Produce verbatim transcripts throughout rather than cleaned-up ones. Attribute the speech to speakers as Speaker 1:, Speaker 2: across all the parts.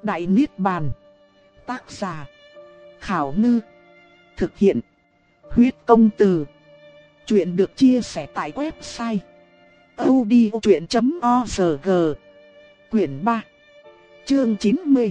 Speaker 1: Đại Niết Bàn. Tác giả Khảo Ngư. Thực hiện Huyết Công Từ. Chuyện được chia sẻ tại website audiochuyện chấm org. Quyển ba, chương chín mươi.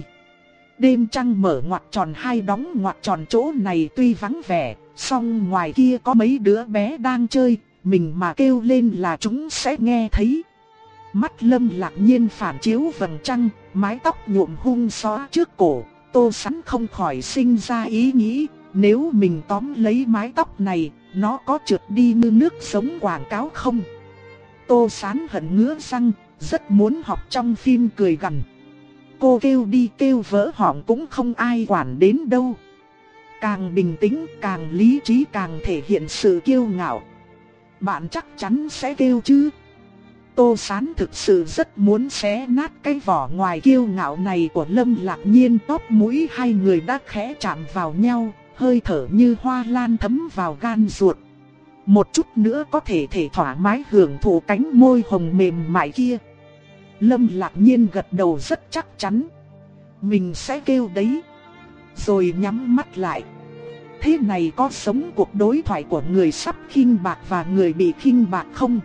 Speaker 1: Đêm trăng mở ngoặc tròn hai đóng ngoặc tròn. Chỗ này tuy vắng vẻ, song ngoài kia có mấy đứa bé đang chơi, mình mà kêu lên là chúng sẽ nghe thấy. Mắt Lâm Lạc Nhiên phản chiếu vầng trăng, mái tóc nhuộm hung xóa trước cổ. Tô Sán không khỏi sinh ra ý nghĩ, nếu mình tóm lấy mái tóc này, nó có trượt đi như nước giống quảng cáo không? Tô Sán hận ngứa răng, rất muốn học trong phim cười gằn. Cô kêu đi kêu vỡ họng cũng không ai quản đến đâu. Càng bình tĩnh, càng lý trí, càng thể hiện sự kiêu ngạo. Bạn chắc chắn sẽ kêu chứ? Tô Sán thực sự rất muốn xé nát cái vỏ ngoài kiêu ngạo này của Lâm Lạc Nhiên. Tóp mũi hai người đã khẽ chạm vào nhau, hơi thở như hoa lan thấm vào gan ruột. Một chút nữa có thể thể thoải mái hưởng thụ cánh môi hồng mềm mại kia. Lâm Lạc Nhiên gật đầu rất chắc chắn. Mình sẽ kêu đấy. Rồi nhắm mắt lại. Thế này có giống cuộc đối thoại của người sắp khinh bạc và người bị khinh bạc không?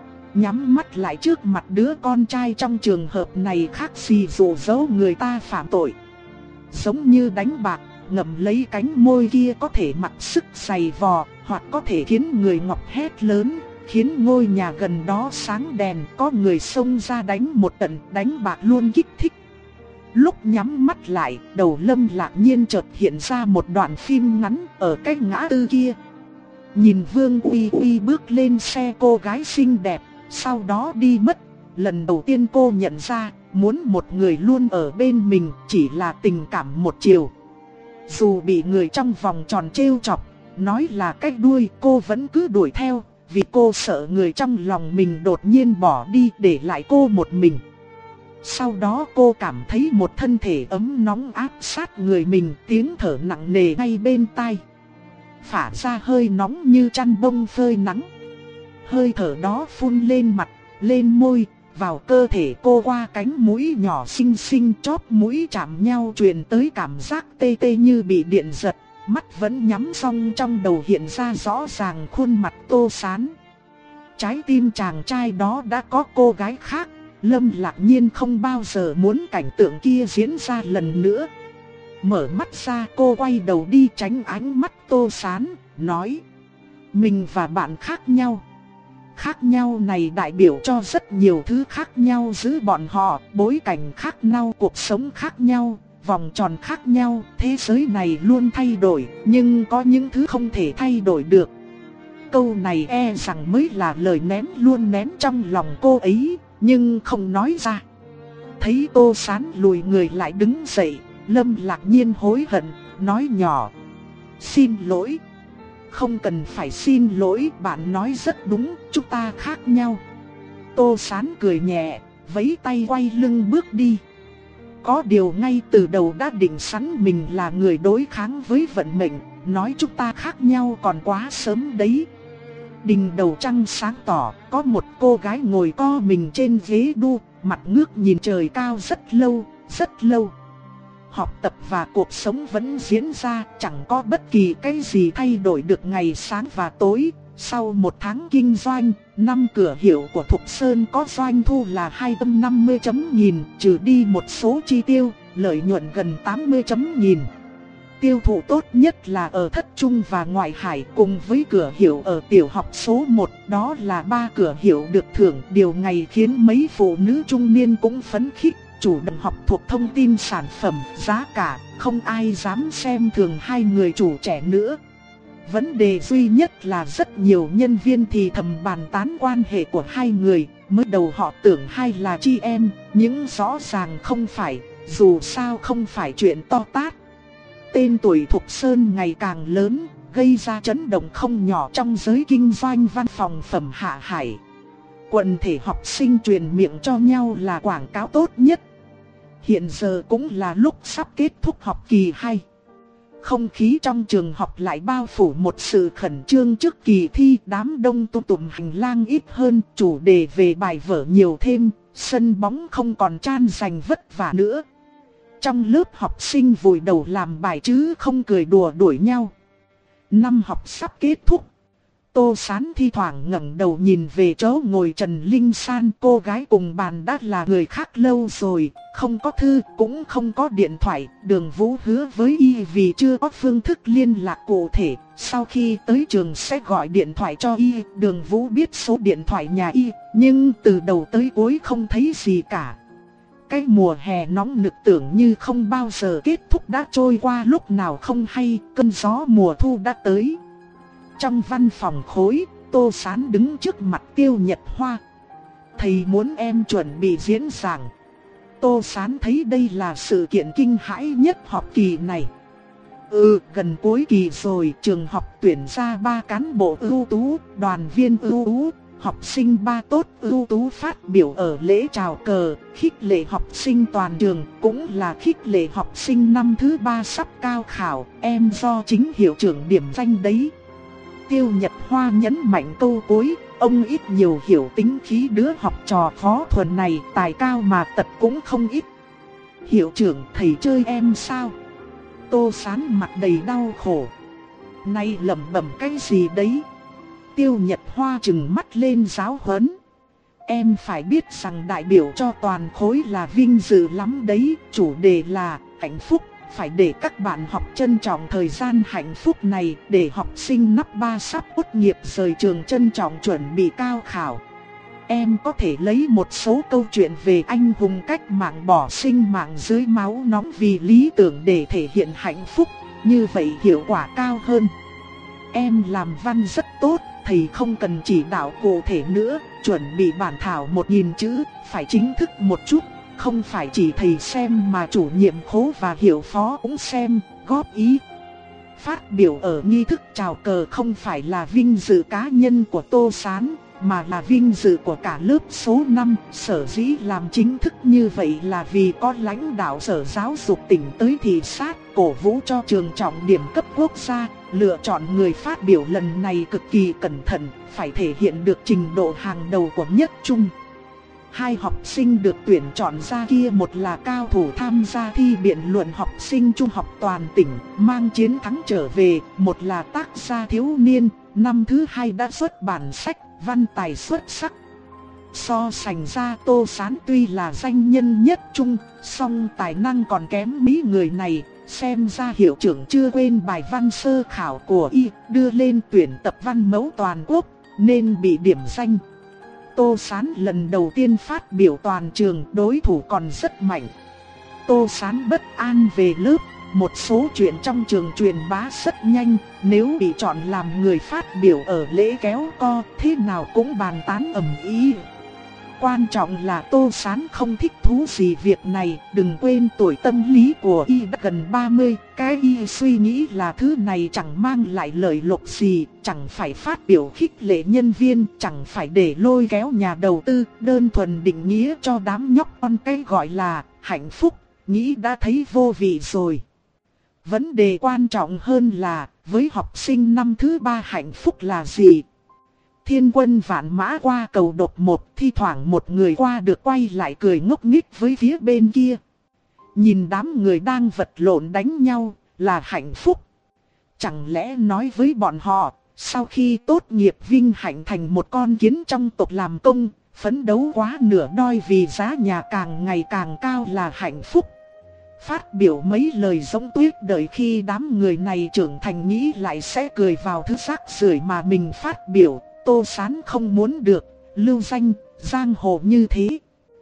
Speaker 1: Nhắm mắt lại trước mặt đứa con trai trong trường hợp này khác gì dụ dỗ người ta phạm tội. Giống như đánh bạc, ngậm lấy cánh môi kia có thể mặc sức giày vò, hoặc có thể khiến người ngọc hét lớn, khiến ngôi nhà gần đó sáng đèn, có người xông ra đánh một trận, đánh bạc luôn kích thích. Lúc nhắm mắt lại, đầu Lâm Lạc Nhiên chợt hiện ra một đoạn phim ngắn ở cái ngã tư kia. Nhìn Vương Uy Uy bước lên xe cô gái xinh đẹp, sau đó đi mất. Lần đầu tiên cô nhận ra, muốn một người luôn ở bên mình chỉ là tình cảm một chiều. Dù bị người trong vòng tròn trêu chọc, nói là cái đuôi, cô vẫn cứ đuổi theo, vì cô sợ người trong lòng mình đột nhiên bỏ đi để lại cô một mình. Sau đó cô cảm thấy một thân thể ấm nóng áp sát người mình, tiếng thở nặng nề ngay bên tai. Phả ra hơi nóng như chăn bông phơi nắng. Hơi thở đó phun lên mặt, lên môi, vào cơ thể cô qua cánh mũi nhỏ xinh xinh, chóp mũi chạm nhau truyền tới cảm giác tê tê như bị điện giật. Mắt vẫn nhắm song trong đầu hiện ra rõ ràng khuôn mặt Tô Sán. Trái tim chàng trai đó đã có cô gái khác. Lâm Lạc Nhiên không bao giờ muốn cảnh tượng kia diễn ra lần nữa. Mở mắt ra, cô quay đầu đi tránh ánh mắt Tô Sán, nói: mình và bạn khác nhau. Khác nhau này đại biểu cho rất nhiều thứ khác nhau giữa bọn họ, bối cảnh khác nhau, cuộc sống khác nhau, vòng tròn khác nhau. Thế giới này luôn thay đổi, nhưng có những thứ không thể thay đổi được. Câu này e rằng mới là lời nén luôn nén trong lòng cô ấy, nhưng không nói ra. Thấy Tô Sán lùi người lại đứng dậy, Lâm Lạc Nhiên hối hận, nói nhỏ: xin lỗi. Không cần phải xin lỗi, bạn nói rất đúng, chúng ta khác nhau. Tô Sán cười nhẹ, vẫy tay quay lưng bước đi. Có điều ngay từ đầu đã định sẵn mình là người đối kháng với vận mệnh, nói chúng ta khác nhau còn quá sớm đấy. Đỉnh đầu trăng sáng tỏ, có một cô gái ngồi co mình trên ghế đu, mặt ngước nhìn trời cao rất lâu, rất lâu. Học tập và cuộc sống vẫn diễn ra, chẳng có bất kỳ cái gì thay đổi được ngày sáng và tối. Sau một tháng kinh doanh, năm cửa hiệu của Thục Sơn có doanh thu là hai trăm năm mươi chấm nghìn, trừ đi một số chi tiêu, lợi nhuận gần tám mươi chấm nghìn. Tiêu thụ tốt nhất là ở Thất Trung và Ngoại Hải, cùng với cửa hiệu ở tiểu học số một, đó là ba cửa hiệu được thưởng. Điều này khiến mấy phụ nữ trung niên cũng phấn khích, chủ động học thuộc thông tin sản phẩm, giá cả, không ai dám xem thường hai người chủ trẻ nữa. Vấn đề duy nhất là rất nhiều nhân viên thì thầm bàn tán quan hệ của hai người, mới đầu họ tưởng hai là chị em, nhưng rõ ràng không phải, dù sao không phải chuyện to tát. Tên tuổi Thục Sơn ngày càng lớn, gây ra chấn động không nhỏ trong giới kinh doanh văn phòng phẩm Hạ Hải. Quần thể học sinh truyền miệng cho nhau là quảng cáo tốt nhất. Hiện giờ cũng là lúc sắp kết thúc học kỳ hai. Không khí trong trường học lại bao phủ một sự khẩn trương trước kỳ thi. Đám đông tụ tụm hành lang ít hơn, chủ đề về bài vở nhiều thêm, sân bóng không còn chan giành vất vả nữa. Trong lớp học sinh vùi đầu làm bài chứ không cười đùa đuổi nhau. Năm học sắp kết thúc. Tô Sán thi thoảng ngẩng đầu nhìn về chỗ ngồi Trần Linh San. Cô gái cùng bàn đã là người khác lâu rồi, không có thư cũng không có điện thoại. Đường Vũ hứa với y vì chưa có phương thức liên lạc cụ thể, sau khi tới trường sẽ gọi điện thoại cho y. Đường Vũ biết số điện thoại nhà y, nhưng từ đầu tới cuối không thấy gì cả. Cái mùa hè nóng nực tưởng như không bao giờ kết thúc đã trôi qua lúc nào không hay, cơn gió mùa thu đã tới. Trong văn phòng khối, Tô Sán đứng trước mặt Tiêu Nhật Hoa. Thầy muốn em chuẩn bị diễn giảng. Tô Sán thấy đây là sự kiện kinh hãi nhất học kỳ này. Ừ, gần cuối kỳ rồi, trường học tuyển ra ba cán bộ ưu tú, đoàn viên ưu tú, học sinh ba tốt ưu tú phát biểu ở lễ chào cờ, khích lệ học sinh toàn trường, cũng là khích lệ học sinh năm thứ ba sắp cao khảo, em do chính hiệu trưởng điểm danh đấy. Tiêu Nhật Hoa nhấn mạnh câu cuối, ông ít nhiều hiểu tính khí đứa học trò phó thuần này, tài cao mà tật cũng không ít. Hiệu trưởng, thầy chơi em sao? Tô Sán mặt đầy đau khổ. Nay lẩm bẩm cái gì đấy? Tiêu Nhật Hoa trừng mắt lên giáo huấn. Em phải biết rằng đại biểu cho toàn khối là vinh dự lắm đấy, chủ đề là hạnh phúc. Phải để các bạn học trân trọng thời gian hạnh phúc này, để học sinh năm ba sắp tốt nghiệp rời trường trân trọng chuẩn bị cao khảo. Em có thể lấy một số câu chuyện về anh hùng cách mạng bỏ sinh mạng dưới máu nóng vì lý tưởng để thể hiện hạnh phúc, như vậy hiệu quả cao hơn. Em làm văn rất tốt, thầy không cần chỉ đạo cụ thể nữa, chuẩn bị bản thảo một nghìn chữ, phải chính thức một chút. Không phải chỉ thầy xem mà chủ nhiệm khối và hiệu phó cũng xem, góp ý. Phát biểu ở nghi thức chào cờ không phải là vinh dự cá nhân của Tô Sán, mà là vinh dự của cả lớp số năm. Sở dĩ làm chính thức như vậy là vì có lãnh đạo Sở Giáo dục tỉnh tới thị sát, cổ vũ cho trường trọng điểm cấp quốc gia. Lựa chọn người phát biểu lần này cực kỳ cẩn thận, phải thể hiện được trình độ hàng đầu của nhất trung. Hai học sinh được tuyển chọn ra kia, một là cao thủ tham gia thi biện luận học sinh trung học toàn tỉnh, mang chiến thắng trở về, một là tác gia thiếu niên, năm thứ hai đã xuất bản sách, văn tài xuất sắc. So sánh ra Tô Sán tuy là danh nhân nhất trung, song tài năng còn kém mấy người này, xem ra hiệu trưởng chưa quên bài văn sơ khảo của y, đưa lên tuyển tập văn mẫu toàn quốc, nên bị điểm danh. Tô Sán lần đầu tiên phát biểu toàn trường, đối thủ còn rất mạnh. Tô Sán bất an về lớp, một số chuyện trong trường truyền bá rất nhanh, nếu bị chọn làm người phát biểu ở lễ kéo co, thế nào cũng bàn tán ầm ĩ. Quan trọng là Tô Sán không thích thú gì việc này, đừng quên tuổi tâm lý của y đã gần ba mươi, cái y suy nghĩ là thứ này chẳng mang lại lợi lộc gì, chẳng phải phát biểu khích lệ nhân viên, chẳng phải để lôi kéo nhà đầu tư, đơn thuần định nghĩa cho đám nhóc con cái gọi là hạnh phúc, nghĩ đã thấy vô vị rồi. Vấn đề quan trọng hơn là, với học sinh năm thứ ba hạnh phúc là gì? Thiên quân vạn mã qua cầu độc một, thi thoảng một người qua được quay lại cười ngốc nghếch với phía bên kia. Nhìn đám người đang vật lộn đánh nhau, là hạnh phúc. Chẳng lẽ nói với bọn họ, sau khi tốt nghiệp vinh hạnh thành một con kiến trong tộc làm công, phấn đấu quá nửa đôi vì giá nhà càng ngày càng cao là hạnh phúc. Phát biểu mấy lời giống tuyết, đợi khi đám người này trưởng thành nghĩ lại sẽ cười vào thứ rác rưởi mà mình phát biểu. Tô Sán không muốn được, lưu danh, giang hồ như thế.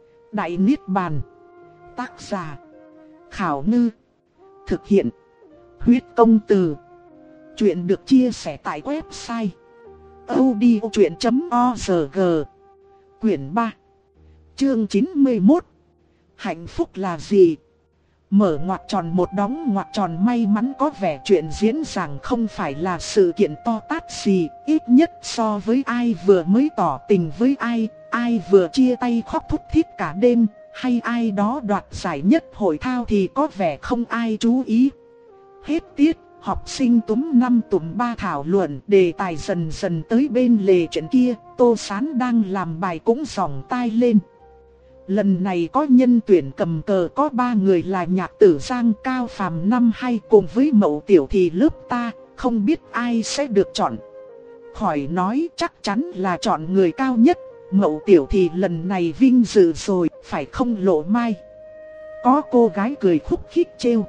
Speaker 1: Đại Niết Bàn. Tác giả Khảo Ngư. Thực hiện Huyết Công Từ. Chuyện được chia sẻ tại website audiochuyện chấm org. Quyển ba. Chương chín mươi mốt. Hạnh phúc là gì? Mở ngoặc tròn một đóng ngoặc tròn. May mắn có vẻ chuyện diễn giảng không phải là sự kiện to tát gì, ít nhất so với ai vừa mới tỏ tình với ai, ai vừa chia tay khóc thút thít cả đêm, hay ai đó đoạt giải nhất hội thao thì có vẻ không ai chú ý. Hết tiết, học sinh túm năm túm ba thảo luận, đề tài dần dần tới bên lề chuyện kia. Tô Sán đang làm bài cũng giỏng tai lên. Lần này có nhân tuyển cầm cờ có ba người là Nhạc Tử Giang, Cao Phàm năm hay cùng với Mậu Tiểu Thì lớp ta, không biết ai sẽ được chọn. Khỏi nói, chắc chắn là chọn người cao nhất. Mậu Tiểu Thì lần này vinh dự rồi, phải không Lộ Mai? Có cô gái cười khúc khích trêu.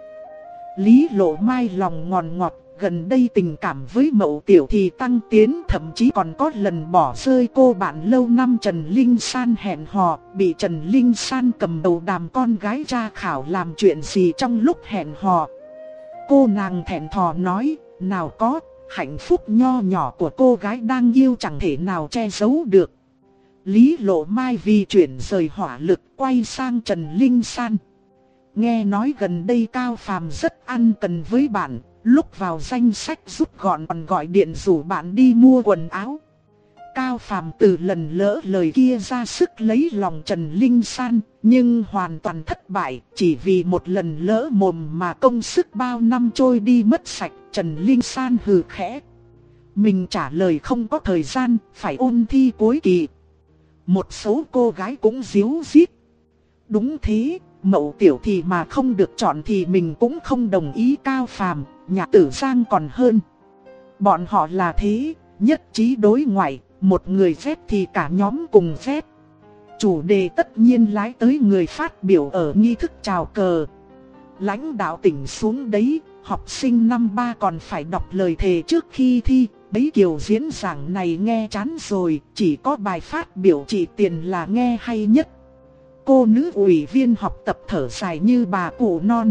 Speaker 1: Lý Lộ Mai lòng ngọt ngọt, gần đây tình cảm với Mậu Tiểu Thì tăng tiến, thậm chí còn có lần bỏ rơi cô bạn lâu năm Trần Linh San hẹn hò, bị Trần Linh San cầm đầu đàm con gái tra khảo làm chuyện gì trong lúc hẹn hò. Cô nàng thẹn thò nói, nào có, hạnh phúc nho nhỏ của cô gái đang yêu chẳng thể nào che giấu được. Lý Lộ Mai vì chuyển rời hỏa lực quay sang Trần Linh San. Nghe nói gần đây Cao Phàm rất ăn cần với bạn, lúc vào danh sách rút gọn còn gọi điện rủ bạn đi mua quần áo. Cao Phàm từ lần lỡ lời kia ra sức lấy lòng Trần Linh San, nhưng hoàn toàn thất bại, chỉ vì một lần lỡ mồm mà công sức bao năm trôi đi mất sạch. Trần Linh San hừ khẽ. Mình trả lời không có thời gian, phải ôn thi cuối kỳ. Một số cô gái cũng díu dít. Đúng thế, Mậu Tiểu Thì mà không được chọn thì mình cũng không đồng ý. Cao Phàm, Nhạc Tử Giang còn hơn. Bọn họ là thế, nhất trí đối ngoại, một người phép thì cả nhóm cùng phép. Chủ đề tất nhiên lái tới người phát biểu ở nghi thức chào cờ. Lãnh đạo tỉnh xuống đấy, học sinh năm ba còn phải đọc lời thề trước khi thi. Bấy kiểu diễn giảng này nghe chán rồi, chỉ có bài phát biểu chỉ tiền là nghe hay nhất. Cô nữ ủy viên học tập thở dài như bà cụ non.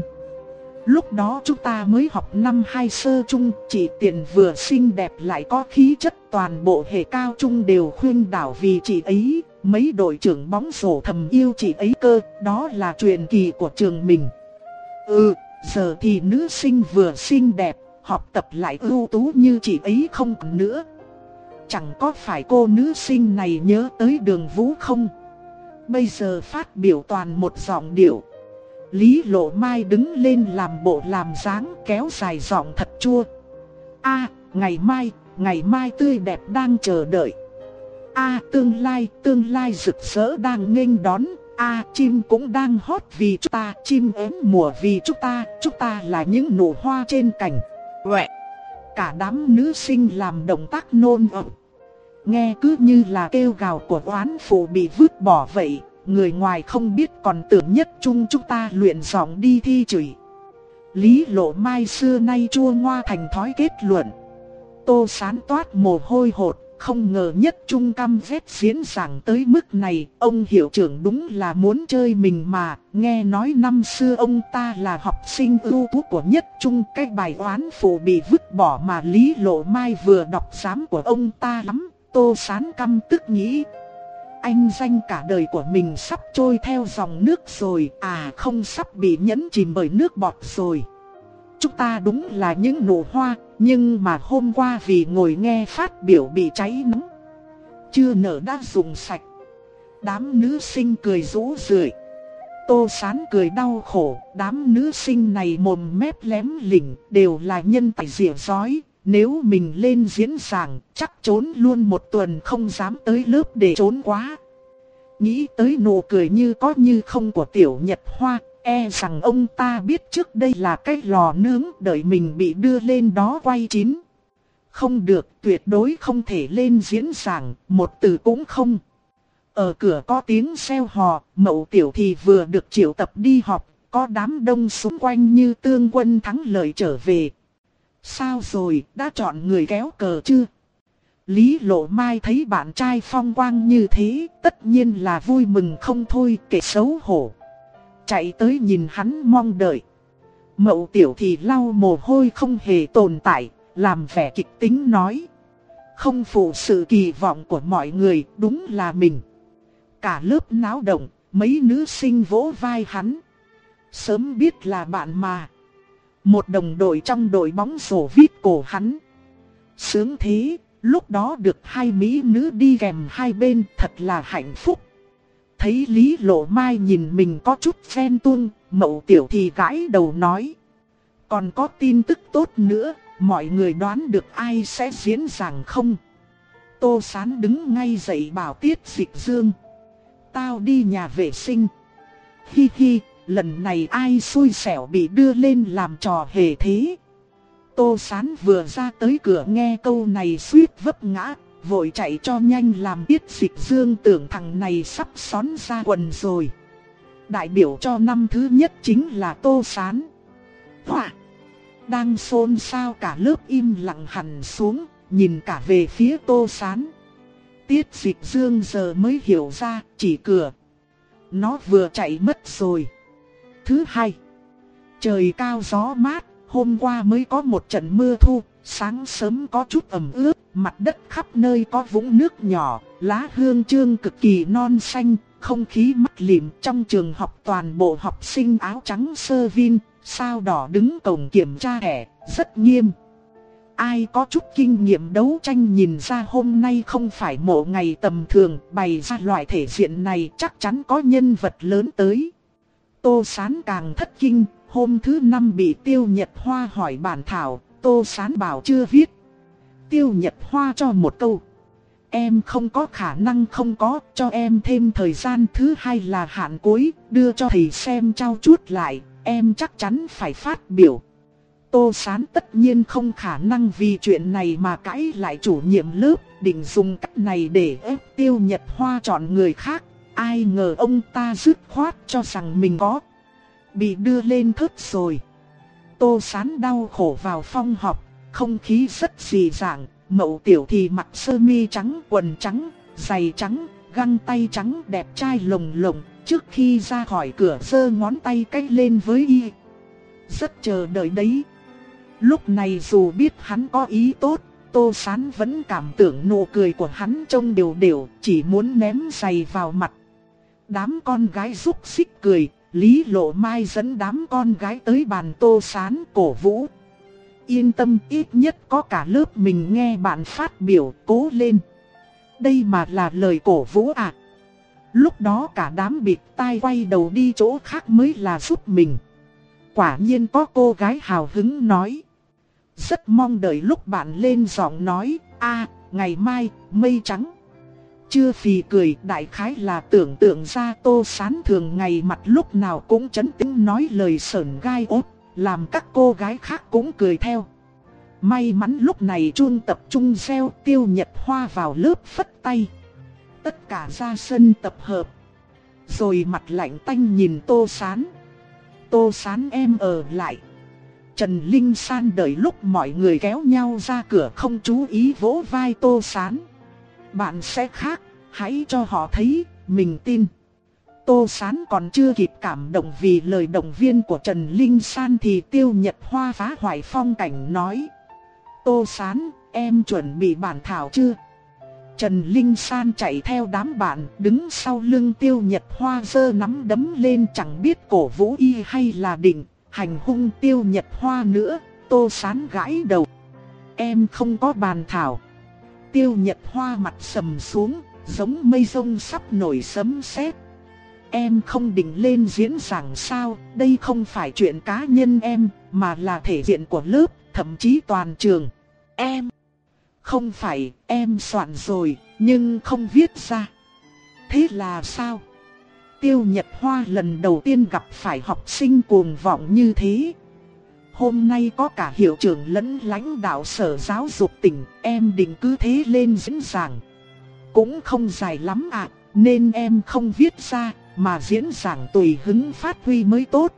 Speaker 1: Lúc đó chúng ta mới học năm hai sơ trung, chị tiền vừa xinh đẹp lại có khí chất, toàn bộ hệ cao trung đều khuyên đảo vì chị ấy. Mấy đội trưởng bóng rổ thầm yêu chị ấy cơ, đó là truyền kỳ của trường mình. Ừ, giờ thì nữ sinh vừa xinh đẹp, học tập lại ưu tú như chị ấy không còn nữa. Chẳng có phải cô nữ sinh này nhớ tới Đường Vũ không? Bây giờ phát biểu toàn một giọng điệu. Lý Lộ Mai đứng lên làm bộ làm dáng, kéo dài giọng thật chua. A, ngày mai, ngày mai tươi đẹp đang chờ đợi. A, tương lai, tương lai rực rỡ đang nghênh đón. A, chim cũng đang hót vì chúng ta, chim ếm mùa vì chúng ta, chúng ta là những nụ hoa trên cành. Uệ. Cả đám nữ sinh làm động tác nôn ẩm. Nghe cứ như là kêu gào của oán phụ bị vứt bỏ vậy. Người ngoài không biết còn tưởng nhất chung chúng ta luyện giọng đi thi chửi. Lý Lộ Mai xưa nay chua ngoa thành thói kết luận. Tô Sán toát mồ hôi hột. Không ngờ nhất trung căm ghét diễn giảng tới mức này. Ông hiệu trưởng đúng là muốn chơi mình mà. Nghe nói năm xưa ông ta là học sinh ưu tú của nhất trung. Cái bài oán phụ bị vứt bỏ mà Lý Lộ Mai vừa đọc giám của ông ta lắm. Tô Sán căm tức nghĩ. Anh danh cả đời của mình sắp trôi theo dòng nước rồi. À không, sắp bị nhấn chìm bởi nước bọt rồi. Chúng ta đúng là những nụ hoa. Nhưng mà hôm qua vì ngồi nghe phát biểu bị cháy nóng, chưa nở đã dùng sạch. Đám nữ sinh cười rũ rượi. Tô Sán cười đau khổ. Đám nữ sinh này mồm mép lém lỉnh, đều là nhân tài rỉa rói. Nếu mình lên diễn giảng, chắc trốn luôn một tuần không dám tới lớp để trốn quá. Nghĩ tới nụ cười như có như không của Tiểu Nhật Hoa, e rằng ông ta biết trước đây là cái lò nướng, đợi mình bị đưa lên đó quay chín. Không được, tuyệt đối không thể lên diễn giảng, một từ cũng không. Ở cửa có tiếng reo hò, Mậu Tiểu Thì vừa được triệu tập đi họp, có đám đông xung quanh như tương quân thắng lợi trở về. Sao rồi, đã chọn người kéo cờ chưa? Lý Lộ Mai thấy bạn trai phong quang như thế, tất nhiên là vui mừng không thôi, kệ xấu hổ. Chạy tới nhìn hắn mong đợi. Mậu Tiểu Thì lau mồ hôi không hề tồn tại, làm vẻ kịch tính nói. Không phụ sự kỳ vọng của mọi người, đúng là mình. Cả lớp náo động, mấy nữ sinh vỗ vai hắn. Sớm biết là bạn mà. Một đồng đội trong đội bóng rổ vít cổ hắn. Sướng thế, lúc đó được hai mỹ nữ đi kèm hai bên, thật là hạnh phúc. Thấy Lý Lộ Mai nhìn mình có chút ghen tuông, Mậu Tiểu Thì gãi đầu nói. Còn có tin tức tốt nữa, mọi người đoán được ai sẽ diễn giảng không? Tô Sán đứng ngay dậy bảo Tiết Dịch Dương. tao đi nhà vệ sinh. Hi hi, lần này ai xui xẻo bị đưa lên làm trò hề thế. Tô Sán vừa ra tới cửa nghe câu này suýt vấp ngã, vội chạy cho nhanh làm Tiết Dịch Dương tưởng thằng này sắp xón ra quần rồi. Đại biểu cho năm thứ nhất chính là Tô Sán. Hỏa! Đang xôn xao cả lớp im lặng hẳn xuống, nhìn cả về phía Tô Sán. Tiết Dịch Dương giờ mới hiểu ra, chỉ cửa. Nó vừa chạy mất rồi. Thứ hai, trời cao gió mát, hôm qua mới có một trận mưa thu, sáng sớm có chút ẩm ướt, mặt đất khắp nơi có vũng nước nhỏ, lá hương chương cực kỳ non xanh, không khí mắt lịm. Trong trường học toàn bộ học sinh áo trắng sơ vin, sao đỏ đứng cổng kiểm tra thẻ, rất nghiêm. Ai có chút kinh nghiệm đấu tranh nhìn ra hôm nay không phải một ngày tầm thường, bày ra loại thể diện này chắc chắn có nhân vật lớn tới. Tô Sán càng thất kinh, hôm thứ năm bị Tiêu Nhật Hoa hỏi bản thảo, Tô Sán bảo chưa viết. Tiêu Nhật Hoa cho một câu: em không có khả năng không có, cho em thêm thời gian. Thứ hai là hạn cuối, đưa cho thầy xem trao chuốt lại, em chắc chắn phải phát biểu. Tô Sán tất nhiên không khả năng vì chuyện này mà cãi lại chủ nhiệm lớp, định dùng cách này để ép Tiêu Nhật Hoa chọn người khác. Ai ngờ ông ta dứt khoát cho rằng mình có bị đưa lên thớt rồi. Tô Sán đau khổ vào phòng họp, không khí rất dị dạng. Mậu Tiểu thì mặc sơ mi trắng, quần trắng, giày trắng, găng tay trắng đẹp trai lồng lộng. Trước khi ra khỏi cửa giơ ngón tay cái lên với y. Rất chờ đợi đấy. Lúc này dù biết hắn có ý tốt, Tô Sán vẫn cảm tưởng nụ cười của hắn trông đều đều, chỉ muốn ném giày vào mặt. Đám con gái rúc xích cười, Lý Lộ Mai dẫn đám con gái tới bàn Tô Sán cổ vũ. Yên tâm, ít nhất có cả lớp mình nghe bạn phát biểu, cố lên. Đây mà là lời cổ vũ à? Lúc đó cả đám bịt tai quay đầu đi chỗ khác mới là giúp mình. Quả nhiên có cô gái hào hứng nói: rất mong đợi lúc bạn lên giọng nói, a ngày mai, mây trắng. Chưa phì cười, đại khái là tưởng tượng ra Tô Sán thường ngày mặt lúc nào cũng trấn tĩnh nói lời sởn gai ốt, làm các cô gái khác cũng cười theo. May mắn lúc này Chun tập trung gieo Tiêu Nhật Hoa vào lớp phất tay. Tất cả ra sân tập hợp. Rồi mặt lạnh tanh nhìn Tô Sán. Tô Sán em ở lại. Trần Linh San đợi lúc mọi người kéo nhau ra cửa không chú ý vỗ vai Tô Sán. Bạn sẽ khác, hãy cho họ thấy, mình tin. Tô Sán còn chưa kịp cảm động vì lời động viên của Trần Linh San thì Tiêu Nhật Hoa phá hoại phong cảnh nói: Tô Sán, em chuẩn bị bản thảo chưa? Trần Linh San chạy theo đám bạn, đứng sau lưng Tiêu Nhật Hoa giơ nắm đấm lên, chẳng biết cổ vũ y hay là định hành hung Tiêu Nhật Hoa nữa. Tô Sán gãi đầu: em không có bàn thảo. Tiêu Nhật Hoa mặt sầm xuống, giống mây rông sắp nổi sấm sét. Em không định lên diễn giảng sao? Đây không phải chuyện cá nhân em, mà là thể diện của lớp, thậm chí toàn trường. Em không phải, em soạn rồi, nhưng không viết ra. Thế là sao? Tiêu Nhật Hoa lần đầu tiên gặp phải học sinh cuồng vọng như thế. Hôm nay có cả hiệu trưởng lẫn lãnh đạo sở giáo dục tỉnh, em định cứ thế lên diễn giảng. Cũng không dài lắm ạ, à, nên em không viết ra, mà diễn giảng tùy hứng phát huy mới tốt.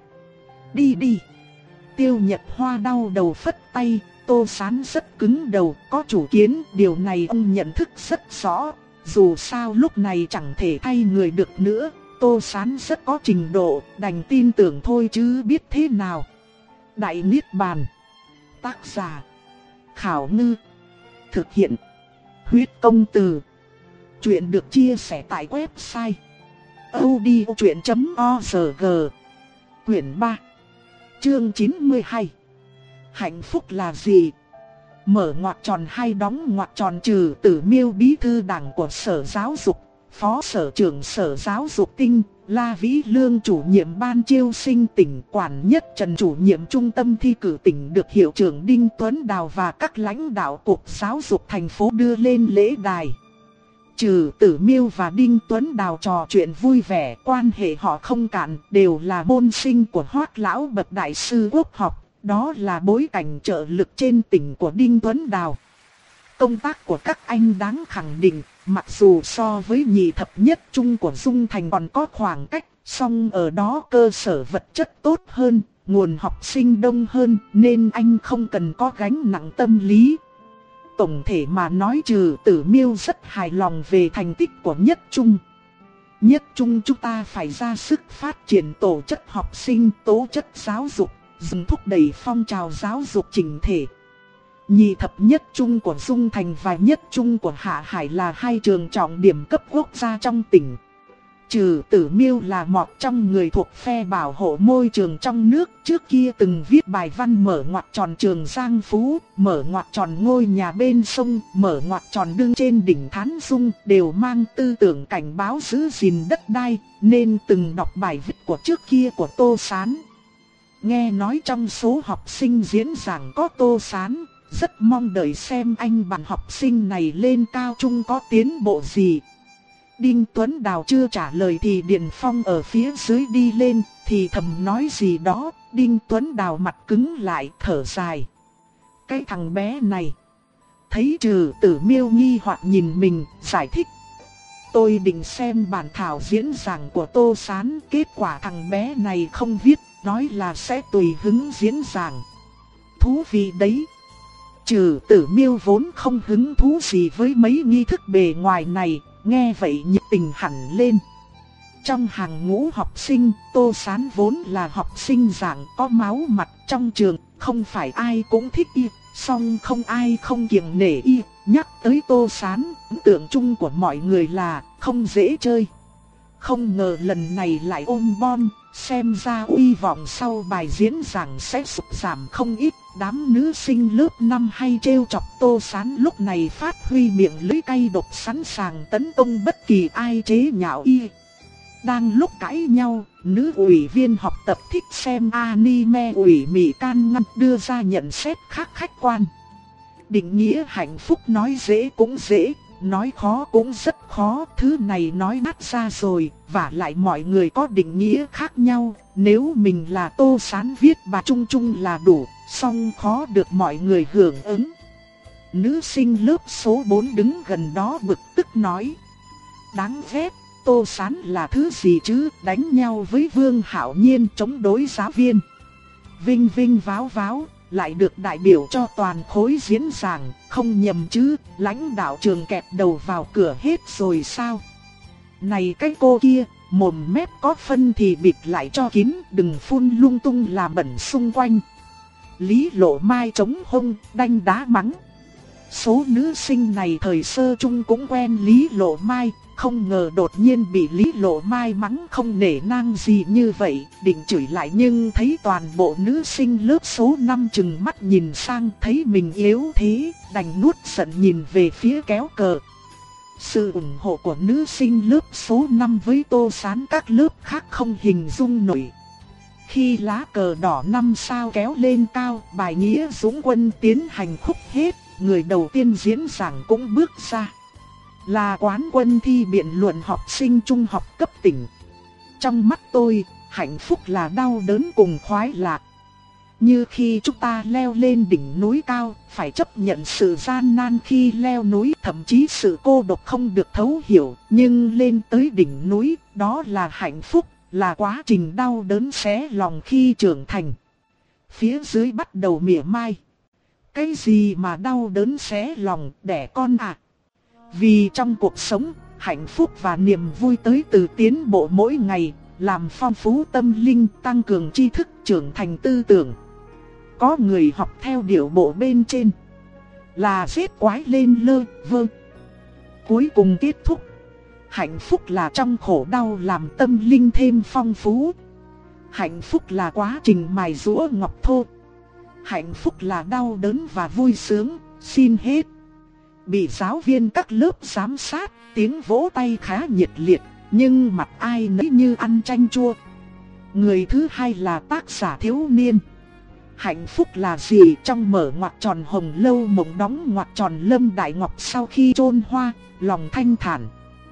Speaker 1: Đi đi. Tiêu Nhật Hoa đau đầu phất tay. Tô Sán rất cứng đầu, có chủ kiến, điều này ông nhận thức rất rõ. Dù sao lúc này chẳng thể thay người được nữa. Tô Sán rất có trình độ, đành tin tưởng thôi chứ biết thế nào. Đại Niết Bàn. Tác giả: Khảo Ngư. Thực hiện: Huyết Công Từ. Chuyện được chia sẻ tại website audiochuyện chấm org. Quyển ba. Chương chín mươi hai. Hạnh phúc là gì? Mở ngoặc tròn hay đóng ngoặc tròn trừ Tử Miêu bí thư đảng của Sở Giáo dục, Phó Sở trưởng Sở Giáo dục tỉnh, La Vĩ Lương chủ nhiệm ban chiêu sinh tỉnh, Quản nhất Trần chủ nhiệm trung tâm thi cử tỉnh được hiệu trưởng Đinh Tuấn Đào và các lãnh đạo cục giáo dục thành phố đưa lên lễ đài. Trừ Tử Miêu và Đinh Tuấn Đào trò chuyện vui vẻ, quan hệ họ không cạn, đều là môn sinh của Hoắc lão bậc đại sư quốc học, đó là bối cảnh trợ lực trên tỉnh của Đinh Tuấn Đào. Công tác của các anh đáng khẳng định, mặc dù so với nhị thập nhất trung của Dung Thành còn có khoảng cách, song ở đó cơ sở vật chất tốt hơn, nguồn học sinh đông hơn, nên anh không cần có gánh nặng tâm lý. Tổng thể mà nói, Trừ Tử Miêu rất hài lòng về thành tích của nhất trung. Nhất trung chúng ta phải ra sức phát triển tổ chất học sinh, tố chất giáo dục, dừng thúc đẩy phong trào giáo dục chỉnh thể. Nhị thập nhất trung của Dung Thành và nhất trung của Hạ Hải là hai trường trọng điểm cấp quốc gia trong tỉnh. Trừ Tử Miêu là một trong người thuộc phe bảo hộ môi trường trong nước, trước kia từng viết bài văn mở ngoặc tròn trường Giang Phú, mở ngoặc tròn ngôi nhà bên sông, mở ngoặc tròn đứng trên đỉnh Thán Dung, đều mang tư tưởng cảnh báo giữ gìn đất đai, nên từng đọc bài viết của trước kia của Tô Sán. Nghe nói trong số học sinh diễn giảng có Tô Sán, rất mong đợi xem anh bạn học sinh này lên cao trung có tiến bộ gì. Đinh Tuấn Đào chưa trả lời thì Điền Phong ở phía dưới đi lên, thì thầm nói gì đó. Đinh Tuấn Đào mặt cứng lại, thở dài. Cái thằng bé này. Thấy Trừ Tử Miêu nghi hoặc nhìn mình, giải thích. Tôi định xem bản thảo diễn giảng của Tô Sán, kết quả thằng bé này không viết, nói là sẽ tùy hứng diễn giảng. Thú vị đấy. Trừ Tử Miêu vốn không hứng thú gì với mấy nghi thức bề ngoài này, nghe vậy nhiệt tình hẳn lên. Trong hàng ngũ học sinh, Tô Sán vốn là học sinh dạng có máu mặt trong trường, không phải ai cũng thích y, song không ai không kiêng nể y. Nhắc tới Tô Sán, ấn tượng chung của mọi người là không dễ chơi. Không ngờ lần này lại ôm bon, xem ra uy vọng sau bài diễn giảng sẽ sụt giảm không ít. Đám nữ sinh lớp năm hay trêu chọc Tô Sán lúc này phát huy miệng lưỡi cay độc, sẵn sàng tấn công bất kỳ ai chế nhạo y. Đang lúc cãi nhau, nữ ủy viên học tập thích xem anime ủy Mỹ Can Ngăn đưa ra nhận xét khác khách quan. Định nghĩa hạnh phúc nói dễ cũng dễ, nói khó cũng rất khó, thứ này nói đắt ra rồi, và lại mọi người có định nghĩa khác nhau, nếu mình là Tô Sán viết bài chung chung là đủ, song khó được mọi người hưởng ứng. Nữ sinh lớp số bốn đứng gần đó bực tức nói. Đáng ghét, Tô Sán là thứ gì chứ, đánh nhau với Vương Hạo Nhiên chống đối giáo viên. Vinh vinh váo váo, lại được đại biểu cho toàn khối diễn giảng, không nhầm chứ, lãnh đạo trường kẹp đầu vào cửa hết rồi sao? Này cái cô kia, mồm mép có phân thì bịt lại cho kín, đừng phun lung tung làm bẩn xung quanh. Lý Lộ Mai chống hông, đanh đá mắng. Số nữ sinh này thời sơ chung cũng quen Lý Lộ Mai, không ngờ đột nhiên bị Lý Lộ Mai mắng không nể nang gì như vậy, định chửi lại nhưng thấy toàn bộ nữ sinh lớp số năm chừng mắt nhìn sang, thấy mình yếu thế, đành nuốt giận nhìn về phía kéo cờ. Sự ủng hộ của nữ sinh lớp số năm với Tô Sán các lớp khác không hình dung nổi. Khi lá cờ đỏ năm sao kéo lên cao, bài nghĩa dũng quân tiến hành khúc hết, người đầu tiên diễn giảng cũng bước ra. Là quán quân thi biện luận học sinh trung học cấp tỉnh. Trong mắt tôi, hạnh phúc là đau đớn cùng khoái lạc. Như khi chúng ta leo lên đỉnh núi cao, phải chấp nhận sự gian nan khi leo núi, thậm chí sự cô độc không được thấu hiểu. Nhưng lên tới đỉnh núi, đó là hạnh phúc, là quá trình đau đớn xé lòng khi trưởng thành. Phía dưới bắt đầu mỉa mai. Cái gì mà đau đớn xé lòng, đẻ con à? Vì trong cuộc sống, hạnh phúc và niềm vui tới từ tiến bộ mỗi ngày, làm phong phú tâm linh, tăng cường tri thức, trưởng thành tư tưởng. Có người học theo điệu bộ bên trên, là giết quái lên lơ, vơ. Cuối cùng kết thúc, hạnh phúc là trong khổ đau làm tâm linh thêm phong phú. Hạnh phúc là quá trình mài giũa ngọc thô. Hạnh phúc là đau đớn và vui sướng, xin hết. Bị giáo viên các lớp giám sát, tiếng vỗ tay khá nhiệt liệt, nhưng mặt ai nấy như ăn chanh chua. Người thứ hai là tác giả thiếu niên. Hạnh phúc là gì? Trong mở ngoặc tròn hồng lâu mộng đóng ngoặc tròn Lâm Đại Ngọc sau khi chôn hoa, lòng thanh thản.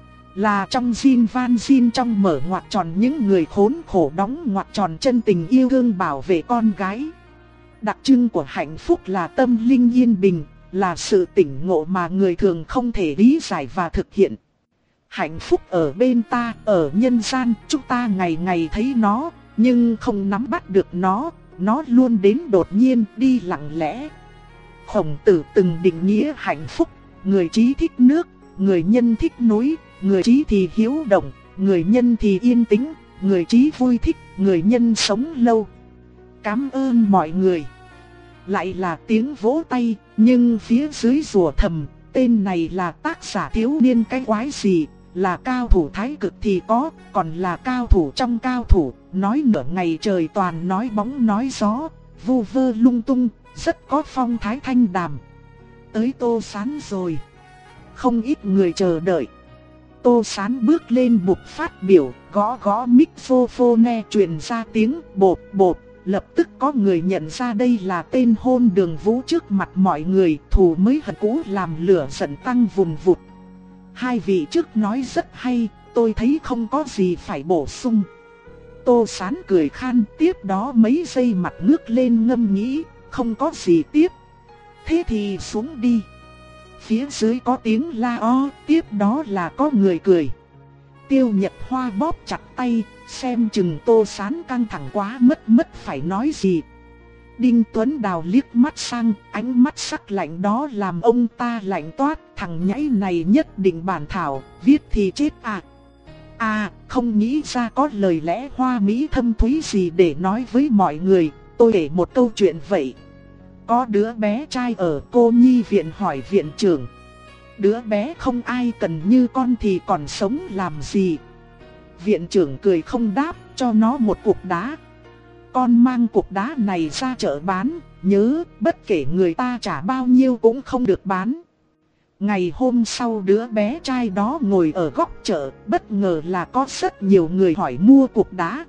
Speaker 1: Là trong Jin Van Jin trong mở ngoặc tròn những người khốn khổ đóng ngoặc tròn chân tình yêu thương bảo vệ con gái. Đặc trưng của hạnh phúc là tâm linh yên bình, là sự tỉnh ngộ mà người thường không thể lý giải và thực hiện. Hạnh phúc ở bên ta, ở nhân gian, chúng ta ngày ngày thấy nó, nhưng không nắm bắt được nó, nó luôn đến đột nhiên, đi lặng lẽ. Khổng Tử từng định nghĩa hạnh phúc, người trí thích nước, người nhân thích núi, người trí thì hiếu động, người nhân thì yên tĩnh, người trí vui thích, người nhân sống lâu. Cảm ơn mọi người. Lại là tiếng vỗ tay, nhưng phía dưới rủa thầm, tên này là tác giả thiếu niên cái quái gì, là cao thủ thái cực thì có, còn là cao thủ trong cao thủ, nói nửa ngày trời toàn nói bóng nói gió, vu vơ lung tung, rất có phong thái thanh đàm. Tới Tô Sán rồi. Không ít người chờ đợi. Tô Sán bước lên bục phát biểu, gõ gõ microphone truyền ra tiếng bột bột. Lập tức có người nhận ra đây là tên Hôn Đường Vũ trước mặt mọi người, thù mới hận cũ làm lửa giận tăng vùn vụt. Hai vị trước nói rất hay, tôi thấy không có gì phải bổ sung. Tô Sán cười khan, tiếp đó mấy giây mặt ngước lên ngâm nghĩ, không có gì tiếp. Thế thì xuống đi. Phía dưới có tiếng la o, tiếp đó là có người cười. Tiêu Nhật Hoa bóp chặt tay, xem chừng Tô Sán căng thẳng quá mất mất phải nói gì. Đinh Tuấn Đào liếc mắt sang, ánh mắt sắc lạnh đó làm ông ta lạnh toát. Thằng nhãi này nhất định bản thảo, viết thì chết à. À, không nghĩ ra có lời lẽ hoa mỹ thâm thúy gì để nói với mọi người. Tôi kể một câu chuyện vậy. Có đứa bé trai ở cô nhi viện hỏi viện trưởng. Đứa bé không ai cần như con thì còn sống làm gì? Viện trưởng cười không đáp, cho nó một cục đá. Con mang cục đá này ra chợ bán, nhớ bất kể người ta trả bao nhiêu cũng không được bán. Ngày hôm sau đứa bé trai đó ngồi ở góc chợ, bất ngờ là có rất nhiều người hỏi mua cục đá.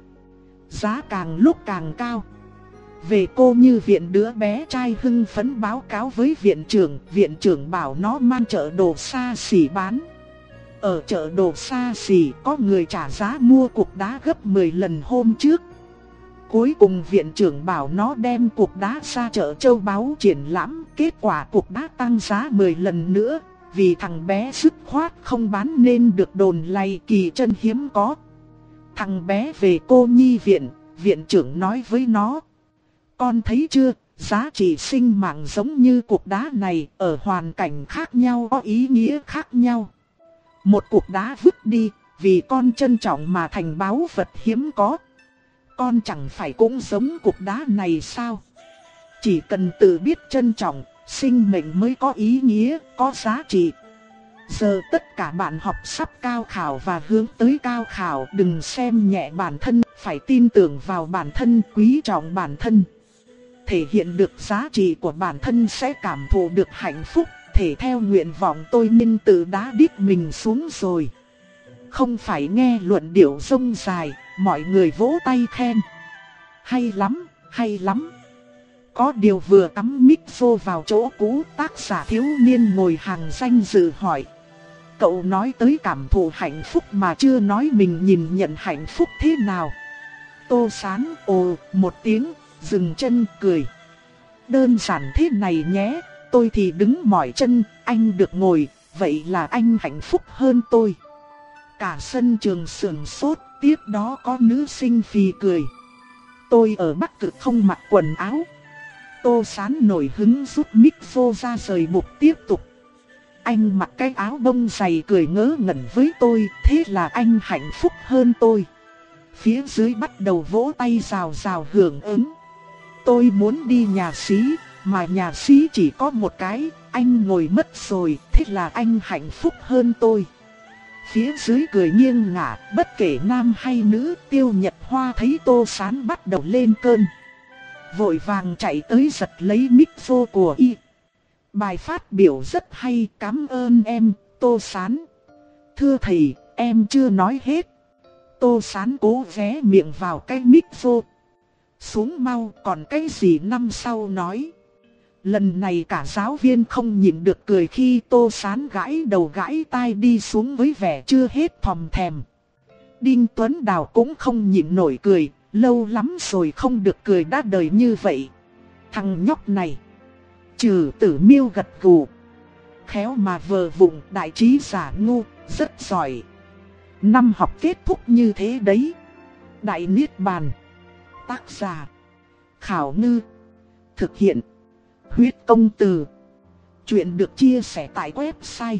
Speaker 1: Giá càng lúc càng cao. Về cô như viện, đứa bé trai hưng phấn báo cáo với viện trưởng, viện trưởng bảo nó mang chợ đồ xa xỉ bán. Ở chợ đồ xa xỉ có người trả giá mua cục đá gấp mười lần hôm trước. Cuối cùng viện trưởng bảo nó đem cục đá ra chợ châu báu triển lãm, kết quả cục đá tăng giá mười lần nữa, vì thằng bé dứt khoát không bán nên được đồn lay kỳ chân hiếm có. Thằng bé về cô nhi viện, viện trưởng nói với nó. Con thấy chưa, giá trị sinh mạng giống như cục đá này, ở hoàn cảnh khác nhau có ý nghĩa khác nhau. Một cục đá vứt đi, vì con trân trọng mà thành báu vật hiếm có. Con chẳng phải cũng giống cục đá này sao? Chỉ cần tự biết trân trọng, sinh mệnh mới có ý nghĩa, có giá trị. Giờ tất cả bạn học sắp cao khảo và hướng tới cao khảo, đừng xem nhẹ bản thân, phải tin tưởng vào bản thân, quý trọng bản thân. Thể hiện được giá trị của bản thân sẽ cảm thụ được hạnh phúc, thể theo nguyện vọng tôi nên tự đá đít mình xuống rồi. Không phải nghe luận điệu rông dài, mọi người vỗ tay khen. Hay lắm, hay lắm. Có điều vừa cắm mic vô vào chỗ cũ, tác giả thiếu niên ngồi hàng danh dự hỏi. Cậu nói tới cảm thụ hạnh phúc mà chưa nói mình nhìn nhận hạnh phúc thế nào. Tô Sán ồ một tiếng, dừng chân cười. Đơn giản thế này nhé, tôi thì đứng mỏi chân, anh được ngồi, vậy là anh hạnh phúc hơn tôi. Cả sân trường sườn sốt, tiếp đó có nữ sinh phì cười. Tôi ở Bắc Cực không mặc quần áo. Tô Sán nổi hứng rút mic vô ra rời mục tiếp tục. Anh mặc cái áo bông dày cười ngớ ngẩn với tôi, thế là anh hạnh phúc hơn tôi. Phía dưới bắt đầu vỗ tay rào rào hưởng ứng. Tôi muốn đi nhà xí, mà nhà xí chỉ có một cái, anh ngồi mất rồi, thế là anh hạnh phúc hơn tôi. Phía dưới cười nghiêng ngả, bất kể nam hay nữ, Tiêu Nhật Hoa thấy Tô Sán bắt đầu lên cơn. Vội vàng chạy tới giật lấy micro của y. Bài phát biểu rất hay, cảm ơn em, Tô Sán. Thưa thầy, em chưa nói hết. Tô Sán cố ghé miệng vào cái micro. Xuống mau, còn cái gì năm sau nói. Lần này cả giáo viên không nhịn được cười khi Tô Sán gãi đầu gãi tai đi xuống với vẻ chưa hết thòm thèm. Đinh Tuấn Đào cũng không nhịn nổi cười, lâu lắm rồi không được cười đã đời như vậy. Thằng nhóc này. Trừ Tử Miêu gật gù. Khéo mà vờ vụng, đại trí giả ngu, rất giỏi. Năm học kết thúc như thế đấy. Đại Niết Bàn. Tác giả Khảo Ngư. Thực hiện Huyết Công Từ. Chuyện được chia sẻ tại website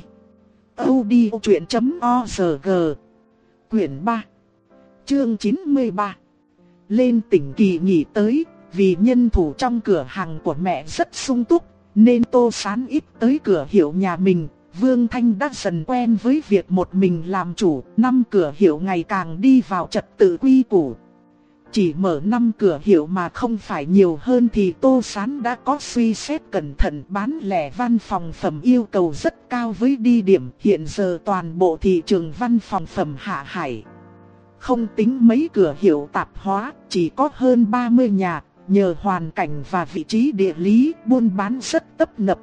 Speaker 1: audiochuyện chấm org. Quyển ba, chương chín mươi ba. Lên tỉnh kỳ nghỉ tới, vì nhân thủ trong cửa hàng của mẹ rất sung túc, nên Tô Sán ít tới cửa hiệu nhà mình. Vương Thanh đã dần quen với việc một mình làm chủ, năm cửa hiệu ngày càng đi vào trật tự quy củ. Chỉ mở năm cửa hiệu mà không phải nhiều hơn thì Tô Sán đã có suy xét cẩn thận. Bán lẻ văn phòng phẩm yêu cầu rất cao với đi điểm. Hiện giờ toàn bộ thị trường văn phòng phẩm Hạ Hải, không tính mấy cửa hiệu tạp hóa, chỉ có hơn ba mươi nhà. Nhờ hoàn cảnh và vị trí địa lý, buôn bán rất tấp nập.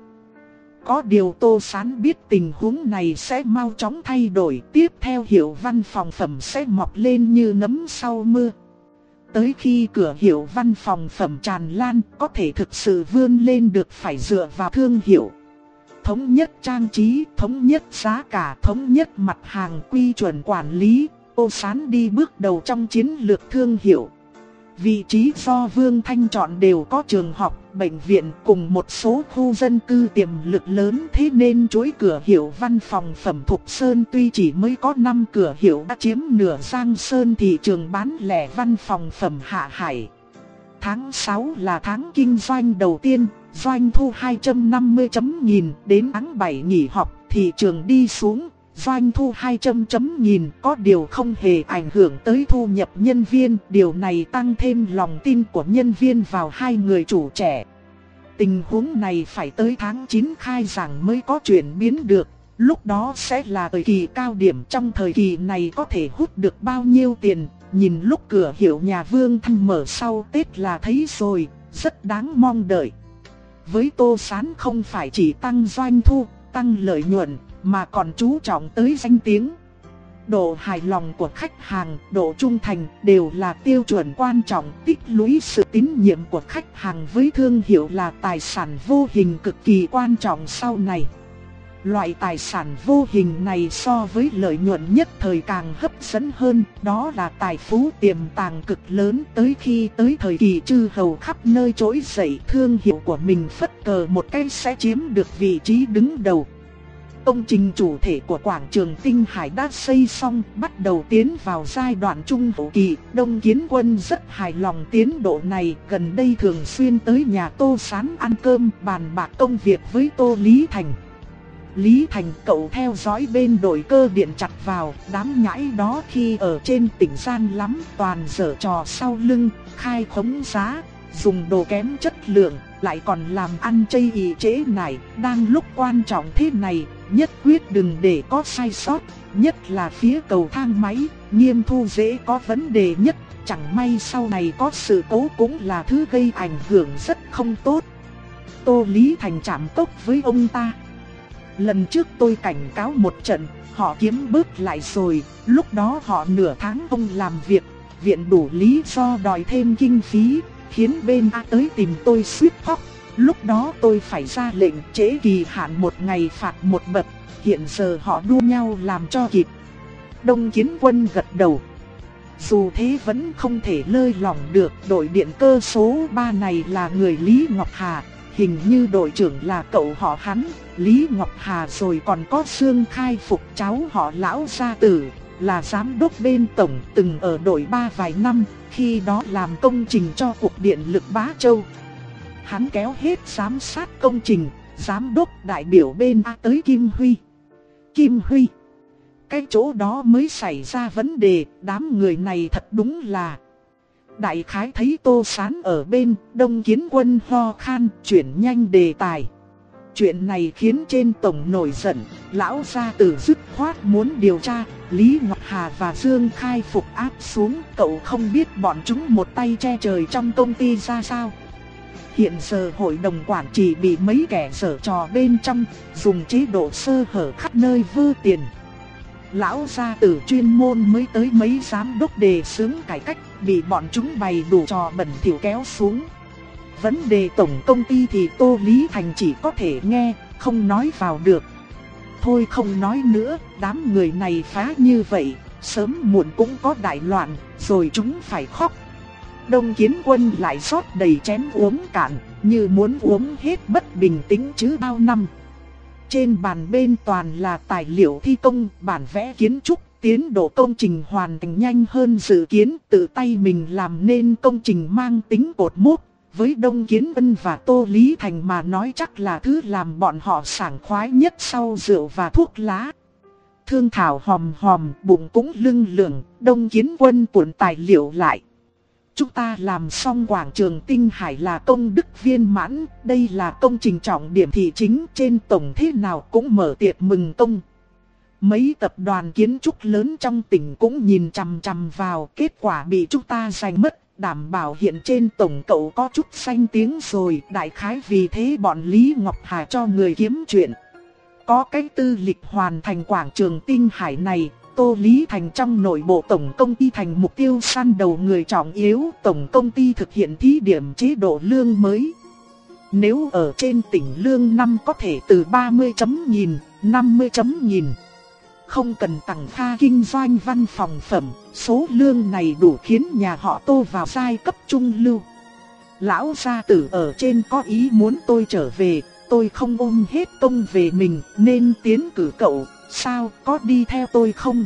Speaker 1: Có điều Tô Sán biết tình huống này sẽ mau chóng thay đổi. Tiếp theo hiệu văn phòng phẩm sẽ mọc lên như nấm sau mưa. Tới khi cửa hiệu văn phòng phẩm tràn lan, có thể thực sự vươn lên được phải dựa vào thương hiệu. Thống nhất trang trí, thống nhất giá cả, thống nhất mặt hàng, quy chuẩn quản lý. Tô Sán đi bước đầu trong chiến lược thương hiệu. Vị trí do Vương Thanh chọn đều có trường học, bệnh viện cùng một số khu dân cư tiềm lực lớn. Thế nên chuỗi cửa hiệu văn phòng phẩm Thục Sơn tuy chỉ mới có năm cửa hiệu đã chiếm nửa Giang Sơn thị trường bán lẻ văn phòng phẩm Hạ Hải. Tháng sáu là tháng kinh doanh đầu tiên, doanh thu hai trăm năm mươi chấm nghìn. Đến tháng bảy nghỉ học, thị trường đi xuống, doanh thu hai trăm chấm nghìn. Có điều không hề ảnh hưởng tới thu nhập nhân viên. Điều này tăng thêm lòng tin của nhân viên vào hai người chủ trẻ. Tình huống này phải tới tháng chín khai giảng mới có chuyển biến được. Lúc đó sẽ là thời kỳ cao điểm. Trong thời kỳ này có thể hút được bao nhiêu tiền, nhìn lúc cửa hiệu nhà Vương Thanh mở sau Tết là thấy rồi. Rất đáng mong đợi. Với Tô Sán không phải chỉ tăng doanh thu, tăng lợi nhuận, mà còn chú trọng tới danh tiếng. Độ hài lòng của khách hàng, độ trung thành đều là tiêu chuẩn quan trọng. Tích lũy sự tín nhiệm của khách hàng với thương hiệu là tài sản vô hình cực kỳ quan trọng sau này. Loại tài sản vô hình này so với lợi nhuận nhất thời càng hấp dẫn hơn. Đó là tài phú tiềm tàng cực lớn. Tới khi tới thời kỳ chư hầu khắp nơi trỗi dậy, thương hiệu của mình phất cờ một cái sẽ chiếm được vị trí đứng đầu. Công trình chủ thể của quảng trường Tinh Hải đã xây xong, bắt đầu tiến vào giai đoạn trung hậu kỳ. Đông Kiến Quân rất hài lòng tiến độ này, gần đây thường xuyên tới nhà Tô Sán ăn cơm, bàn bạc công việc với Tô Lý Thành. Lý Thành cậu theo dõi bên đội cơ điện chặt vào, đám nhãi đó khi ở trên tỉnh gian lắm, toàn giở trò sau lưng, khai khống giá, dùng đồ kém chất lượng, lại còn làm ăn chây ì trễ nải. Đang lúc quan trọng thế này, nhất quyết đừng để có sai sót, nhất là phía cầu thang máy, nghiêm thu dễ có vấn đề nhất. Chẳng may sau này có sự cố cũng là thứ gây ảnh hưởng rất không tốt. Tô Lý Thành chạm tốc với ông ta. Lần trước tôi cảnh cáo một trận, họ kiếm bớt lại rồi. Lúc đó họ nửa tháng không làm việc, viện đủ lý do đòi thêm kinh phí, khiến bên A tới tìm tôi suýt khóc. Lúc đó tôi phải ra lệnh trễ kỳ hạn một ngày phạt một bậc. Hiện giờ họ đua nhau làm cho kịp. Đông Kiến Quân gật đầu. Dù thế vẫn không thể lơi lỏng được. Đội điện cơ số ba này là người Lý Ngọc Hà. Hình như đội trưởng là cậu họ hắn, Lý Ngọc Hà, rồi còn có Dương Khai Phục, cháu họ Lão gia tử, là giám đốc bên tổng, từng ở đội ba vài năm, khi đó làm công trình cho Cục Điện lực Bá Châu. Hắn kéo hết giám sát công trình, giám đốc đại biểu bên A tới Kim Huy. Kim Huy, cái chỗ đó mới xảy ra vấn đề, đám người này thật đúng là... Đại khái thấy Tô Sán ở bên, Đông Kiến Quân ho khan, chuyển nhanh đề tài. Chuyện này khiến trên tổng nổi giận, lão gia tử dứt khoát muốn điều tra. Lý Ngọc Hà và Dương Khai Phục áp xuống, cậu không biết bọn chúng một tay che trời trong công ty ra sao. Hiện giờ hội đồng quản trị bị mấy kẻ giở trò bên trong, dùng chế độ sơ hở khắp nơi vơ tiền. Lão gia tử chuyên môn mới tới mấy giám đốc đề xướng cải cách, bị bọn chúng bày đủ trò bẩn thỉu kéo xuống. Vấn đề tổng công ty thì Tô Lý Thành chỉ có thể nghe, không nói vào được. Thôi không nói nữa, đám người này phá như vậy, sớm muộn cũng có đại loạn, rồi chúng phải khóc. Đông Kiến Quân lại rót đầy chén uống cạn, như muốn uống hết bất bình tĩnh chứ bao năm. Trên bàn bên toàn là tài liệu thi công, bản vẽ kiến trúc, tiến độ công trình hoàn thành nhanh hơn dự kiến, tự tay mình làm nên công trình mang tính cột mốc. Với Đông Kiến Vân và Tô Lý Thành mà nói chắc là thứ làm bọn họ sảng khoái nhất sau rượu và thuốc lá. Thương thảo hòm hòm, bụng cũng lưng lửng, Đông Kiến Quân cuộn tài liệu lại. Chúng ta làm xong quảng trường Tinh Hải là công đức viên mãn, đây là công trình trọng điểm thị chính, trên tổng thế nào cũng mở tiệc mừng công. Mấy tập đoàn kiến trúc lớn trong tỉnh cũng nhìn chằm chằm vào, kết quả bị chúng ta giành mất. Đảm bảo hiện trên tổng cậu có chút danh tiếng rồi, đại khái vì thế bọn Lý Ngọc Hà cho người kiếm chuyện. Có cái tư lịch hoàn thành quảng trường Tinh Hải này, Tô Lý Thành trong nội bộ tổng công ty thành mục tiêu săn đầu người trọng yếu. Tổng công ty thực hiện thí điểm chế độ lương mới. Nếu ở trên tỉnh lương năm có thể từ ba mươi chấm nghìn, năm mươi chấm nghìn. Không cần tặng pha kinh doanh văn phòng phẩm, số lương này đủ khiến nhà họ Tô vào giai cấp trung lưu. Lão gia tử ở trên có ý muốn tôi trở về, tôi không ôm hết công về mình nên tiến cử cậu, sao có đi theo tôi không?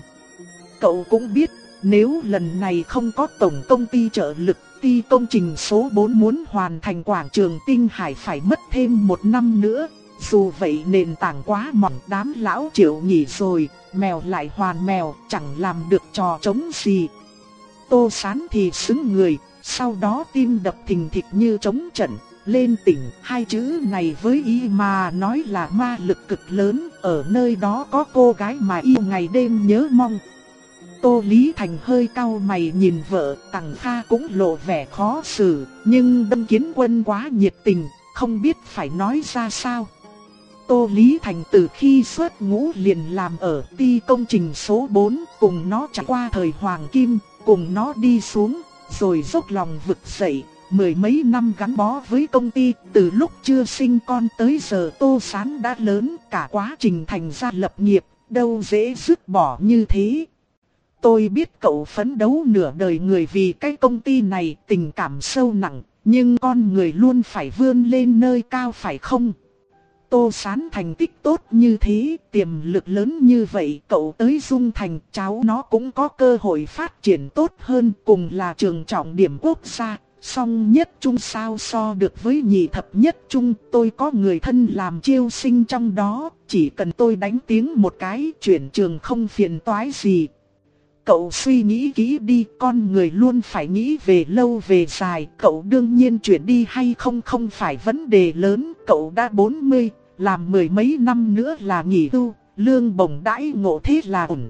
Speaker 1: Cậu cũng biết, nếu lần này không có tổng công ty trợ lực, ty công trình số bốn muốn hoàn thành quảng trường Tinh Hải phải mất thêm một năm nữa. Dù vậy nền tảng quá mỏng, đám lão Triệu nghỉ rồi, mèo lại hoàn mèo, chẳng làm được trò trống gì. Tô Sán thì xứng người, sau đó tim đập thình thịch như trống trận. Lên tỉnh, hai chữ này với y mà nói là ma lực cực lớn, ở nơi đó có cô gái mà y ngày đêm nhớ mong. Tô Lý Thành hơi cau mày nhìn vợ, Tằng Kha cũng lộ vẻ khó xử, nhưng Đông Kiến Quân quá nhiệt tình, không biết phải nói ra sao. Tô Lý Thành từ khi xuất ngũ liền làm ở ty công trình số bốn, cùng nó trải qua thời Hoàng Kim, cùng nó đi xuống, rồi dốc lòng vực dậy. Mười mấy năm gắn bó với công ty, từ lúc chưa sinh con tới giờ Tô Sán đã lớn, cả quá trình thành ra lập nghiệp, đâu dễ dứt bỏ như thế. Tôi biết cậu phấn đấu nửa đời người vì cái công ty này, tình cảm sâu nặng, nhưng con người luôn phải vươn lên nơi cao phải không? Tô Sán thành tích tốt như thế, tiềm lực lớn như vậy, cậu tới Dung Thành, cháu nó cũng có cơ hội phát triển tốt hơn, cùng là trường trọng điểm quốc gia. Song nhất trung sao so được với nhị thập nhất trung, tôi có người thân làm chiêu sinh trong đó, chỉ cần tôi đánh tiếng một cái, chuyển trường không phiền toái gì. Cậu suy nghĩ kỹ đi, con người luôn phải nghĩ về lâu về dài, cậu đương nhiên chuyển đi hay không không phải vấn đề lớn, cậu đã bốn mươi, làm mười mấy năm nữa là nghỉ hưu, lương bổng đãi ngộ thế là ổn.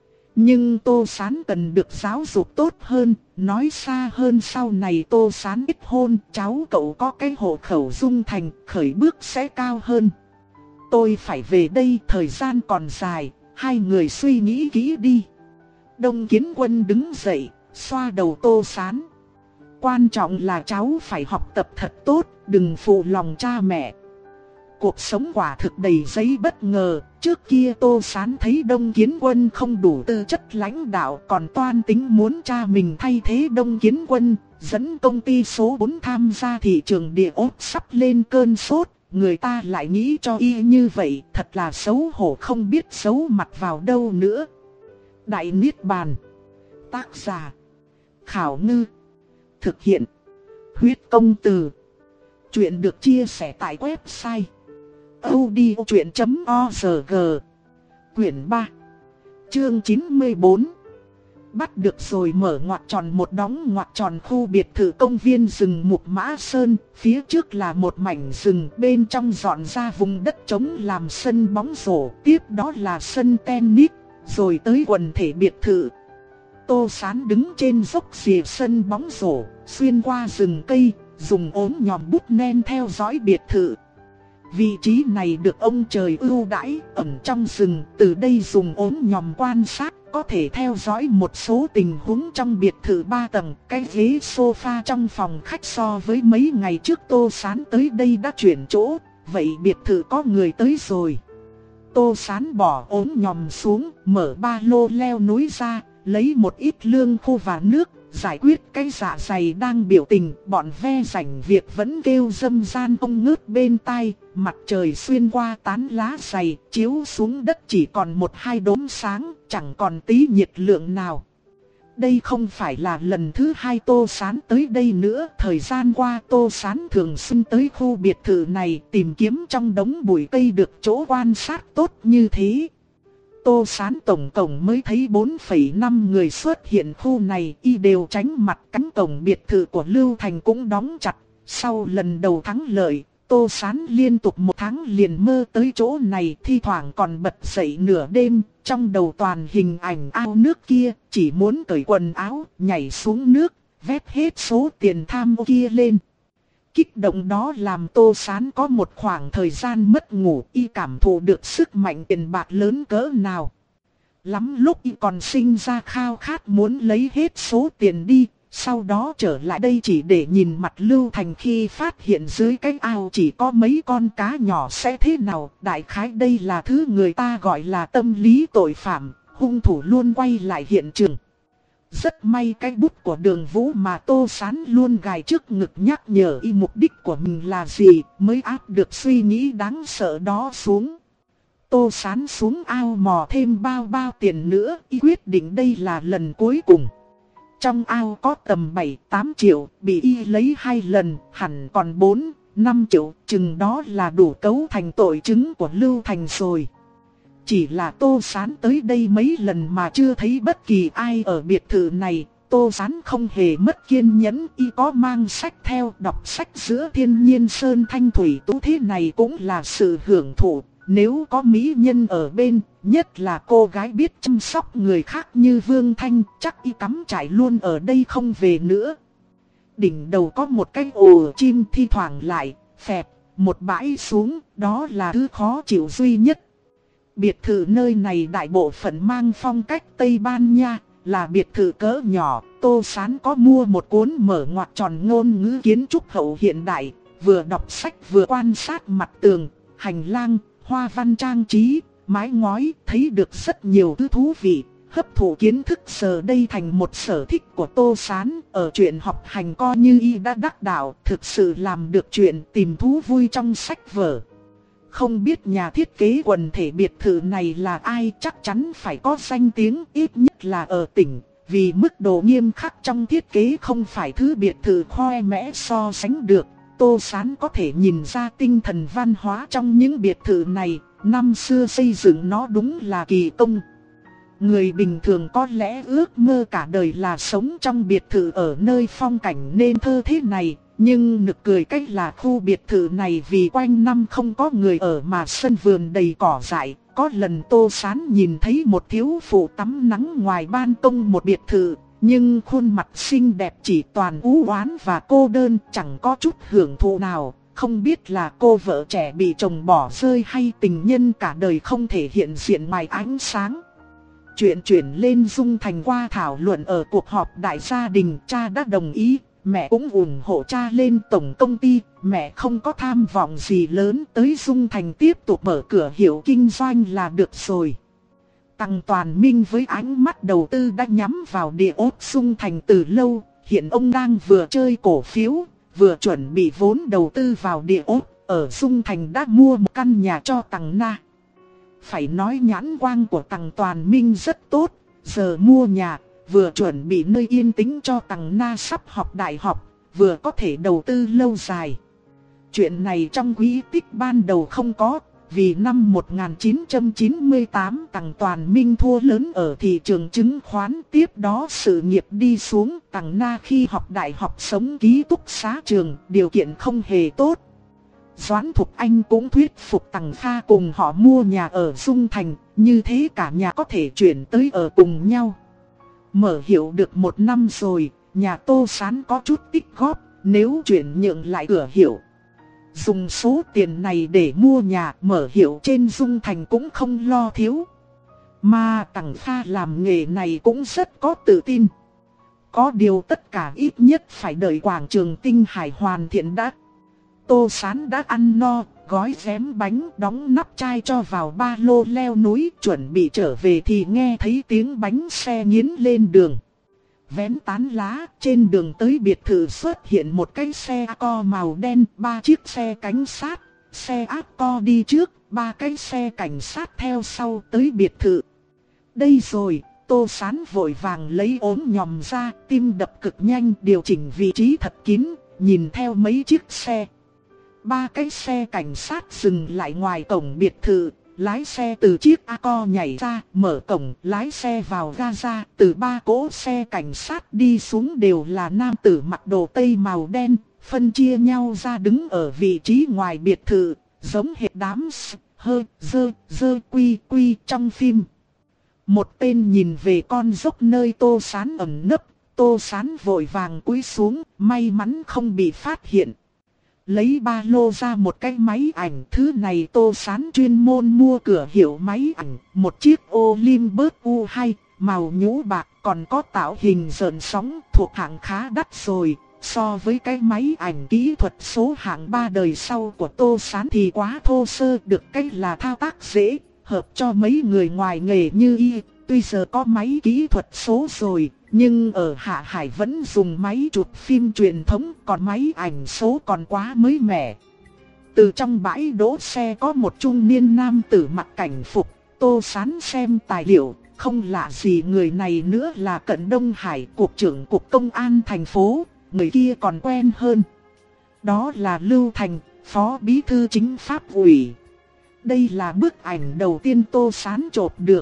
Speaker 1: Nhưng Tô Sán cần được giáo dục tốt hơn, nói xa hơn sau này Tô Sán kết hôn, cháu cậu có cái hộ khẩu Dung Thành, khởi bước sẽ cao hơn. Tôi phải về đây, thời gian còn dài, hai người suy nghĩ kỹ đi. Đông Kiến Quân đứng dậy, xoa đầu Tô Sán. Quan trọng là cháu phải học tập thật tốt, đừng phụ lòng cha mẹ. Cuộc sống quả thực đầy giấy bất ngờ, trước kia Tô Sán thấy Đông Kiến Quân không đủ tư chất lãnh đạo, còn toan tính muốn cha mình thay thế Đông Kiến Quân, dẫn công ty số bốn tham gia thị trường địa ốc sắp lên cơn sốt, người ta lại nghĩ cho y như vậy, thật là xấu hổ không biết xấu mặt vào đâu nữa. Đại Niết Bàn. Tác giả Khảo Ngư. Thực hiện Huyết Công Từ. Chuyện được chia sẻ tại website audiochuyện chấm org. Quyển ba. Chương chín mươi bốn. bắt được rồi mở ngoặc tròn một đóng ngoặc tròn khu biệt thự công viên rừng Mục Mã Sơn, phía trước là một mảnh rừng, bên trong dọn ra vùng đất trống làm sân bóng rổ, tiếp đó là sân tennis, rồi tới quần thể biệt thự. Tô Sán đứng trên dốc rìa sân bóng rổ, xuyên qua rừng cây, dùng ốm nhòm bút nen theo dõi biệt thự. Vị trí này được ông trời ưu đãi, ẩn trong rừng, từ đây dùng ốm nhòm quan sát, có thể theo dõi một số tình huống trong biệt thự ba tầng. Cái ghế sofa trong phòng khách so với mấy ngày trước Tô Sán tới đây đã chuyển chỗ, vậy biệt thự có người tới rồi. Tô Sán bỏ ốm nhòm xuống, mở ba lô leo núi ra, lấy một ít lương khô và nước, giải quyết cái dạ dày đang biểu tình. Bọn ve rảnh việc vẫn kêu râm ran không ngớt bên tai. Mặt trời xuyên qua tán lá dày, chiếu xuống đất chỉ còn một hai đốm sáng, chẳng còn tí nhiệt lượng nào. Đây không phải là lần thứ hai Tô Sán tới đây nữa. Thời gian qua Tô Sán thường xuyên tới khu biệt thự này, tìm kiếm trong đống bụi cây được chỗ quan sát tốt như thế. Tô Sán tổng cộng mới thấy bốn phẩy năm người xuất hiện khu này, y đều tránh mặt. Cánh cổng biệt thự của Lưu Thành cũng đóng chặt. Sau lần đầu thắng lợi, Tô Sán liên tục một tháng liền mơ tới chỗ này, thi thoảng còn bật dậy nửa đêm, trong đầu toàn hình ảnh ao nước kia, chỉ muốn cởi quần áo, nhảy xuống nước, vét hết số tiền tham ô kia lên. Kích động đó làm Tô Sán có một khoảng thời gian mất ngủ, y cảm thụ được sức mạnh tiền bạc lớn cỡ nào. Lắm lúc y còn sinh ra khao khát muốn lấy hết số tiền đi, sau đó trở lại đây chỉ để nhìn mặt Lưu Thành khi phát hiện dưới cái ao chỉ có mấy con cá nhỏ sẽ thế nào. Đại khái đây là thứ người ta gọi là tâm lý tội phạm, hung thủ luôn quay lại hiện trường. Rất may cái bút của Đường Vũ mà Tô Sán luôn gài trước ngực nhắc nhở y mục đích của mình là gì, mới áp được suy nghĩ đáng sợ đó xuống. Tô Sán xuống ao mò thêm bao bao tiền nữa, y quyết định đây là lần cuối cùng. Trong ao có tầm bảy tám triệu, bị y lấy hai lần, hẳn còn bốn năm triệu, chừng đó là đủ cấu thành tội chứng của Lưu Thành rồi. Chỉ là Tô Sán tới đây mấy lần mà chưa thấy bất kỳ ai ở biệt thự này. Tô Sán không hề mất kiên nhẫn, y có mang sách theo, đọc sách giữa thiên nhiên sơn thanh thủy tú thế này cũng là sự hưởng thụ. Nếu có mỹ nhân ở bên, nhất là cô gái biết chăm sóc người khác như Vương Thanh, chắc y cắm trại luôn ở đây không về nữa. Đỉnh đầu có một cái ổ chim thi thoảng lại, phẹt, một bãi xuống, đó là thứ khó chịu duy nhất. Biệt thự nơi này đại bộ phận mang phong cách Tây Ban Nha, là biệt thự cỡ nhỏ. Tô Sán có mua một cuốn mở ngoặc tròn ngôn ngữ kiến trúc hậu hiện đại, vừa đọc sách vừa quan sát mặt tường, hành lang, hoa văn trang trí, mái ngói, thấy được rất nhiều thứ thú vị. Hấp thụ kiến thức giờ đây thành một sở thích của Tô Sán. Ở chuyện học hành coi như y đã đắc đạo, thực sự làm được chuyện tìm thú vui trong sách vở. Không biết nhà thiết kế quần thể biệt thự này là ai, chắc chắn phải có danh tiếng, ít nhất là ở tỉnh. Vì mức độ nghiêm khắc trong thiết kế không phải thứ biệt thự khoe mẽ so sánh được. Tô Sán có thể nhìn ra tinh thần văn hóa trong những biệt thự này. Năm xưa xây dựng nó đúng là kỳ công. Người bình thường có lẽ ước mơ cả đời là sống trong biệt thự ở nơi phong cảnh nên thơ thế này. Nhưng nực cười cách là khu biệt thự này vì quanh năm không có người ở mà sân vườn đầy cỏ dại. Có lần Tô Sán nhìn thấy một thiếu phụ tắm nắng ngoài ban công một biệt thự, nhưng khuôn mặt xinh đẹp chỉ toàn u oán và cô đơn, chẳng có chút hưởng thụ nào. Không biết là cô vợ trẻ bị chồng bỏ rơi hay tình nhân cả đời không thể hiện diện ngoài ánh sáng. Chuyện chuyển lên Dung Thành qua thảo luận ở cuộc họp đại gia đình, cha đã đồng ý. Mẹ cũng ủng hộ cha lên tổng công ty, mẹ không có tham vọng gì lớn, tới Dung Thành tiếp tục mở cửa hiệu kinh doanh là được rồi. Tăng Toàn Minh với ánh mắt đầu tư đã nhắm vào địa ốt Dung Thành từ lâu, hiện ông đang vừa chơi cổ phiếu, vừa chuẩn bị vốn đầu tư vào địa ốt, ở Dung Thành đã mua một căn nhà cho Tăng Na. Phải nói nhãn quang của Tăng Toàn Minh rất tốt, giờ mua nhà, vừa chuẩn bị nơi yên tĩnh cho Tăng Na sắp học đại học, vừa có thể đầu tư lâu dài. Chuyện này trong quỹ tích ban đầu không có, vì năm một nghìn chín trăm chín mươi tám Tằng Toàn Minh thua lớn ở thị trường chứng khoán, tiếp đó sự nghiệp đi xuống. Tằng Na khi học đại học sống ký túc xá trường, điều kiện không hề tốt. Doãn Thục Anh cũng thuyết phục Tằng Kha cùng họ mua nhà ở Dung Thành, như thế cả nhà có thể chuyển tới ở cùng nhau. Mở hiệu được một năm rồi, nhà Tô Sán có chút tích góp, nếu chuyển nhượng lại cửa hiệu, dùng số tiền này để mua nhà mở hiệu trên Dung Thành cũng không lo thiếu. Mà Tằng Kha làm nghề này cũng rất có tự tin. Có điều tất cả ít nhất phải đợi quảng trường Tinh Hải hoàn thiện đã. Tô Sán đã ăn no, gói rém bánh, đóng nắp chai cho vào ba lô leo núi, chuẩn bị trở về thì nghe thấy tiếng bánh xe nghiến lên đường. Vén tán lá, trên đường tới biệt thự xuất hiện một cái xe co màu đen, ba chiếc xe cảnh sát, xe áp co đi trước, ba cái xe cảnh sát theo sau tới biệt thự. Đây rồi, Tô Sán vội vàng lấy ốm nhòm ra, tim đập cực nhanh, điều chỉnh vị trí thật kín, nhìn theo mấy chiếc xe. Ba cái xe cảnh sát dừng lại ngoài cổng biệt thự, lái xe từ chiếc A-co nhảy ra, mở cổng, lái xe vào ga ra. Từ ba cỗ xe cảnh sát đi xuống đều là nam tử mặc đồ tây màu đen, phân chia nhau ra đứng ở vị trí ngoài biệt thự, giống hệt đám hơi dơ dơ quy quy trong phim. Một tên nhìn về con dốc nơi Tô Sán ẩn nấp, Tô Sán vội vàng cúi xuống, may mắn không bị phát hiện. Lấy ba lô ra một cái máy ảnh, thứ này Tô Sán chuyên môn mua cửa hiệu máy ảnh, một chiếc Olympus U hai, màu nhũ bạc, còn có tạo hình rợn sóng, thuộc hạng khá đắt rồi. So với cái máy ảnh kỹ thuật số hạng ba đời sau của Tô Sán thì quá thô sơ, được cái là thao tác dễ, hợp cho mấy người ngoài nghề như y. Tuy giờ có máy kỹ thuật số rồi, nhưng ở Hạ Hải vẫn dùng máy chụp phim truyền thống, còn máy ảnh số còn quá mới mẻ. Từ trong bãi đỗ xe có một trung niên nam tử mặc cảnh phục, Tô Sán xem tài liệu, không lạ gì người này nữa là Cận Đông Hải, cục trưởng cục công an thành phố, người kia còn quen hơn. Đó là Lưu Thành, phó bí thư chính pháp ủy. Đây là bức ảnh đầu tiên Tô Sán chộp được.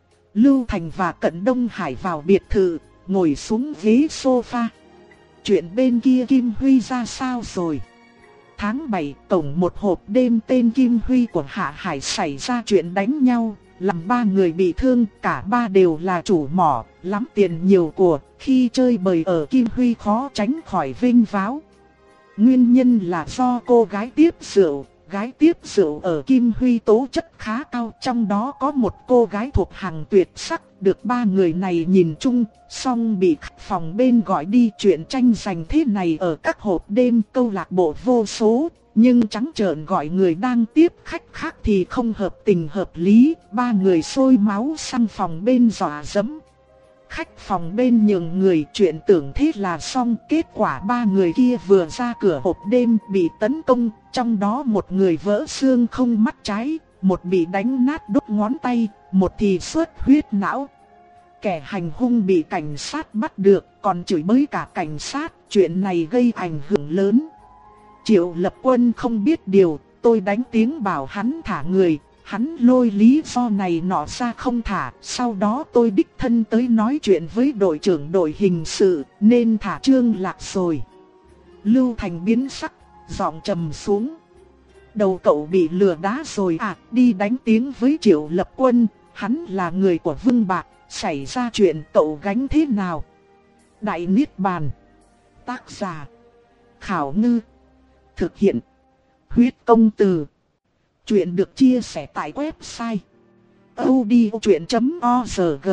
Speaker 1: Lưu Thành và Cận Đông Hải vào biệt thự, ngồi xuống ghế sofa. Chuyện bên kia Kim Huy ra sao rồi? Tháng bảy, tổng một hộp đêm tên Kim Huy của Hạ Hải xảy ra chuyện đánh nhau, làm ba người bị thương, cả ba đều là chủ mỏ, lắm tiền nhiều của, khi chơi bời ở Kim Huy khó tránh khỏi vinh váo. Nguyên nhân là do cô gái tiếp rượu. Gái tiếp rượu ở Kim Huy tố chất khá cao, trong đó có một cô gái thuộc hàng tuyệt sắc, được ba người này nhìn chung, song bị khách phòng bên gọi đi. Chuyện tranh giành thế này ở các hộp đêm câu lạc bộ vô số, nhưng trắng trợn gọi người đang tiếp khách khác thì không hợp tình hợp lý. Ba người sôi máu sang phòng bên dọa dẫm. Khách phòng bên nhường người, chuyện tưởng thế là xong, kết quả ba người kia vừa ra cửa hộp đêm bị tấn công, trong đó một người vỡ xương không mắt trái, một bị đánh nát đốt ngón tay, một thì xuất huyết não. Kẻ hành hung bị cảnh sát bắt được, còn chửi bới cả cảnh sát, chuyện này gây ảnh hưởng lớn. Triệu Lập Quân không biết điều, tôi đánh tiếng bảo hắn thả người. Hắn lôi lý do này nọ ra không thả, sau đó tôi đích thân tới nói chuyện với đội trưởng đội hình sự, nên thả Trương Lạc rồi. Lưu Thành biến sắc, giọng trầm xuống. Đầu cậu bị lừa đá rồi à, đi đánh tiếng với Triệu Lập Quân, hắn là người của Vương Bạc, xảy ra chuyện cậu gánh thế nào? Đại Niết Bàn. Tác giả Khảo Ngư. Thực hiện Huyết Công Từ. Chuyện được chia sẻ tại website audiochuyện chấm org.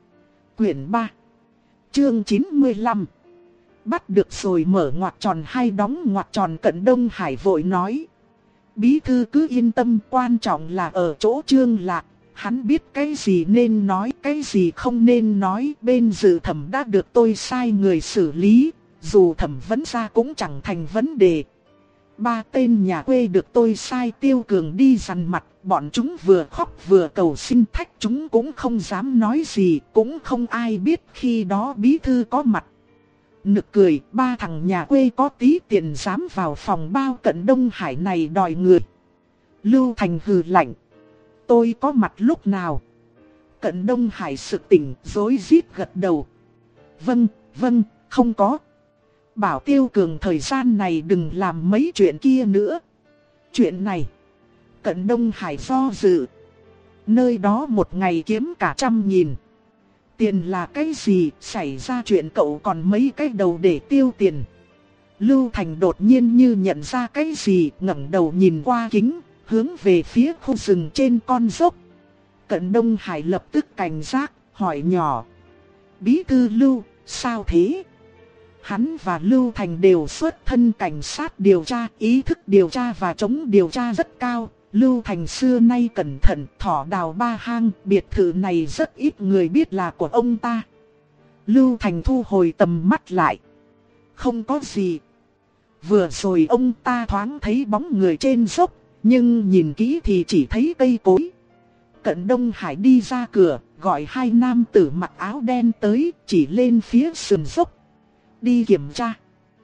Speaker 1: Quyển ba, chương chín mươi lăm. Bắt được rồi, mở ngoặc tròn hay đóng ngoặc tròn. Cận Đông Hải vội nói. Bí thư cứ yên tâm, quan trọng là ở chỗ Trương Lạc. Hắn biết cái gì nên nói, cái gì không nên nói. Bên dự thẩm đã được tôi sai người xử lý, dù thẩm vấn ra cũng chẳng thành vấn đề. Ba tên nhà quê được tôi sai Tiêu Cường đi dằn mặt, bọn chúng vừa khóc vừa cầu xin thách, chúng cũng không dám nói gì, cũng không ai biết khi đó bí thư có mặt. Nực cười, ba thằng nhà quê có tí tiền dám vào phòng bao Cận Đông Hải này đòi người. Lưu Thành hừ lạnh. Tôi có mặt lúc nào? Cận Đông Hải sực tỉnh, rối rít gật đầu. Vâng, vâng, không có. Bảo Tiêu Cường thời gian này đừng làm mấy chuyện kia nữa. Chuyện này. Cận Đông Hải do dự. Nơi đó một ngày kiếm cả trăm nghìn. Tiền là cái gì, xảy ra chuyện cậu còn mấy cái đầu để tiêu tiền. Lưu Thành đột nhiên như nhận ra cái gì, ngẩng đầu nhìn qua kính, hướng về phía khu rừng trên con dốc. Cận Đông Hải lập tức cảnh giác, hỏi nhỏ. Bí thư Lưu, sao thế? Hắn và Lưu Thành đều xuất thân cảnh sát điều tra, ý thức điều tra và chống điều tra rất cao. Lưu Thành xưa nay cẩn thận, thỏ đào ba hang, biệt thự này rất ít người biết là của ông ta. Lưu Thành thu hồi tầm mắt lại. Không có gì. Vừa rồi ông ta thoáng thấy bóng người trên dốc, nhưng nhìn kỹ thì chỉ thấy cây cối. Cận Đông Hải đi ra cửa, gọi hai nam tử mặc áo đen tới, chỉ lên phía sườn dốc. Đi kiểm tra.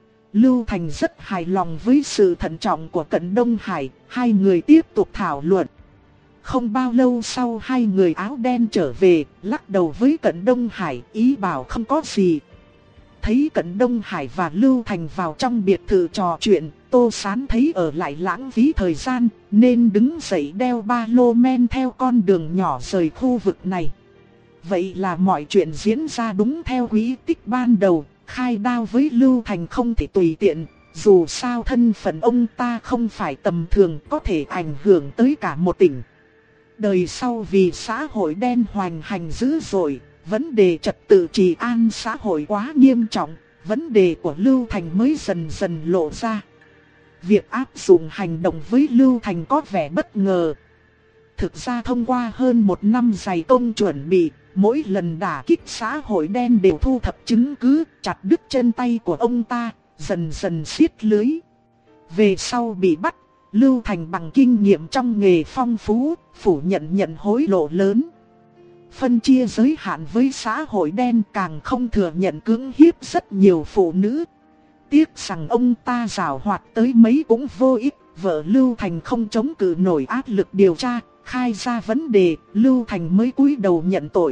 Speaker 1: Lưu Thành rất hài lòng với sự thận trọng của Cận Đông Hải, hai người tiếp tục thảo luận. Không bao lâu sau hai người áo đen trở về, lắc đầu với Cận Đông Hải, ý bảo không có gì. Thấy Cận Đông Hải và Lưu Thành vào trong biệt thự trò chuyện, Tô Sán thấy ở lại lãng phí thời gian, nên đứng dậy đeo ba lô men theo con đường nhỏ rời khu vực này. Vậy là mọi chuyện diễn ra đúng theo quỹ tích ban đầu. Khai đao với Lưu Thành không thể tùy tiện, dù sao thân phận ông ta không phải tầm thường, có thể ảnh hưởng tới cả một tỉnh. Đời sau vì xã hội đen hoành hành dữ dội, vấn đề trật tự trị an xã hội quá nghiêm trọng, vấn đề của Lưu Thành mới dần dần lộ ra. Việc áp dụng hành động với Lưu Thành có vẻ bất ngờ. Thực ra thông qua hơn một năm dày công chuẩn bị, mỗi lần đả kích xã hội đen đều thu thập chứng cứ, chặt đứt chân tay của ông ta, dần dần xiết lưới. Về sau bị bắt, Lưu Thành bằng kinh nghiệm trong nghề phong phú, phủ nhận nhận hối lộ lớn. Phân chia giới hạn với xã hội đen, càng không thừa nhận cưỡng hiếp rất nhiều phụ nữ. Tiếc rằng ông ta giảo hoạt tới mấy cũng vô ích, vợ Lưu Thành không chống cự nổi áp lực điều tra, khai ra vấn đề, Lưu Thành mới cúi đầu nhận tội.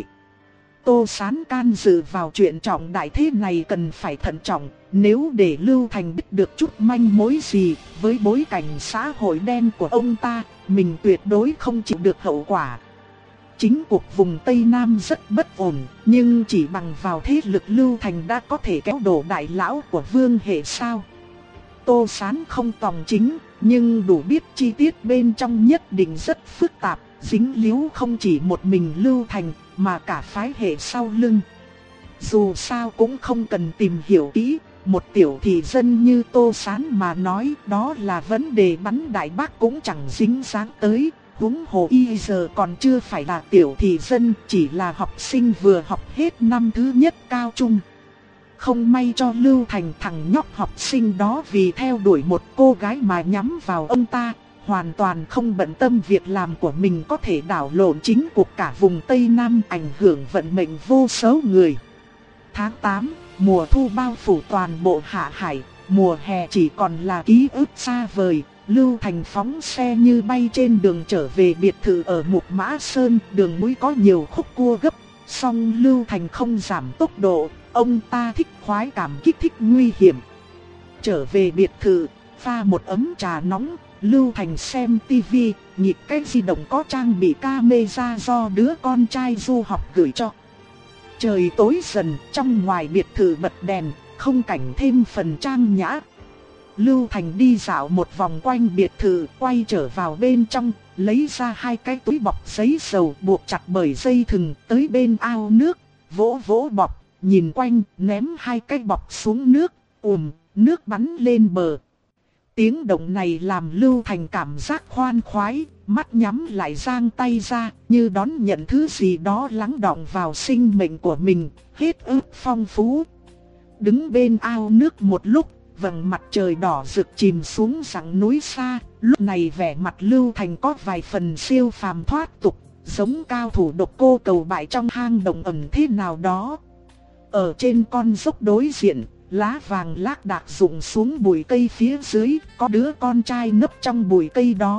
Speaker 1: Tô Sán can dự vào chuyện trọng đại thế này cần phải thận trọng, nếu để Lưu Thành biết được chút manh mối gì, với bối cảnh xã hội đen của ông ta, mình tuyệt đối không chịu được hậu quả. Chính cuộc vùng Tây Nam rất bất ổn, nhưng chỉ bằng vào thế lực Lưu Thành đã có thể kéo đổ đại lão của Vương Hệ sao? Tô Sán không tòng chính, nhưng đủ biết chi tiết bên trong nhất định rất phức tạp, dính líu không chỉ một mình Lưu Thành, mà cả phái hệ sau lưng. Dù sao cũng không cần tìm hiểu kỹ, một tiểu thị dân như Tô Sán mà nói đó là vấn đề bắn đại bác cũng chẳng dính dáng tới. Huống hồ y giờ còn chưa phải là tiểu thị dân, chỉ là học sinh vừa học hết năm thứ nhất cao trung. Không may cho Lưu Thành, thằng nhóc học sinh đó vì theo đuổi một cô gái mà nhắm vào ông ta, hoàn toàn không bận tâm việc làm của mình có thể đảo lộn chính cuộc cả vùng Tây Nam, ảnh hưởng vận mệnh vô số người. Tháng tám, mùa thu bao phủ toàn bộ Hạ Hải, mùa hè chỉ còn là ký ức xa vời. Lưu Thành phóng xe như bay trên đường trở về biệt thự ở Mục Mã Sơn, đường núi có nhiều khúc cua gấp, song Lưu Thành không giảm tốc độ, ông ta thích khoái cảm kích thích nguy hiểm. Trở về biệt thự, pha một ấm trà nóng, Lưu Thành xem tivi, nhịp cái di động có trang bị camera do đứa con trai du học gửi cho. Trời tối dần, trong ngoài biệt thự bật đèn, không cảnh thêm phần trang nhã. Lưu Thành đi dạo một vòng quanh biệt thự, quay trở vào bên trong, lấy ra hai cái túi bọc giấy dầu buộc chặt bởi dây thừng, tới bên ao nước, vỗ vỗ bọc, nhìn quanh, ném hai cái bọc xuống nước, ùm, nước bắn lên bờ. Tiếng động này làm Lưu Thành cảm giác khoan khoái, mắt nhắm lại giang tay ra, như đón nhận thứ gì đó lắng đọng vào sinh mệnh của mình, hết ức phong phú. Đứng bên ao nước một lúc, vầng mặt trời đỏ rực chìm xuống rặng núi xa, lúc này vẻ mặt Lưu Thành có vài phần siêu phàm thoát tục, giống cao thủ độc cô cầu bại trong hang động ẩn thế nào đó. Ở trên con dốc đối diện, lá vàng lác đác rụng xuống bụi cây phía dưới, có đứa con trai nấp trong bụi cây đó,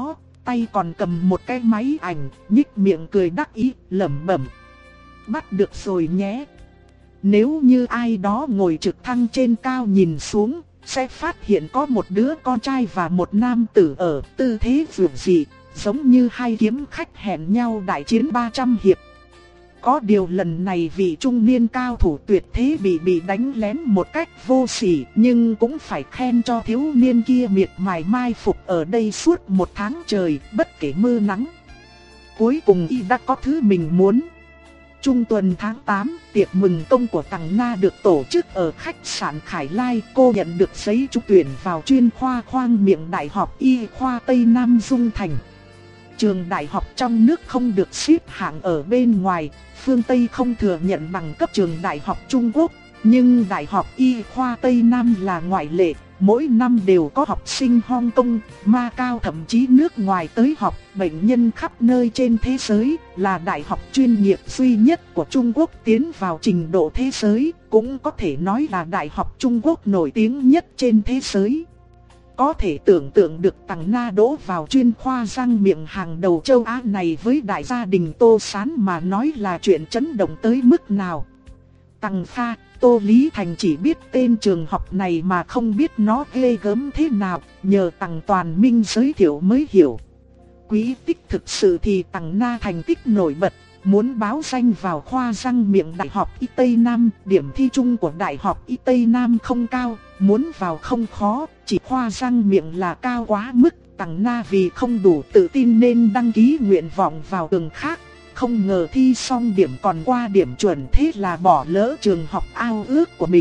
Speaker 1: tay còn cầm một cái máy ảnh, nhích miệng cười đắc ý, lẩm bẩm. Bắt được rồi nhé. Nếu như ai đó ngồi trực thăng trên cao nhìn xuống, sẽ phát hiện có một đứa con trai và một nam tử ở tư thế vượt dị, giống như hai kiếm khách hẹn nhau đại chiến ba trăm hiệp. Có điều lần này vị trung niên cao thủ tuyệt thế bị bị đánh lén một cách vô sỉ, nhưng cũng phải khen cho thiếu niên kia miệt mài mai phục ở đây suốt một tháng trời, bất kể mưa nắng. Cuối cùng y đã có thứ mình muốn. Trung tuần tháng tám, tiệc mừng công của Tằng Na được tổ chức ở khách sạn Khải Lai. Cô nhận được giấy trúng tuyển vào chuyên khoa khoang miệng Đại học Y khoa Tây Nam Dung Thành. Trường đại học trong nước không được xếp hạng ở bên ngoài, phương Tây không thừa nhận bằng cấp trường đại học Trung Quốc, nhưng Đại học Y khoa Tây Nam là ngoại lệ. Mỗi năm đều có học sinh Hong Kong, Macau thậm chí nước ngoài tới học, bệnh nhân khắp nơi trên thế giới, là đại học chuyên nghiệp duy nhất của Trung Quốc tiến vào trình độ thế giới, cũng có thể nói là đại học Trung Quốc nổi tiếng nhất trên thế giới. Có thể tưởng tượng được Tằng Na đỗ vào chuyên khoa răng miệng hàng đầu châu Á này với đại gia đình Tô Sán mà nói là chuyện chấn động tới mức nào. Tằng Kha, Tô Lý Thành chỉ biết tên trường học này mà không biết nó ghê gớm thế nào, nhờ Tằng Toàn Minh giới thiệu mới hiểu. Quý tích thực sự thì Tằng Na thành tích nổi bật, muốn báo danh vào khoa răng miệng Đại học Y Tây Nam, điểm thi chung của Đại học Y Tây Nam không cao, muốn vào không khó, chỉ khoa răng miệng là cao quá mức. Tằng Na vì không đủ tự tin nên đăng ký nguyện vọng vào trường khác. Không ngờ thi xong điểm còn qua điểm chuẩn, thế là bỏ lỡ trường học ao ước của mình.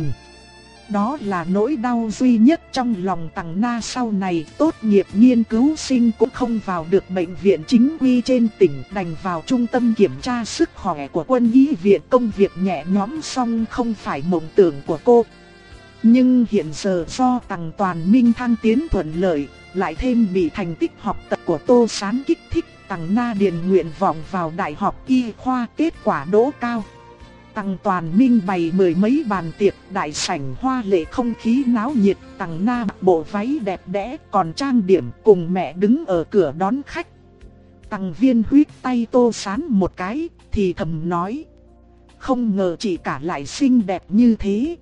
Speaker 1: Đó là nỗi đau duy nhất trong lòng Tằng Na sau này. Tốt nghiệp nghiên cứu sinh cũng không vào được bệnh viện chính quy trên tỉnh, đành vào trung tâm kiểm tra sức khỏe của quân y viện. Công việc nhẹ nhõm xong không phải mộng tưởng của cô. Nhưng hiện giờ do Tằng Toàn Minh thăng tiến thuận lợi, lại thêm bị thành tích học tập của Tô Sán kích thích, Tằng Na điền nguyện vọng vào Đại học Y khoa, kết quả đỗ cao. Tằng Toàn Minh bày mười mấy bàn tiệc, đại sảnh hoa lệ không khí náo nhiệt. Tằng Na mặc bộ váy đẹp đẽ còn trang điểm, cùng mẹ đứng ở cửa đón khách. Tằng Viên huýt tay Tô Sán một cái, thì thầm nói: không ngờ chị cả lại xinh đẹp như thế.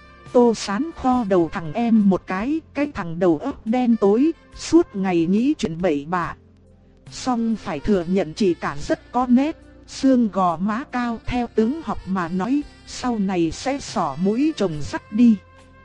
Speaker 1: Tô Sán kho đầu thằng em một cái, cái thằng đầu óc đen tối, suốt ngày nghĩ chuyện bậy bạ. Song phải thừa nhận chị cả rất có nét, xương gò má cao, theo tướng học mà nói, sau này sẽ xỏ mũi chồng sắt đi.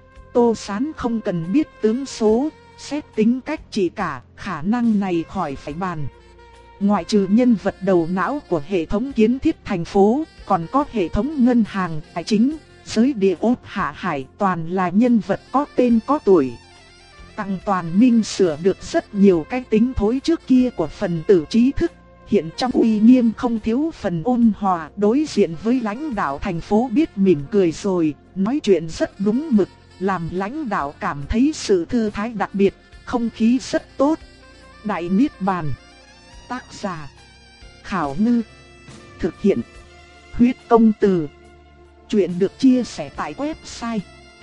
Speaker 1: Tô Sán không cần biết tướng số, xét tính cách chị cả, khả năng này khỏi phải bàn. Ngoại trừ nhân vật đầu não của hệ thống kiến thiết thành phố, còn có hệ thống ngân hàng, tài chính, giới địa ốt hạ hải, toàn là nhân vật có tên có tuổi. Tằng Toàn Minh sửa được rất nhiều cái tính thối trước kia của phần tử trí thức, hiện trong uy nghiêm không thiếu phần ôn hòa, đối diện với lãnh đạo thành phố biết mỉm cười rồi, nói chuyện rất đúng mực, làm lãnh đạo cảm thấy sự thư thái đặc biệt, không khí rất tốt. Đại Niết Bàn. Tác giả: Khảo Ngư. Thực hiện: Huyết Công Từ. Chuyện được chia sẻ tại website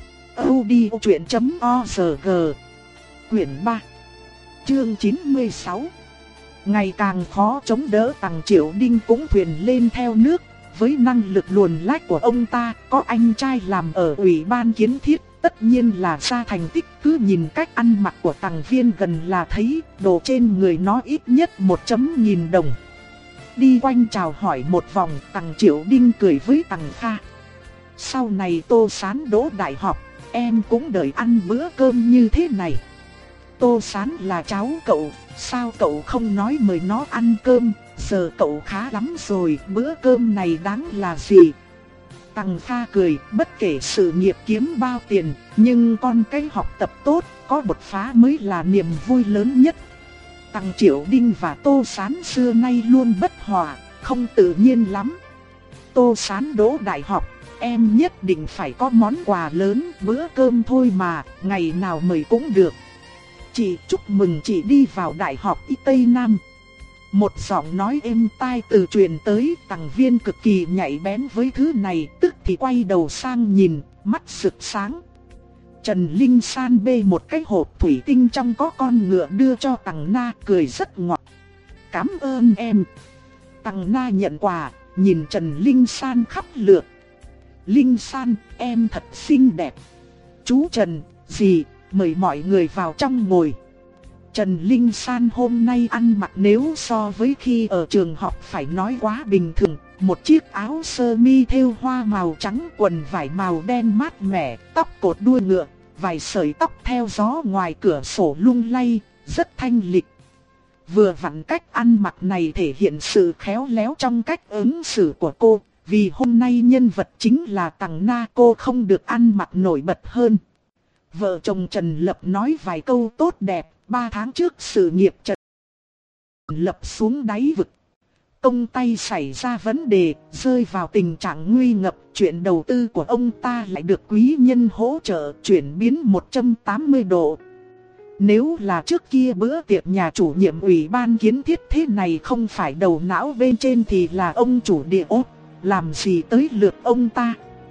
Speaker 1: audiochuyện chấm org. Quyển ba, chương chín mươi sáu. Ngày càng khó chống đỡ, Tằng Triệu Đinh cũng thuyền lên theo nước. Với năng lực luồn lách của ông ta, có anh trai làm ở ủy ban kiến thiết, tất nhiên là ra thành tích. Cứ nhìn cách ăn mặc của Tằng Viên gần là thấy, đồ trên người nó ít nhất một chấm nghìn đồng. Đi quanh chào hỏi một vòng, Tằng Triệu Đinh cười với Tằng Kha: sau này Tô Sán đỗ đại học, em cũng đợi ăn bữa cơm như thế này. Tô Sán là cháu cậu, sao cậu không nói mời nó ăn cơm, giờ cậu khá lắm rồi, bữa cơm này đáng là gì? Tằng Kha cười, bất kể sự nghiệp kiếm bao tiền, nhưng con cái học tập tốt, có đột phá mới là niềm vui lớn nhất. Tằng Triệu Đinh và Tô Sán xưa nay luôn bất hòa, không tự nhiên lắm. Tô Sán đỗ đại học, em nhất định phải có món quà lớn, bữa cơm thôi mà, ngày nào mời cũng được. Chị chúc mừng chị đi vào Đại học Y Tây Nam. Một giọng nói êm tai từ truyền tới, Tằng Viên cực kỳ nhạy bén với thứ này, tức thì quay đầu sang nhìn, mắt rực sáng. Trần Linh San bê một cái hộp thủy tinh trong có con ngựa đưa cho Tằng Na, cười rất ngọt. cảm ơn em. Tằng Na nhận quà, nhìn Trần Linh San khắp lượt. Linh San, em thật xinh đẹp. Chú Trần, dì, mời mọi người vào trong ngồi. Trần Linh San hôm nay ăn mặc nếu so với khi ở trường học phải nói quá bình thường. Một chiếc áo sơ mi thêu hoa màu trắng, quần vải màu đen mát mẻ, tóc cột đuôi ngựa, vài sợi tóc theo gió ngoài cửa sổ lung lay, rất thanh lịch. Vừa vặn cách ăn mặc này thể hiện sự khéo léo trong cách ứng xử của cô, vì hôm nay nhân vật chính là Tằng Na, cô không được ăn mặc nổi bật hơn. Vợ chồng Trần Lập nói vài câu tốt đẹp, ba tháng trước sự nghiệp Trần Lập xuống đáy vực. Công tay xảy ra vấn đề, rơi vào tình trạng nguy ngập, chuyện đầu tư của ông ta lại được quý nhân hỗ trợ chuyển biến một trăm tám mươi độ. Nếu là trước kia bữa tiệc nhà chủ nhiệm ủy ban kiến thiết thế này không phải đầu não bên trên thì là ông chủ địa ốt, làm gì tới lượt ông ta.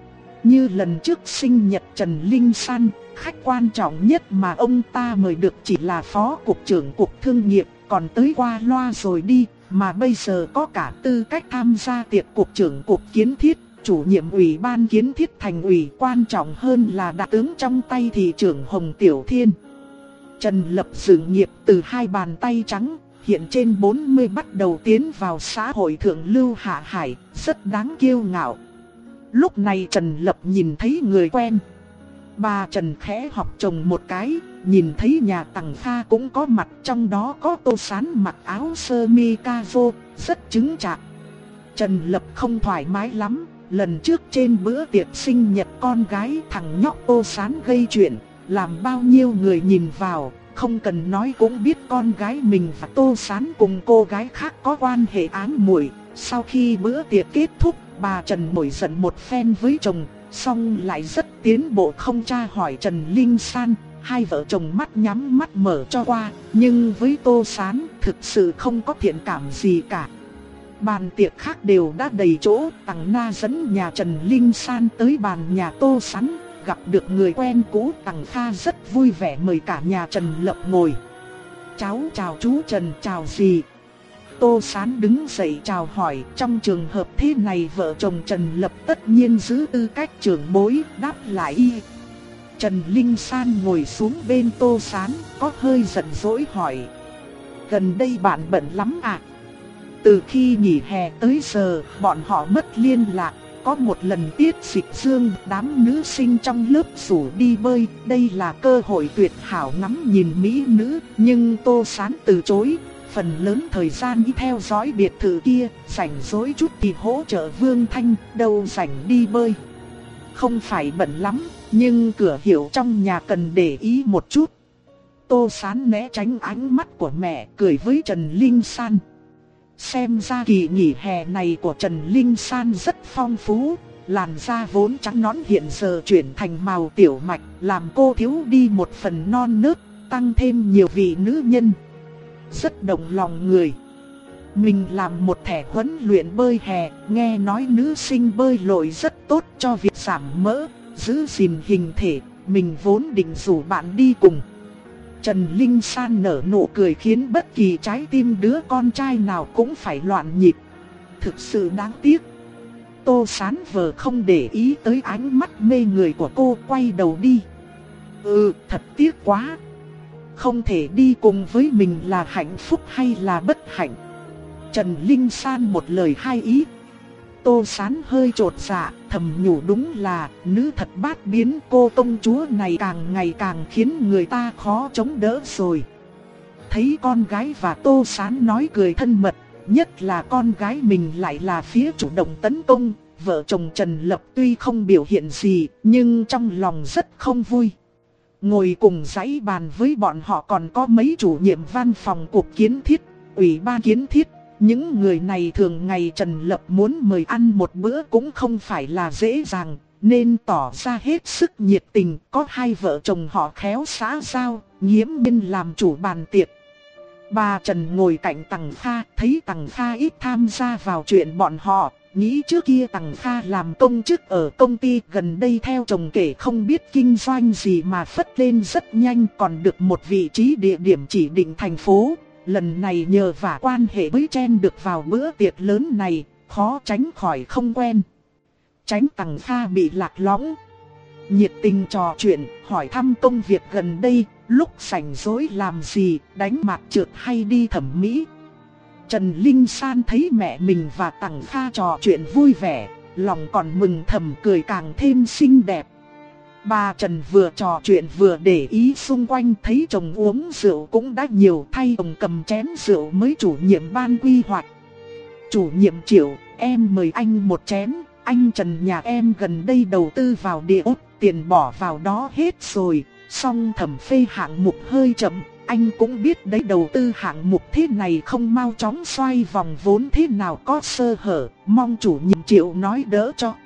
Speaker 1: Như lần trước sinh nhật Trần Linh San, khách quan trọng nhất mà ông ta mời được chỉ là phó cục trưởng cục thương nghiệp, còn tới qua loa rồi đi. Mà bây giờ có cả tư cách tham gia tiệc cục trưởng cục kiến thiết, chủ nhiệm ủy ban kiến thiết thành ủy, quan trọng hơn là đại tướng trong tay thị trưởng Hồng Tiểu Thiên. Trần Lập sự nghiệp từ hai bàn tay trắng, hiện trên bốn mươi bắt đầu tiến vào xã hội thượng lưu hạ hải, rất đáng kiêu ngạo. Lúc này Trần Lập nhìn thấy người quen. Bà Trần khẽ học chồng một cái, nhìn thấy nhà Tằng Kha cũng có mặt, trong đó có Tô Sán mặc áo sơ mi caro, rất chứng chạc. Trần Lập không thoải mái lắm, lần trước trên bữa tiệc sinh nhật con gái thằng nhóc Tô Sán gây chuyện, làm bao nhiêu người nhìn vào, không cần nói cũng biết con gái mình và Tô Sán cùng cô gái khác có quan hệ ám muội. Sau khi bữa tiệc kết thúc, bà Trần nổi giận một phen với chồng, xong lại rất tiến bộ không tra hỏi Trần Linh San. Hai vợ chồng mắt nhắm mắt mở cho qua, nhưng với Tô Sán thực sự không có thiện cảm gì cả. Bàn tiệc khác đều đã đầy chỗ, Tằng Na dẫn nhà Trần Linh San tới bàn nhà Tô Sán, gặp được người quen cũ. Tằng Kha rất vui vẻ mời cả nhà Trần Lập ngồi. Cháu chào chú Trần. Chào gì? Tô Sán đứng dậy chào hỏi, trong trường hợp thế này vợ chồng Trần Lập tất nhiên giữ tư cách trưởng bối, đáp lại y. Trần Linh San ngồi xuống bên Tô Sán, có hơi giận dỗi hỏi. Gần đây bạn bận lắm à? Từ khi nghỉ hè tới giờ, bọn họ mất liên lạc. Có một lần tiết dịch dương, đám nữ sinh trong lớp rủ đi bơi. Đây là cơ hội tuyệt hảo ngắm nhìn mỹ nữ, nhưng Tô Sán từ chối. Phần lớn thời gian đi theo dõi biệt thự kia, rảnh rỗi chút thì hỗ trợ Vương Thanh, đâu rảnh đi bơi. Không phải bận lắm, nhưng cửa hiệu trong nhà cần để ý một chút. Tô Sán né tránh ánh mắt của mẹ, cười với Trần Linh San. Xem ra kỳ nghỉ hè này của Trần Linh San rất phong phú. Làn da vốn trắng nõn hiện giờ chuyển thành màu tiểu mạch, làm cô thiếu đi một phần non nớt, tăng thêm nhiều vị nữ nhân. Rất động lòng người. Mình làm một thẻ huấn luyện bơi hè, nghe nói nữ sinh bơi lội rất tốt cho việc giảm mỡ, giữ gìn hình thể, mình vốn định rủ bạn đi cùng. Trần Linh San nở nụ cười khiến bất kỳ trái tim đứa con trai nào cũng phải loạn nhịp. Thực sự đáng tiếc. Tô Sán vờ không để ý tới ánh mắt mê người của cô, quay đầu đi. Ừ, thật tiếc quá. Không thể đi cùng với mình là hạnh phúc hay là bất hạnh? Trần Linh San một lời hai ý. Tô Sán hơi chột dạ, thầm nhủ đúng là nữ thật bát biến, cô công chúa này càng ngày càng khiến người ta khó chống đỡ rồi. Thấy con gái và Tô Sán nói cười thân mật, nhất là con gái mình lại là phía chủ động tấn công, vợ chồng Trần Lập tuy không biểu hiện gì, nhưng trong lòng rất không vui. Ngồi cùng dãy bàn với bọn họ còn có mấy chủ nhiệm văn phòng cục kiến thiết, ủy ban kiến thiết. Những người này thường ngày Trần Lập muốn mời ăn một bữa cũng không phải là dễ dàng, nên tỏ ra hết sức nhiệt tình. Có hai vợ chồng họ khéo xã giao, nghiễm nhiên làm chủ bàn tiệc. Bà Trần ngồi cạnh Tằng Kha, thấy Tằng Kha ít tham gia vào chuyện bọn họ, nghĩ trước kia Tằng Kha làm công chức ở công ty, gần đây theo chồng kể không biết kinh doanh gì mà phất lên rất nhanh, còn được một vị trí địa điểm chỉ định thành phố. lần này nhờ vả quan hệ mới chen được vào bữa tiệc lớn này, khó tránh khỏi không quen. Tránh Tằng Kha bị lạc lõng, nhiệt tình trò chuyện, hỏi thăm công việc gần đây, lúc rảnh rỗi làm gì, đánh mạc trượt hay đi thẩm mỹ. Trần Linh San thấy mẹ mình và Tằng Kha trò chuyện vui vẻ, lòng còn mừng thầm cười càng thêm xinh đẹp. Bà Trần vừa trò chuyện vừa để ý xung quanh, thấy chồng uống rượu cũng đã nhiều, thay chồng cầm chén rượu mới chủ nhiệm ban quy hoạch. Chủ nhiệm Triệu, em mời anh một chén, anh Trần nhà em gần đây đầu tư vào địa ốt, tiền bỏ vào đó hết rồi, song thẩm phê hạng mục hơi chậm, anh cũng biết đấy, đầu tư hạng mục thế này không mau chóng xoay vòng vốn thế nào có sơ hở, mong chủ nhiệm Triệu nói đỡ cho.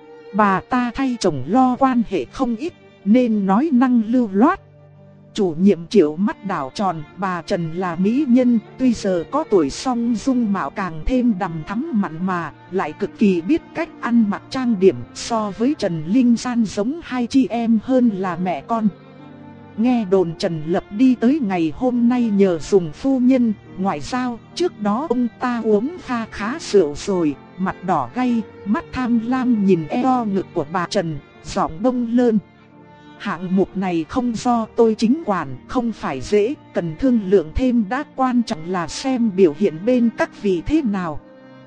Speaker 1: Bà ta thay chồng lo quan hệ không ít, nên nói năng lưu loát. Chủ nhiệm Triệu mắt đảo tròn, bà Trần là mỹ nhân, tuy giờ có tuổi song dung mạo càng thêm đằm thắm mặn mà, lại cực kỳ biết cách ăn mặc trang điểm, so với Trần Linh San giống hai chị em hơn là mẹ con. Nghe đồn Trần Lập đi tới ngày hôm nay nhờ dùng phu nhân, ngoại giao, trước đó ông ta uống pha khá rượu rồi, mặt đỏ gay, mắt tham lam nhìn eo ngực của bà Trần, giọng bông lơn. Hạng mục này không do tôi chính quản, không phải dễ, cần thương lượng thêm, đã quan trọng là xem biểu hiện bên các vị thế nào.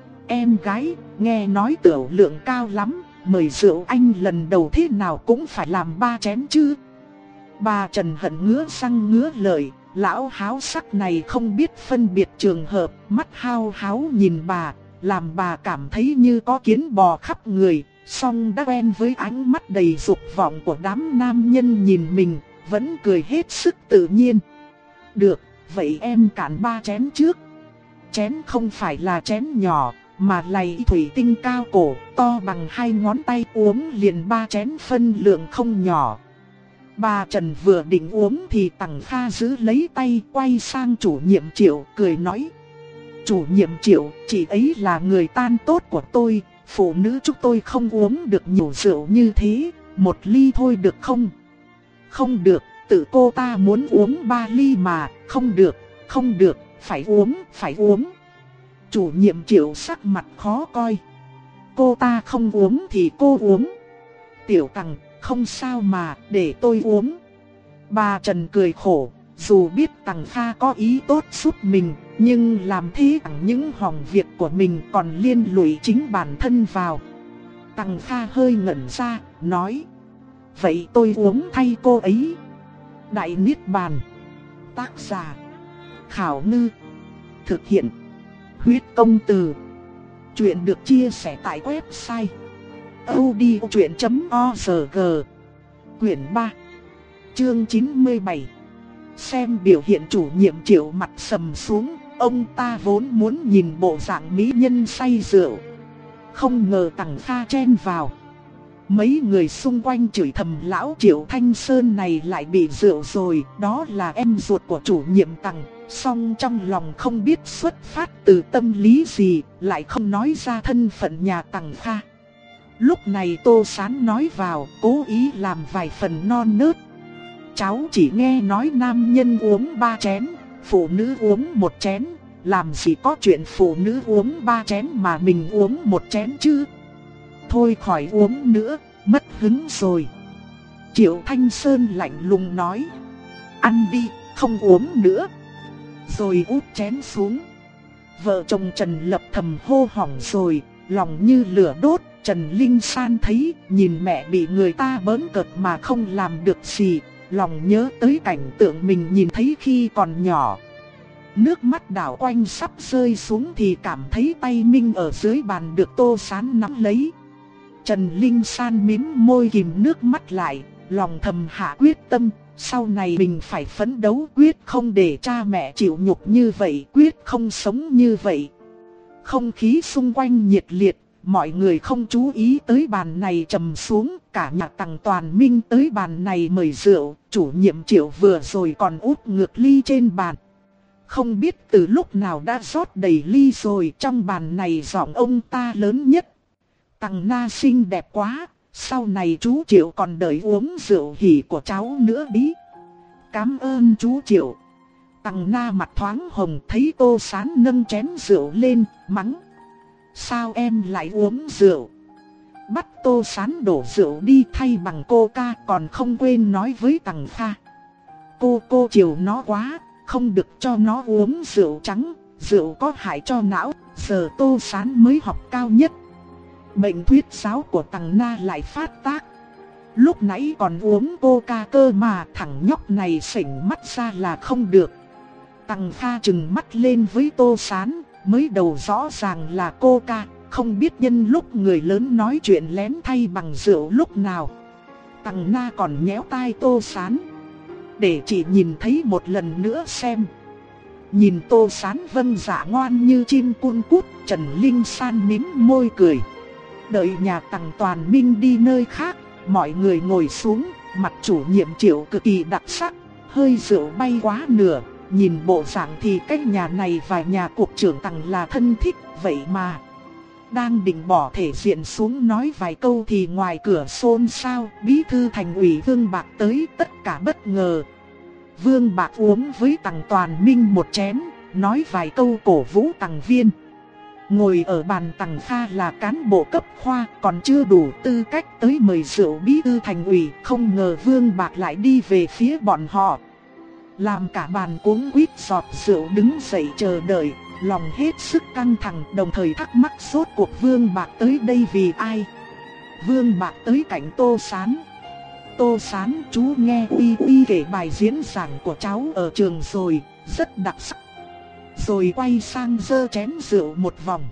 Speaker 1: Em gái, nghe nói tiểu lượng cao lắm, mời rượu anh lần đầu thế nào cũng phải làm ba chén chứ. Bà Trần hận ngứa răng ngứa lợi, lão háo sắc này không biết phân biệt trường hợp, mắt hao háo nhìn bà, làm bà cảm thấy như có kiến bò khắp người. Song đã quen với ánh mắt đầy dục vọng của đám nam nhân nhìn mình, vẫn cười hết sức tự nhiên. Được, vậy em cạn ba chén trước. Chén không phải là chén nhỏ, mà lầy thủy tinh cao cổ, to bằng hai ngón tay, uống liền ba chén phân lượng không nhỏ. Bà Trần vừa định uống thì Tằng Kha giữ lấy tay, quay sang chủ nhiệm Triệu, cười nói: Chủ nhiệm Triệu, chị ấy là người tan tốt của tôi. Phụ nữ chúng tôi không uống được nhiều rượu như thế, một ly thôi được không? Không được, tự cô ta muốn uống ba ly mà, không được, không được, phải uống, phải uống. Chủ nhiệm Triệu sắc mặt khó coi. Cô ta không uống thì cô uống. Tiểu Tằng, không sao mà, để tôi uống. Bà Trần cười khổ, dù biết Tằng Kha có ý tốt giúp mình, nhưng làm thế chẳng những hỏng việc của mình còn liên lụy chính bản thân vào. Tằng Kha hơi ngẩn ra, nói: Vậy tôi uống thay cô ấy. Đại Niết Bàn. Tác giả: Khảo Ngư. Thực hiện: Huyết Công Từ. Chuyện được chia sẻ tại website audiochuyện chấm org. Quyển ba, chương chín mươi bảy. Xem biểu hiện chủ nhiệm Triệu mặt sầm xuống, ông ta vốn muốn nhìn bộ dạng mỹ nhân say rượu, không ngờ Tằng Kha chen vào. Mấy người xung quanh chửi thầm lão Triệu Thanh Sơn này lại bị rượu rồi, đó là em ruột của chủ nhiệm Tằng, song trong lòng không biết xuất phát từ tâm lý gì, lại không nói ra thân phận nhà Tằng Kha. Lúc này Tô Sán nói vào, cố ý làm vài phần non nớt. Cháu chỉ nghe nói nam nhân uống ba chén, phụ nữ uống một chén, làm gì có chuyện phụ nữ uống ba chén mà mình uống một chén chứ. Thôi khỏi uống nữa, mất hứng rồi. Triệu Thanh Sơn lạnh lùng nói: Ăn đi, không uống nữa. Rồi úp chén xuống. Vợ chồng Trần Lập thầm hô hỏng rồi, lòng như lửa đốt. Trần Linh San thấy, nhìn mẹ bị người ta bỡn cợt mà không làm được gì, lòng nhớ tới cảnh tượng mình nhìn thấy khi còn nhỏ. Nước mắt đảo quanh sắp rơi xuống thì cảm thấy tay Minh ở dưới bàn được Tô Sán nắm lấy. Trần Linh San mím môi kìm nước mắt lại, lòng thầm hạ quyết tâm, sau này mình phải phấn đấu, quyết không để cha mẹ chịu nhục như vậy, quyết không sống như vậy. Không khí xung quanh nhiệt liệt, mọi người không chú ý tới bàn này trầm xuống, cả nhà Tằng toàn Minh tới bàn này mời rượu, chủ nhiệm Triệu vừa rồi còn úp ngược ly trên bàn. Không biết từ lúc nào đã rót đầy ly rồi, trong bàn này giọng ông ta lớn nhất. Tằng Na xinh đẹp quá, sau này chú Triệu còn đợi uống rượu hỉ của cháu nữa đi. Cảm ơn chú Triệu. Tằng Na mặt thoáng hồng thấy Tô Sán nâng chén rượu lên, mắng. Sao em lại uống rượu? Bắt Tô Sán đổ rượu đi thay bằng coca, còn không quên nói với Tằng Kha. Cô cô chiều nó quá, không được cho nó uống rượu trắng, rượu có hại cho não. Giờ Tô Sán mới học cao nhất. Bệnh thuyết giáo của Tằng Na lại phát tác. Lúc nãy còn uống coca cơ mà, thằng nhóc này sỉnh mắt ra là không được. Tằng Kha trừng mắt lên với Tô Sán, mới đầu rõ ràng là coca, không biết nhân lúc người lớn nói chuyện lén thay bằng rượu lúc nào. Tằng Na còn nhéo tai Tô Sán, để chị nhìn thấy một lần nữa xem. Nhìn Tô Sán vâng dạ ngoan như chim cun cút, Trần Linh San mím môi cười. Đợi nhà Tằng Toàn Minh đi nơi khác, mọi người ngồi xuống, mặt chủ nhiệm Triệu cực kỳ đặc sắc, hơi rượu bay quá nửa. Nhìn bộ dạng thì cái nhà này và nhà cục trưởng Tằng là thân thích, vậy mà. Đang định bỏ thể diện xuống nói vài câu thì ngoài cửa xôn xao, bí thư thành ủy Vương Bạc tới, tất cả bất ngờ. Vương Bạc uống với Tằng Toàn Minh một chén, nói vài câu cổ vũ Tằng Viên. Ngồi ở bàn Tằng Kha là cán bộ cấp khoa, còn chưa đủ tư cách tới mời rượu bí thư thành ủy, không ngờ Vương Bạc lại đi về phía bọn họ. Làm cả bàn cuống quýt giọt rượu đứng dậy chờ đợi, lòng hết sức căng thẳng, đồng thời thắc mắc rốt cuộc Vương Bạc tới đây vì ai. Vương Bạc tới cạnh Tô Sán. Tô Sán, chú nghe Uy Uy kể bài diễn giảng của cháu ở trường rồi, rất đặc sắc. Rồi quay sang giơ chén rượu một vòng.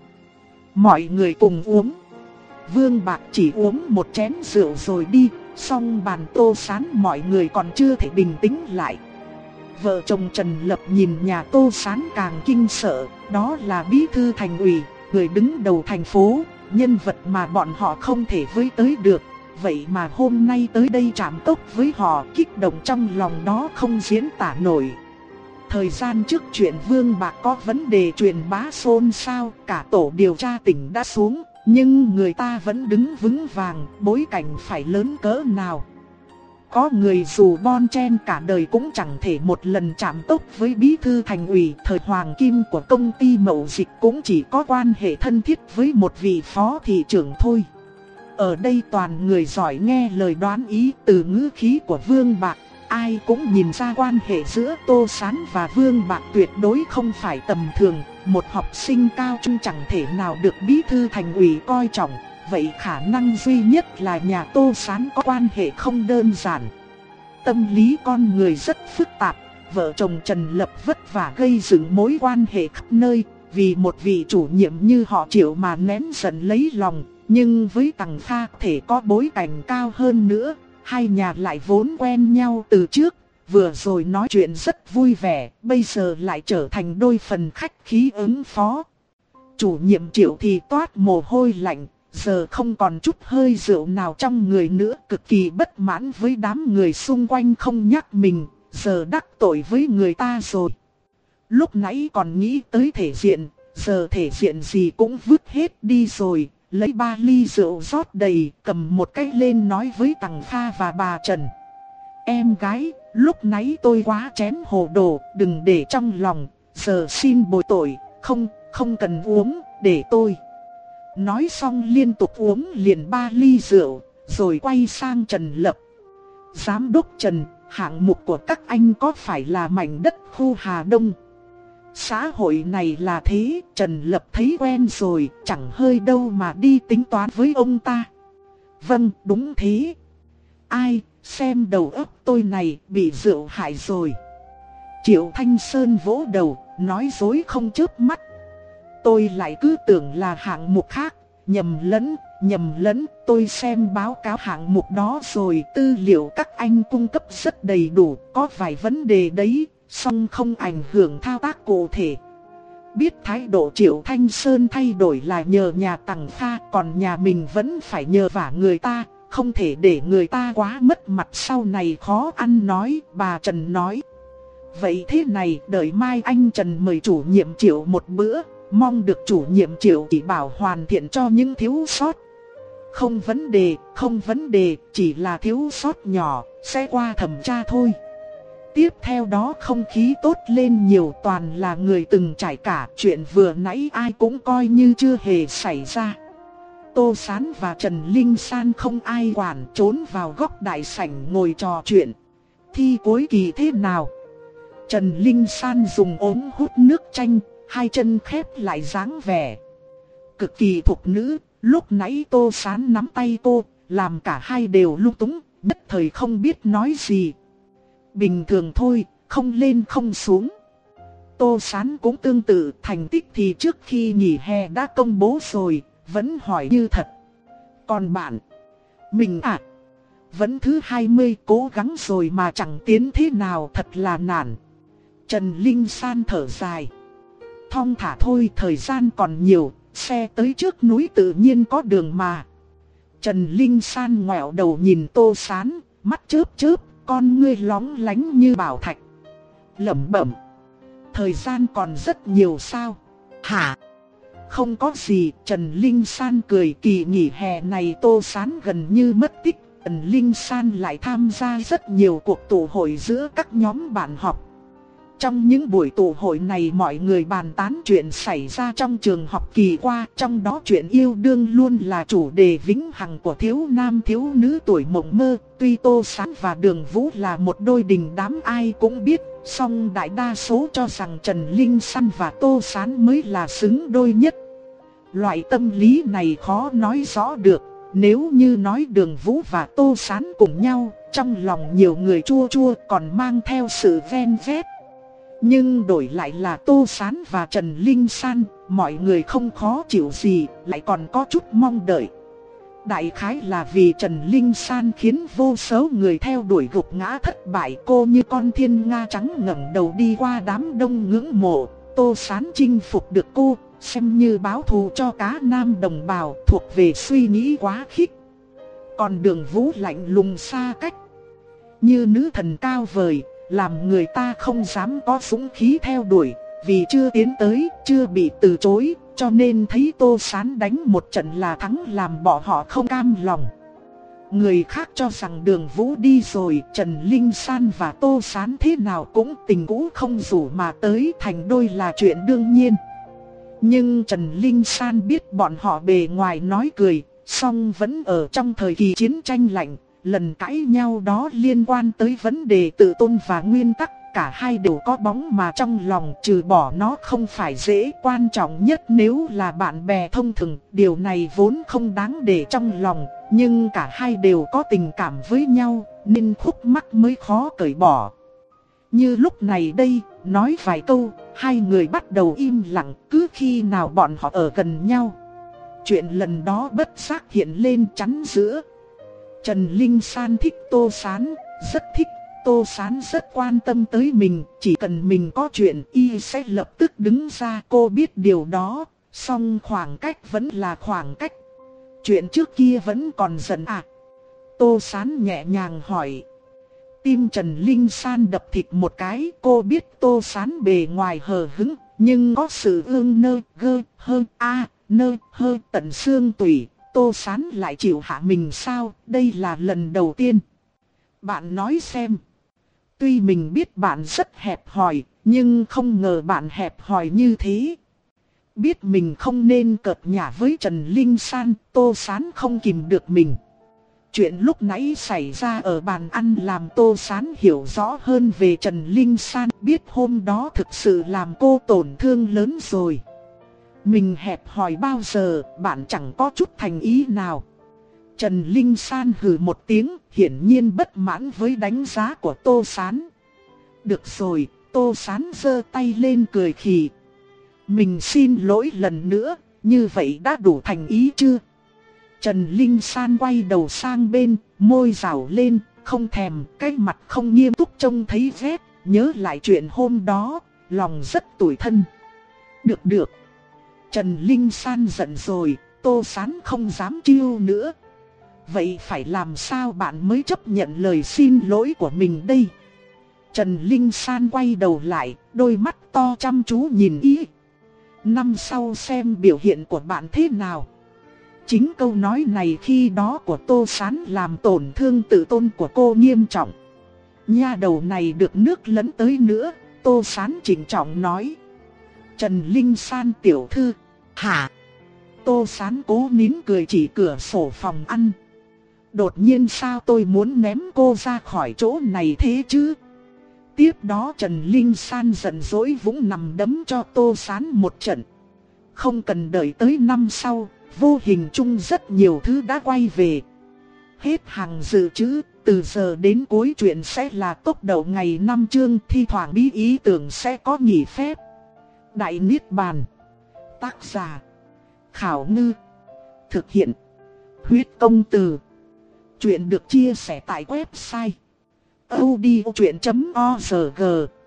Speaker 1: Mọi người cùng uống. Vương Bạc chỉ uống một chén rượu rồi đi, xong bàn Tô Sán mọi người còn chưa thể bình tĩnh lại. Vợ chồng Trần Lập nhìn nhà Tô Sán càng kinh sợ, đó là bí thư thành ủy, người đứng đầu thành phố, nhân vật mà bọn họ không thể với tới được. Vậy mà hôm nay tới đây chạm tốc với họ, kích động trong lòng đó không diễn tả nổi. Thời gian trước chuyện Vương Bạc có vấn đề truyền bá xôn xao, cả tổ điều tra tỉnh đã xuống, nhưng người ta vẫn đứng vững vàng, bối cảnh phải lớn cỡ nào. Có người dù bon chen cả đời cũng chẳng thể một lần chạm tốc với bí thư thành ủy. Thời hoàng kim của công ty mậu dịch cũng chỉ có quan hệ thân thiết với một vị phó thị trưởng thôi. Ở đây toàn người giỏi nghe lời đoán ý từ ngữ khí của Vương Bạc. Ai cũng nhìn ra quan hệ giữa Tô Sán và Vương Bạc tuyệt đối không phải tầm thường. Một học sinh cao trung chẳng thể nào được bí thư thành ủy coi trọng. Vậy khả năng duy nhất là nhà Tô Sán có quan hệ không đơn giản. Tâm lý con người rất phức tạp. Vợ chồng Trần Lập vất vả gây dựng mối quan hệ khắp nơi. Vì một vị chủ nhiệm như họ Triệu mà nén giận lấy lòng. Nhưng với Tằng Kha thể có bối cảnh cao hơn nữa. Hai nhà lại vốn quen nhau từ trước. Vừa rồi nói chuyện rất vui vẻ. Bây giờ lại trở thành đôi phần khách khí ứng phó. Chủ nhiệm Triệu thì toát mồ hôi lạnh. Giờ không còn chút hơi rượu nào trong người nữa, cực kỳ bất mãn với đám người xung quanh không nhắc mình, giờ đắc tội với người ta rồi. Lúc nãy còn nghĩ tới thể diện, giờ thể diện gì cũng vứt hết đi rồi, lấy ba ly rượu rót đầy, cầm một cái lên nói với Tằng Kha và bà Trần. Em gái, lúc nãy tôi quá chén hồ đồ, đừng để trong lòng, giờ xin bồi tội, không, không cần uống, để tôi. Nói xong liên tục uống liền ba ly rượu, rồi quay sang Trần Lập. Giám đốc Trần, hạng mục của các anh có phải là mảnh đất khu Hà Đông? Xã hội này là thế, Trần Lập thấy quen rồi, chẳng hơi đâu mà đi tính toán với ông ta. Vâng, đúng thế. Ai, xem đầu óc tôi này bị rượu hại rồi. Triệu Thanh Sơn vỗ đầu, nói dối không chớp mắt. Tôi lại cứ tưởng là hạng mục khác, nhầm lẫn, nhầm lẫn, tôi xem báo cáo hạng mục đó rồi, tư liệu các anh cung cấp rất đầy đủ, có vài vấn đề đấy, song không ảnh hưởng thao tác cụ thể. Biết thái độ Triệu Thanh Sơn thay đổi là nhờ nhà Tằng Kha, còn nhà mình vẫn phải nhờ vả người ta, không thể để người ta quá mất mặt sau này khó ăn nói, bà Trần nói. Vậy thế này, đợi mai anh Trần mời chủ nhiệm Triệu một bữa. Mong được chủ nhiệm Triệu chỉ bảo hoàn thiện cho những thiếu sót. Không vấn đề, không vấn đề, chỉ là thiếu sót nhỏ, sẽ qua thẩm tra thôi. Tiếp theo đó không khí tốt lên nhiều, toàn là người từng trải cả, chuyện vừa nãy ai cũng coi như chưa hề xảy ra. Tô Sán và Trần Linh San không ai quản, trốn vào góc đại sảnh ngồi trò chuyện. Thi cuối kỳ thế nào? Trần Linh San dùng ống hút nước chanh, hai chân khép lại dáng vẻ cực kỳ thục nữ. Lúc nãy Tô Sán nắm tay cô, làm cả hai đều lung túng, nhất thời không biết nói gì. Bình thường thôi, không lên không xuống. Tô Sán cũng tương tự, thành tích thì trước khi nghỉ hè đã công bố rồi, vẫn hỏi như thật. Còn bạn, mình à, vẫn thứ hai mươi, cố gắng rồi mà chẳng tiến thế nào, thật là nản. Trần Linh San thở dài. Thong thả thôi, thời gian còn nhiều, xe tới trước núi tự nhiên có đường mà. Trần Linh San ngoẹo đầu nhìn Tô Sán, mắt chớp chớp, con ngươi lóng lánh như bảo thạch. Lẩm bẩm, thời gian còn rất nhiều sao? Hả? Không có gì. Trần Linh San cười, kỳ nghỉ hè này Tô Sán gần như mất tích. Trần Linh San lại tham gia rất nhiều cuộc tụ hội giữa các nhóm bạn học. Trong những buổi tụ hội này mọi người bàn tán chuyện xảy ra trong trường học kỳ qua, trong đó chuyện yêu đương luôn là chủ đề vĩnh hằng của thiếu nam thiếu nữ tuổi mộng mơ. Tuy Tô Sán và Đường Vũ là một đôi đình đám ai cũng biết, song đại đa số cho rằng Trần Linh San và Tô Sán mới là xứng đôi nhất. Loại tâm lý này khó nói rõ được, nếu như nói Đường Vũ và Tô Sán cùng nhau, trong lòng nhiều người chua chua còn mang theo sự ven vét. Nhưng đổi lại là Tô Sán và Trần Linh San, mọi người không khó chịu gì, lại còn có chút mong đợi. Đại khái là vì Trần Linh San khiến vô số người theo đuổi gục ngã thất bại, cô như con thiên nga trắng ngẩng đầu đi qua đám đông ngưỡng mộ. Tô Sán chinh phục được cô, xem như báo thù cho cá nam đồng bào, thuộc về suy nghĩ quá khích. Còn Đường Vũ lạnh lùng xa cách, như nữ thần cao vời, làm người ta không dám có dũng khí theo đuổi. Vì chưa tiến tới, chưa bị từ chối, cho nên thấy Tô Sán đánh một trận là thắng làm bọn họ không cam lòng. Người khác cho rằng Đường Vũ đi rồi, Trần Linh San và Tô Sán thế nào cũng tình cũ không rủ mà tới, thành đôi là chuyện đương nhiên. Nhưng Trần Linh San biết bọn họ bề ngoài nói cười, song vẫn ở trong thời kỳ chiến tranh lạnh. Lần cãi nhau đó liên quan tới vấn đề tự tôn và nguyên tắc, cả hai đều có bóng mà trong lòng, trừ bỏ nó không phải dễ. Quan trọng nhất nếu là bạn bè thông thường, điều này vốn không đáng để trong lòng, nhưng cả hai đều có tình cảm với nhau, nên khúc mắc mới khó cởi bỏ. Như lúc này đây, nói vài câu, hai người bắt đầu im lặng, cứ khi nào bọn họ ở gần nhau. Chuyện lần đó bất giác hiện lên chắn giữa. Trần Linh San thích Tô Sán, rất thích. Tô Sán rất quan tâm tới mình, chỉ cần mình có chuyện y sẽ lập tức đứng ra. Cô biết điều đó, song khoảng cách vẫn là khoảng cách. Chuyện trước kia vẫn còn dần à? Tô Sán nhẹ nhàng hỏi. Tim Trần Linh San đập thịt một cái, cô biết Tô Sán bề ngoài hờ hững, nhưng có sự ương nơ, gơ, hơ, a, nơ, hơ tận xương tủy. Tô Sán lại chịu hạ mình sao? Đây là lần đầu tiên. Bạn nói xem. Tuy mình biết bạn rất hẹp hòi, nhưng không ngờ bạn hẹp hòi như thế. Biết mình không nên cợt nhả với Trần Linh San, Tô Sán không kìm được mình. Chuyện lúc nãy xảy ra ở bàn ăn làm Tô Sán hiểu rõ hơn về Trần Linh San. Biết hôm đó thực sự làm cô tổn thương lớn rồi. Mình hẹp hòi bao giờ, bạn chẳng có chút thành ý nào. Trần Linh San hừ một tiếng, hiển nhiên bất mãn với đánh giá của Tô Sán. Được rồi, Tô Sán giơ tay lên cười khì. Mình xin lỗi lần nữa, như vậy đã đủ thành ý chưa? Trần Linh San quay đầu sang bên, môi rảo lên, không thèm, cái mặt không nghiêm túc trông thấy ghét, nhớ lại chuyện hôm đó, lòng rất tủi thân. Được được. Trần Linh San giận rồi, Tô Sán không dám chiêu nữa. Vậy phải làm sao bạn mới chấp nhận lời xin lỗi của mình đây? Trần Linh San quay đầu lại, đôi mắt to chăm chú nhìn ý. Năm sau xem biểu hiện của bạn thế nào. Chính câu nói này khi đó của Tô Sán làm tổn thương tự tôn của cô nghiêm trọng. Nha đầu này được nước lấn tới nữa, Tô Sán chỉnh trọng nói. Trần Linh San tiểu thư. Hả? Tô Sán cố nín cười chỉ cửa sổ phòng ăn. Đột nhiên sao tôi muốn ném cô ra khỏi chỗ này thế chứ? Tiếp đó Trần Linh San giận dỗi vũng nằm đấm cho Tô Sán một trận. Không cần đợi tới năm sau, vô hình chung rất nhiều thứ đã quay về. Hết hàng dự trữ, từ giờ đến cuối chuyện sẽ là tốc đầu ngày năm chương, thi thoảng bí ý tưởng sẽ có nghỉ phép. Đại Niết Bàn. Tác giả Khảo Ngư. Thực hiện Huyết Công Từ. Chuyện được chia sẻ tại website audiochuyện chấm org.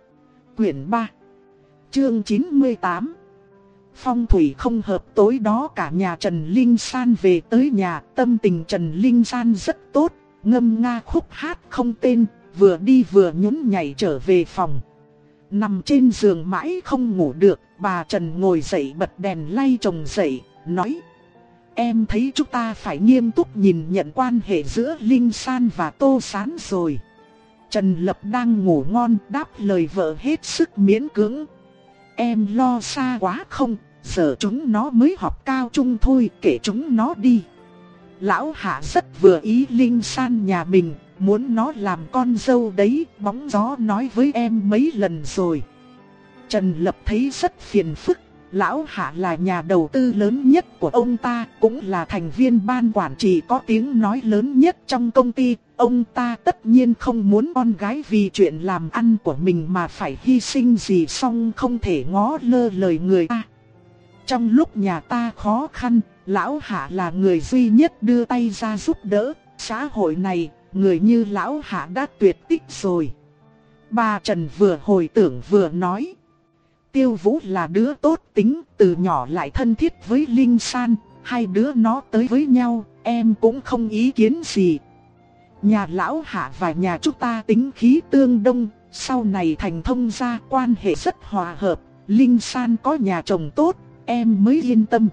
Speaker 1: Quyển ba, chương chín mươi tám. Phong thủy không hợp. Tối đó cả nhà Trần Linh San về tới nhà. Tâm tình Trần Linh San rất tốt, ngâm nga khúc hát không tên, vừa đi vừa nhún nhảy trở về phòng. Nằm trên giường mãi không ngủ được, bà Trần ngồi dậy bật đèn lay chồng dậy, nói: Em thấy chúng ta phải nghiêm túc nhìn nhận quan hệ giữa Linh San và Tô Sán rồi. Trần Lập đang ngủ ngon đáp lời vợ hết sức miễn cưỡng. Em lo xa quá không, giờ chúng nó mới học cao trung thôi, kể chúng nó đi. Lão Hạ rất vừa ý Linh San nhà mình, muốn nó làm con dâu đấy, bóng gió nói với em mấy lần rồi. Trần Lập thấy rất phiền phức. Lão Hạ là nhà đầu tư lớn nhất của ông ta, cũng là thành viên ban quản trị có tiếng nói lớn nhất trong công ty. Ông ta tất nhiên không muốn con gái vì chuyện làm ăn của mình mà phải hy sinh gì, song không thể ngó lơ lời người ta. Trong lúc nhà ta khó khăn, Lão Hạ là người duy nhất đưa tay ra giúp đỡ. Xã hội này, người như Lão Hạ đã tuyệt tích rồi. Bà Trần vừa hồi tưởng vừa nói: Tiêu Vũ là đứa tốt tính, từ nhỏ lại thân thiết với Linh San, hai đứa nó tới với nhau, em cũng không ý kiến gì. Nhà Lão Hạ và nhà chúng ta tính khí tương đông, sau này thành thông gia, quan hệ rất hòa hợp. Linh San có nhà chồng tốt, em mới yên tâm.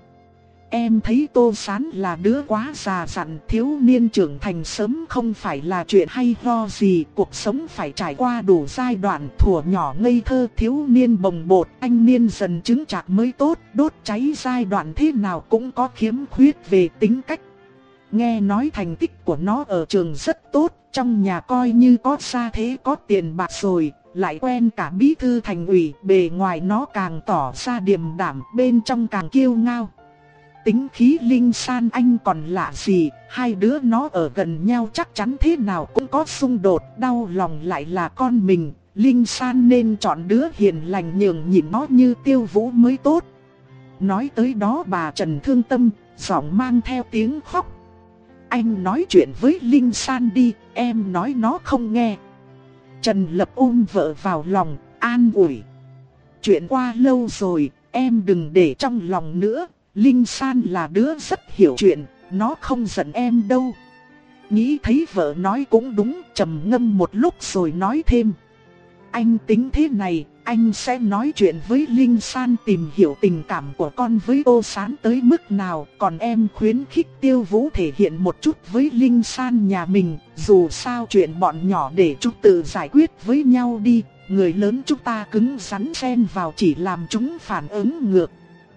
Speaker 1: Em thấy Tô Sán là đứa quá già dặn, thiếu niên trưởng thành sớm không phải là chuyện hay ho gì. Cuộc sống phải trải qua đủ giai đoạn, thuở nhỏ ngây thơ, thiếu niên bồng bột, anh niên dần chứng chạc mới tốt. Đốt cháy giai đoạn thế nào cũng có khiếm khuyết về tính cách. Nghe nói thành tích của nó ở trường rất tốt, trong nhà coi như có gia thế có tiền bạc rồi, lại quen cả bí thư thành ủy, bề ngoài nó càng tỏ ra điềm đạm, bên trong càng kiêu ngao. Tính khí Linh San anh còn lạ gì, hai đứa nó ở gần nhau chắc chắn thế nào cũng có xung đột, đau lòng lại là con mình. Linh San nên chọn đứa hiền lành nhường nhịn nó như Tiêu Vũ mới tốt. Nói tới đó bà Trần thương tâm, giọng mang theo tiếng khóc. Anh nói chuyện với Linh San đi, em nói nó không nghe. Trần Lập ôm vợ vào lòng, an ủi. Chuyện qua lâu rồi, em đừng để trong lòng nữa. Linh San là đứa rất hiểu chuyện, nó không giận em đâu. Nghĩ thấy vợ nói cũng đúng, trầm ngâm một lúc rồi nói thêm. Anh tính thế này, anh sẽ nói chuyện với Linh San tìm hiểu tình cảm của con với Tô Sán tới mức nào. Còn em khuyến khích Tiêu Vũ thể hiện một chút với Linh San nhà mình. Dù sao chuyện bọn nhỏ để chúng tự giải quyết với nhau đi. Người lớn chúng ta cứng rắn xen vào chỉ làm chúng phản ứng ngược.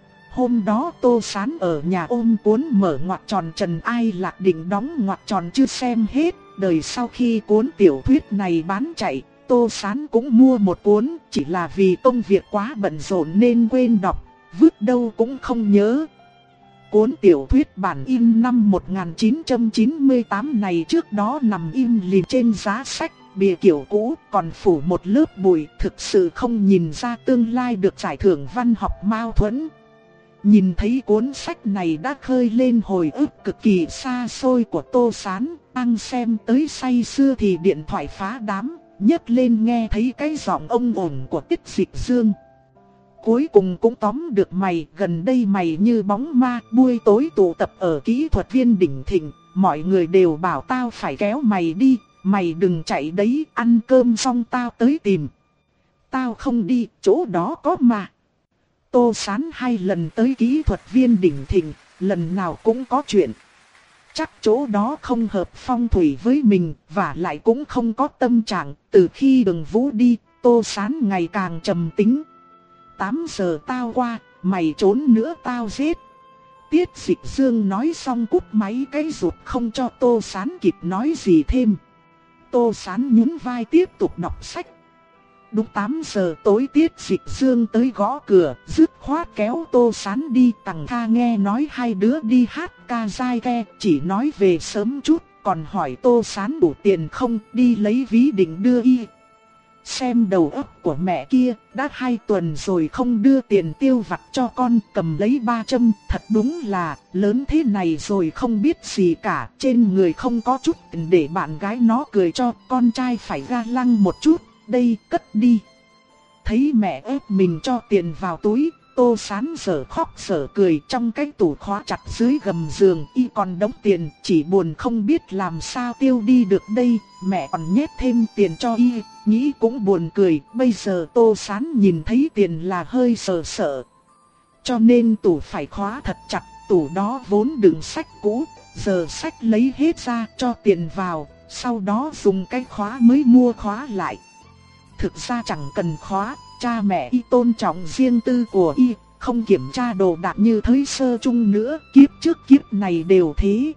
Speaker 1: Hôm đó Tô Sán ở nhà ôm cuốn mở ngoặc tròn Trần Ai Lạc định đóng ngoặc tròn chưa xem hết. Đời sau khi cuốn tiểu thuyết này bán chạy, Tô Sán cũng mua một cuốn, chỉ là vì công việc quá bận rộn nên quên đọc, vứt đâu cũng không nhớ. Cuốn tiểu thuyết bản in năm một nghìn chín trăm chín mươi tám này trước đó nằm im lìm trên giá sách, bìa kiểu cũ, còn phủ một lớp bụi, thực sự không nhìn ra tương lai được giải thưởng văn học Mao Thuẫn. Nhìn thấy cuốn sách này đã khơi lên hồi ức cực kỳ xa xôi của Tô Sán, đang xem tới say sưa thì điện thoại phá đám, nhấc lên nghe thấy cái giọng ông ổn của Tiết Dịch Dương. Cuối cùng cũng tóm được mày, gần đây mày như bóng ma, buổi tối tụ tập ở kỹ thuật viên đỉnh thịnh, mọi người đều bảo tao phải kéo mày đi, mày đừng chạy đấy, ăn cơm xong tao tới tìm. Tao không đi, chỗ đó có mà. Tô Sán hai lần tới kỹ thuật viên đỉnh thịnh, lần nào cũng có chuyện. Chắc chỗ đó không hợp phong thủy với mình, và lại cũng không có tâm trạng. Từ khi Đường Vũ đi, Tô Sán ngày càng trầm tính. Tám giờ tao qua, mày trốn nữa tao giết. Tiết Dịch Dương nói xong cúp máy cái rụt không cho Tô Sán kịp nói gì thêm. Tô Sán nhún vai tiếp tục đọc sách. Đúng tám giờ tối Tiết Dịch Dương tới gõ cửa, dứt khoát kéo Tô Sán đi. Tằng Kha nghe nói hai đứa đi hát ca dai ke, chỉ nói về sớm chút, còn hỏi Tô Sán đủ tiền không, đi lấy ví định đưa y. Xem đầu óc của mẹ kia, đã hai tuần rồi không đưa tiền tiêu vặt cho con, cầm lấy ba trăm, thật đúng là lớn thế này rồi không biết gì cả, trên người không có chút để bạn gái nó cười cho, con trai phải ga lăng một chút, đây cất đi. Thấy mẹ ép mình cho tiền vào túi, Tô Sán dở khóc dở cười, trong cái tủ khóa chặt dưới gầm giường y còn đống tiền, chỉ buồn không biết làm sao tiêu đi được đây, mẹ còn nhét thêm tiền cho y, nghĩ cũng buồn cười, bây giờ Tô Sán nhìn thấy tiền là hơi sợ sợ. Cho nên tủ phải khóa thật chặt, tủ đó vốn đựng sách cũ, giờ sách lấy hết ra cho tiền vào, sau đó dùng cái khóa mới mua khóa lại. Thực ra chẳng cần khóa, cha mẹ y tôn trọng riêng tư của y, không kiểm tra đồ đạc như thời sơ chung nữa, kiếp trước kiếp này đều thế.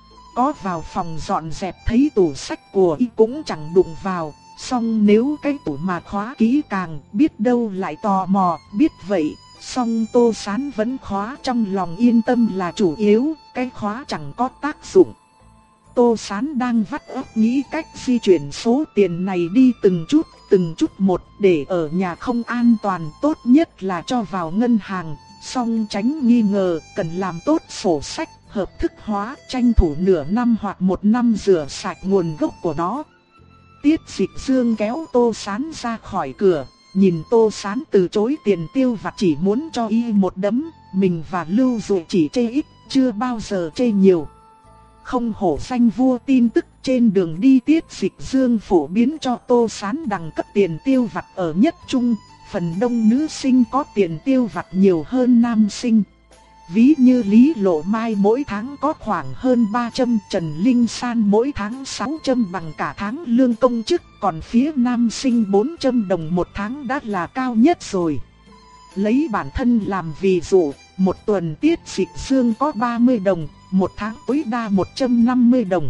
Speaker 1: Có vào phòng dọn dẹp thấy tủ sách của y cũng chẳng đụng vào, song nếu cái tủ mà khóa kỹ càng, biết đâu lại tò mò, biết vậy, song Tô Sán vẫn khóa, trong lòng yên tâm là chủ yếu, cái khóa chẳng có tác dụng. Tô Sán đang vắt óc nghĩ cách di chuyển số tiền này đi từng chút, từng chút một, để ở nhà không an toàn, tốt nhất là cho vào ngân hàng, song tránh nghi ngờ, cần làm tốt sổ sách, hợp thức hóa, tranh thủ nửa năm hoặc một năm rửa sạch nguồn gốc của nó. Tiết Dịch Dương kéo Tô Sán ra khỏi cửa, nhìn Tô Sán từ chối tiền tiêu vặt chỉ muốn cho y một đấm, mình và Lưu Dụ chỉ chê ít, chưa bao giờ chê nhiều. Không hổ danh vua tin tức, trên đường đi Tiết Dịch Dương phổ biến cho Tô Sán đằng cấp tiền tiêu vặt ở nhất trung, phần đông nữ sinh có tiền tiêu vặt nhiều hơn nam sinh. Ví như Lý Lộ Mai mỗi tháng có khoảng hơn ba trăm, Trần Linh San mỗi tháng sáu trăm bằng cả tháng lương công chức, còn phía nam sinh bốn trăm đồng một tháng đã là cao nhất rồi. Lấy bản thân làm ví dụ, một tuần Tiết Dịch Dương có ba mươi đồng, một tháng tối đa một trăm năm mươi đồng.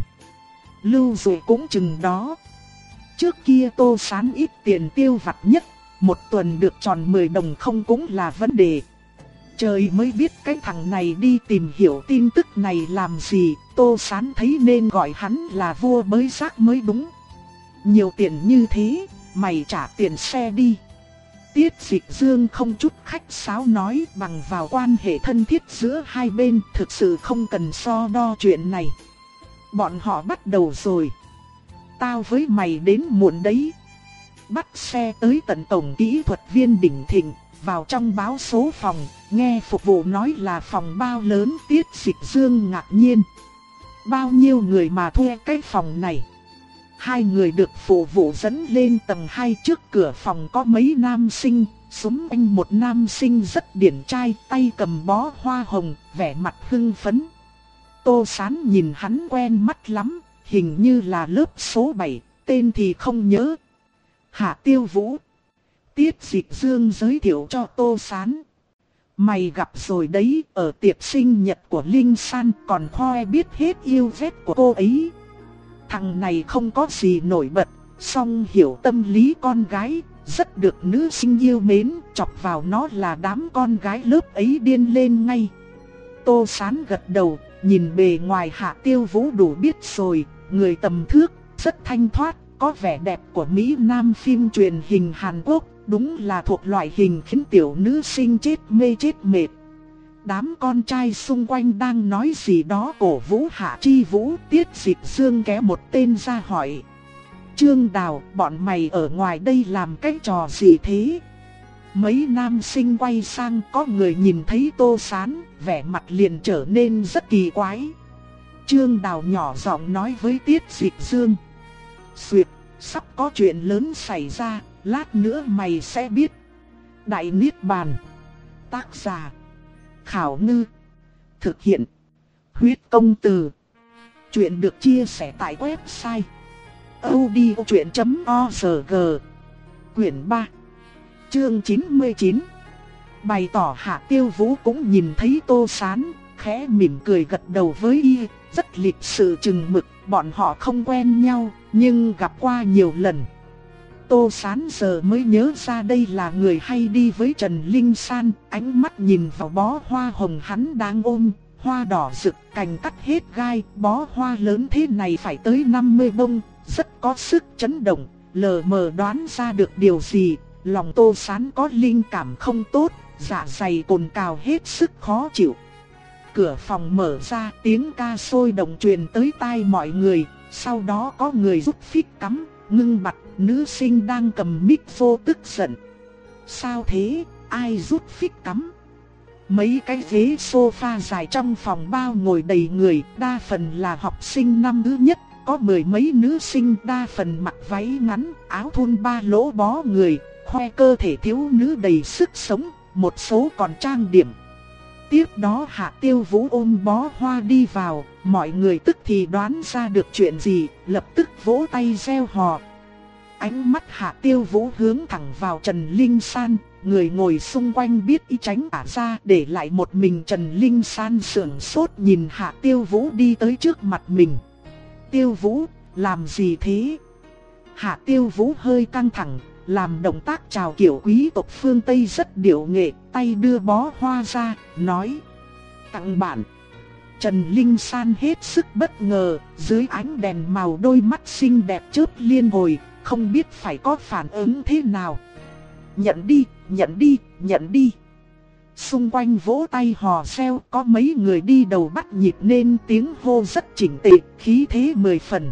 Speaker 1: Lưu Dụ cũng chừng đó. Trước kia Tô Sán ít tiền tiêu vặt nhất, một tuần được tròn mười đồng không cũng là vấn đề. Trời mới biết cái thằng này đi tìm hiểu tin tức này làm gì, Tô Sán thấy nên gọi hắn là vua bới rác mới đúng. Nhiều tiền như thế, mày trả tiền xe đi. Tiết Dịch Dương không chút khách sáo nói, bằng vào quan hệ thân thiết giữa hai bên, thực sự không cần so đo chuyện này. Bọn họ bắt đầu rồi. Tao với mày đến muộn đấy. Bắt xe tới tận tổng kỹ thuật viên Đỉnh Thịnh, vào trong báo số phòng, nghe phục vụ nói là phòng bao lớn. Tiết Dịch Dương ngạc nhiên. Bao nhiêu người mà thuê cái phòng này? Hai người được phục vụ dẫn lên tầng hai, trước cửa phòng có mấy nam sinh, xúm anh một nam sinh rất điển trai, tay cầm bó hoa hồng, vẻ mặt hưng phấn. Tô Sán nhìn hắn quen mắt lắm, hình như là lớp số bảy, tên thì không nhớ. Hạ Tiêu Vũ. Tiết Dịch Dương giới thiệu cho Tô Sán. Mày gặp rồi đấy, ở tiệc sinh nhật của Linh San còn khoe biết hết yêu vết của cô ấy. Thằng này không có gì nổi bật, song hiểu tâm lý con gái, rất được nữ sinh yêu mến, chọc vào nó là đám con gái lớp ấy điên lên ngay. Tô Sán gật đầu, nhìn bề ngoài Hạ Tiêu Vũ đủ biết rồi, người tầm thước, rất thanh thoát, có vẻ đẹp của Mỹ Nam phim truyền hình Hàn Quốc, đúng là thuộc loại hình khiến tiểu nữ sinh chết mê chết mệt. Đám con trai xung quanh đang nói gì đó cổ vũ Hạ Chi Vũ. Tiết Dịch Dương kéo một tên ra hỏi. Trương Đào, bọn mày ở ngoài đây làm cái trò gì thế? Mấy nam sinh quay sang, có người nhìn thấy Tô Sán, vẻ mặt liền trở nên rất kỳ quái. Trương Đào nhỏ giọng nói với Tiết Dịch Dương. Xuyệt, sắp có chuyện lớn xảy ra, lát nữa mày sẽ biết. Đại Niết Bàn. Tác giả Khảo Ngư. Thực hiện Huyết Công Từ. Chuyện được chia sẻ tại website audiochuyện chấm org. Quyển ba, chương chín mươi chín. Bày tỏ. Hạ Tiêu Vũ cũng nhìn thấy Tô Sán, khẽ mỉm cười gật đầu với y, rất lịch sự chừng mực. Bọn họ không quen nhau, nhưng gặp qua nhiều lần. Tô Sán giờ mới nhớ ra đây là người hay đi với Trần Linh San, ánh mắt nhìn vào bó hoa hồng hắn đang ôm, hoa đỏ rực, cành cắt hết gai, bó hoa lớn thế này phải tới năm mươi bông, rất có sức chấn động, lờ mờ đoán ra được điều gì, lòng Tô Sán có linh cảm không tốt, dạ dày cồn cào hết sức khó chịu. Cửa phòng mở ra, tiếng ca sôi động truyền tới tai mọi người, sau đó có người rút phích cắm, ngưng bặt, nữ sinh đang cầm mic vô tức giận. Sao thế, ai rút phích cắm? Mấy cái ghế sofa dài trong phòng bao ngồi đầy người, đa phần là học sinh năm thứ nhất, có mười mấy nữ sinh đa phần mặc váy ngắn, áo thun ba lỗ bó người, khoe cơ thể thiếu nữ đầy sức sống, một số còn trang điểm. Tiếp đó Hạ Tiêu Vũ ôm bó hoa đi vào, mọi người tức thì đoán ra được chuyện gì, lập tức vỗ tay reo hò. Ánh mắt Hạ Tiêu Vũ hướng thẳng vào Trần Linh San, người ngồi xung quanh biết ý tránh ả ra, để lại một mình Trần Linh San sững sốt nhìn Hạ Tiêu Vũ đi tới trước mặt mình. Tiêu Vũ, làm gì thế? Hạ Tiêu Vũ hơi căng thẳng, làm động tác chào kiểu quý tộc phương Tây rất điệu nghệ, tay đưa bó hoa ra, nói: tặng bạn. Trần Linh San hết sức bất ngờ, dưới ánh đèn màu đôi mắt xinh đẹp chớp liên hồi, không biết phải có phản ứng thế nào. Nhận đi, nhận đi, nhận đi. Xung quanh vỗ tay hò reo, có mấy người đi đầu bắt nhịp nên tiếng hô rất chỉnh tề, khí thế mười phần.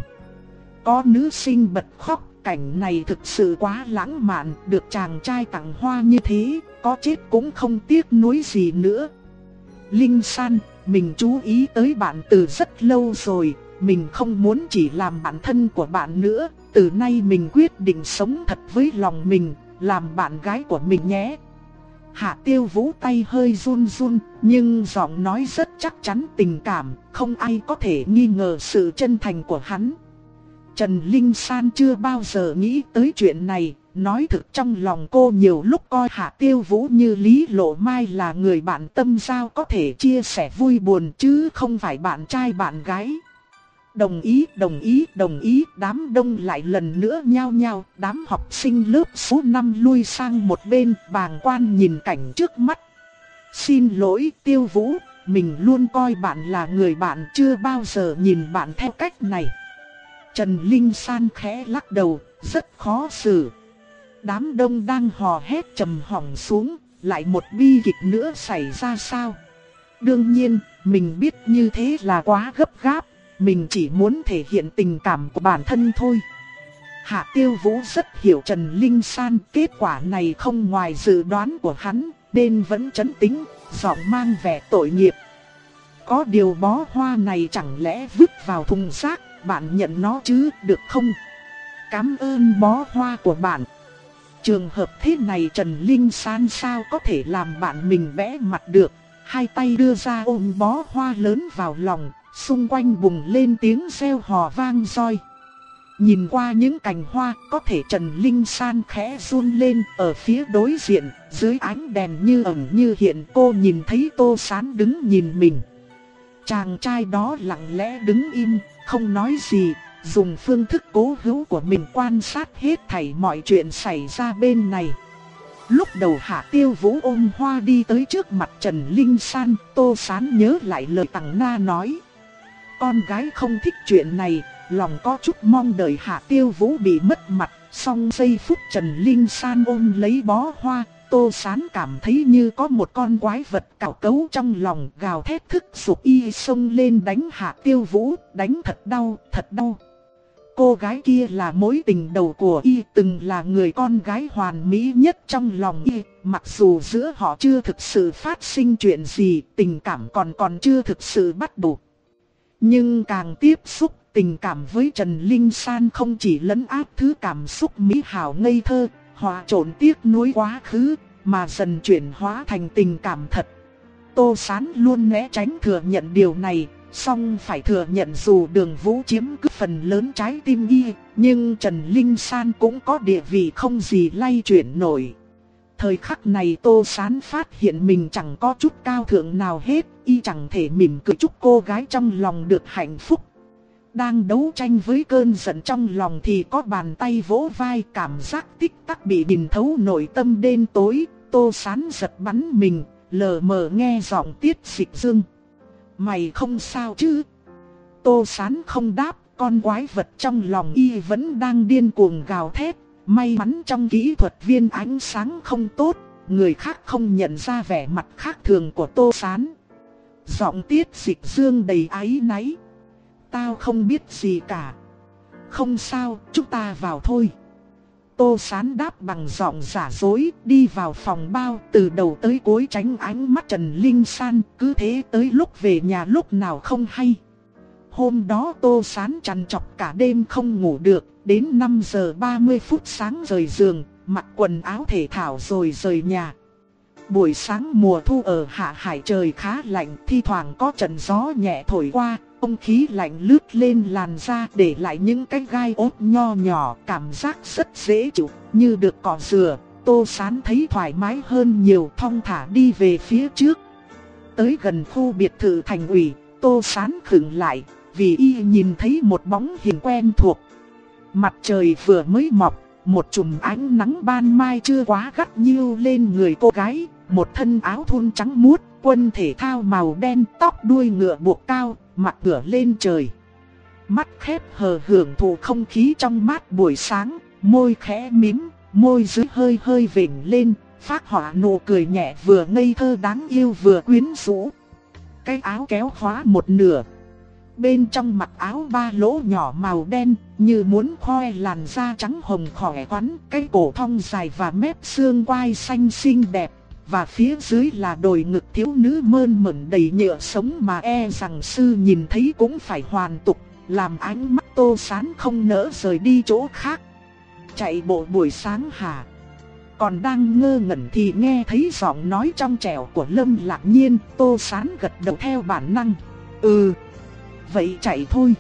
Speaker 1: Có nữ sinh bật khóc, cảnh này thực sự quá lãng mạn, được chàng trai tặng hoa như thế, có chết cũng không tiếc nuối gì nữa. Linh San, mình chú ý tới bạn từ rất lâu rồi, mình không muốn chỉ làm bạn thân của bạn nữa, từ nay mình quyết định sống thật với lòng mình, làm bạn gái của mình nhé. Hạ Tiêu Vũ tay hơi run run, nhưng giọng nói rất chắc chắn tình cảm, không ai có thể nghi ngờ sự chân thành của hắn. Trần Linh San chưa bao giờ nghĩ tới chuyện này, nói thực trong lòng cô nhiều lúc coi Hạ Tiêu Vũ như Lý Lộ Mai là người bạn tâm giao có thể chia sẻ vui buồn chứ không phải bạn trai bạn gái. Đồng ý, đồng ý, đồng ý, đám đông lại lần nữa nhao nhao, đám học sinh lớp số năm lui sang một bên, bàng quan nhìn cảnh trước mắt. Xin lỗi Tiêu Vũ, mình luôn coi bạn là người bạn, chưa bao giờ nhìn bạn theo cách này. Trần Linh San khẽ lắc đầu, rất khó xử. Đám đông đang hò hét trầm hỏng xuống, lại một bi kịch nữa xảy ra sao? Đương nhiên, mình biết như thế là quá gấp gáp, mình chỉ muốn thể hiện tình cảm của bản thân thôi. Hạ Tiêu Vũ rất hiểu Trần Linh San, kết quả này không ngoài dự đoán của hắn, nên vẫn trấn tĩnh, giọng mang vẻ tội nghiệp. Có điều bó hoa này chẳng lẽ vứt vào thùng rác, bạn nhận nó chứ, được không? Cảm ơn bó hoa của bạn. Trường hợp thế này Trần Linh San sao có thể làm bạn mình bẽ mặt được, hai tay đưa ra ôm bó hoa lớn vào lòng, xung quanh bùng lên tiếng reo hò vang doi. Nhìn qua những cành hoa, có thể Trần Linh San khẽ run lên, ở phía đối diện, dưới ánh đèn như ẩn như hiện cô nhìn thấy Tô Sán đứng nhìn mình. Chàng trai đó lặng lẽ đứng im, không nói gì, dùng phương thức cố hữu của mình quan sát hết thảy mọi chuyện xảy ra bên này. Lúc đầu Hạ Tiêu Vũ ôm hoa đi tới trước mặt Trần Linh San, Tô Sán nhớ lại lời Tằng Na nói. Con gái không thích chuyện này, lòng có chút mong đợi Hạ Tiêu Vũ bị mất mặt, song giây phút Trần Linh San ôm lấy bó hoa, Tô Sán cảm thấy như có một con quái vật cào cấu trong lòng, gào thét thức giục y xông lên đánh Hạ Tiêu Vũ, đánh thật đau, thật đau. Cô gái kia là mối tình đầu của y, từng là người con gái hoàn mỹ nhất trong lòng y, mặc dù giữa họ chưa thực sự phát sinh chuyện gì, tình cảm còn còn chưa thực sự bắt đầu. Nhưng càng tiếp xúc, tình cảm với Trần Linh San không chỉ lấn áp thứ cảm xúc mỹ hảo ngây thơ, hòa trộn tiếc nuối quá khứ, mà dần chuyển hóa thành tình cảm thật. Tô Sán luôn né tránh thừa nhận điều này, Song phải thừa nhận dù Đường Vũ chiếm cứ phần lớn trái tim y, nhưng Trần Linh San cũng có địa vị không gì lay chuyển nổi. Thời khắc này Tô Sán phát hiện mình chẳng có chút cao thượng nào hết, y chẳng thể mỉm cười chúc cô gái trong lòng được hạnh phúc. Đang đấu tranh với cơn giận trong lòng thì có bàn tay vỗ vai, cảm giác tích tắc bị nhìn thấu nội tâm đen tối. Tô Sán giật bắn mình, lờ mờ nghe giọng Tiết Dịch Dương. Mày không sao chứ? Tô Sán không đáp, con quái vật trong lòng y vẫn đang điên cuồng gào thét. May mắn trong kỹ thuật viên ánh sáng không tốt, người khác không nhận ra vẻ mặt khác thường của Tô Sán. Giọng Tiết Dịch Dương đầy áy náy. Tao không biết gì cả. Không sao, chúng ta vào thôi. Tô Sán đáp bằng giọng giả dối, đi vào phòng bao, từ đầu tới cuối tránh ánh mắt Trần Linh San, cứ thế tới lúc về nhà lúc nào không hay. Hôm đó Tô Sán trằn trọc cả đêm không ngủ được, đến năm giờ ba mươi phút sáng rời giường, mặc quần áo thể thao rồi rời nhà. Buổi sáng mùa thu ở Hạ Hải trời khá lạnh, thi thoảng có trận gió nhẹ thổi qua, không khí lạnh lướt lên làn da để lại những cái gai ốt nho nhỏ, cảm giác rất dễ chịu, như được cọ rửa. Tô Sán thấy thoải mái hơn nhiều, thong thả đi về phía trước. Tới gần khu biệt thự thành ủy, Tô Sán khựng lại, vì y nhìn thấy một bóng hình quen thuộc. Mặt trời vừa mới mọc, một chùm ánh nắng ban mai chưa quá gắt nhiêu lên người cô gái. Một thân áo thun trắng muốt, quần thể thao màu đen, tóc đuôi ngựa buộc cao, mặt ngửa lên trời. Mắt khép hờ hưởng thụ không khí trong mát buổi sáng, môi khẽ mím, môi dưới hơi hơi vểnh lên, phác họa nụ cười nhẹ vừa ngây thơ đáng yêu vừa quyến rũ. Cái áo kéo khóa một nửa. Bên trong mặc áo ba lỗ nhỏ màu đen, như muốn khoe làn da trắng hồng khỏe khoắn, cái cổ thon dài và mép xương quai xanh xinh đẹp. Và phía dưới là đồi ngực thiếu nữ mơn mởn đầy nhựa sống mà e rằng sư nhìn thấy cũng phải hoàn tục, làm ánh mắt Tô Sán không nỡ rời đi chỗ khác. Chạy bộ buổi sáng hả? Còn đang ngơ ngẩn thì nghe thấy giọng nói trong trẻo của Lâm Lạc Nhiên. Tô Sán gật đầu theo bản năng. Ừ, vậy chạy thôi.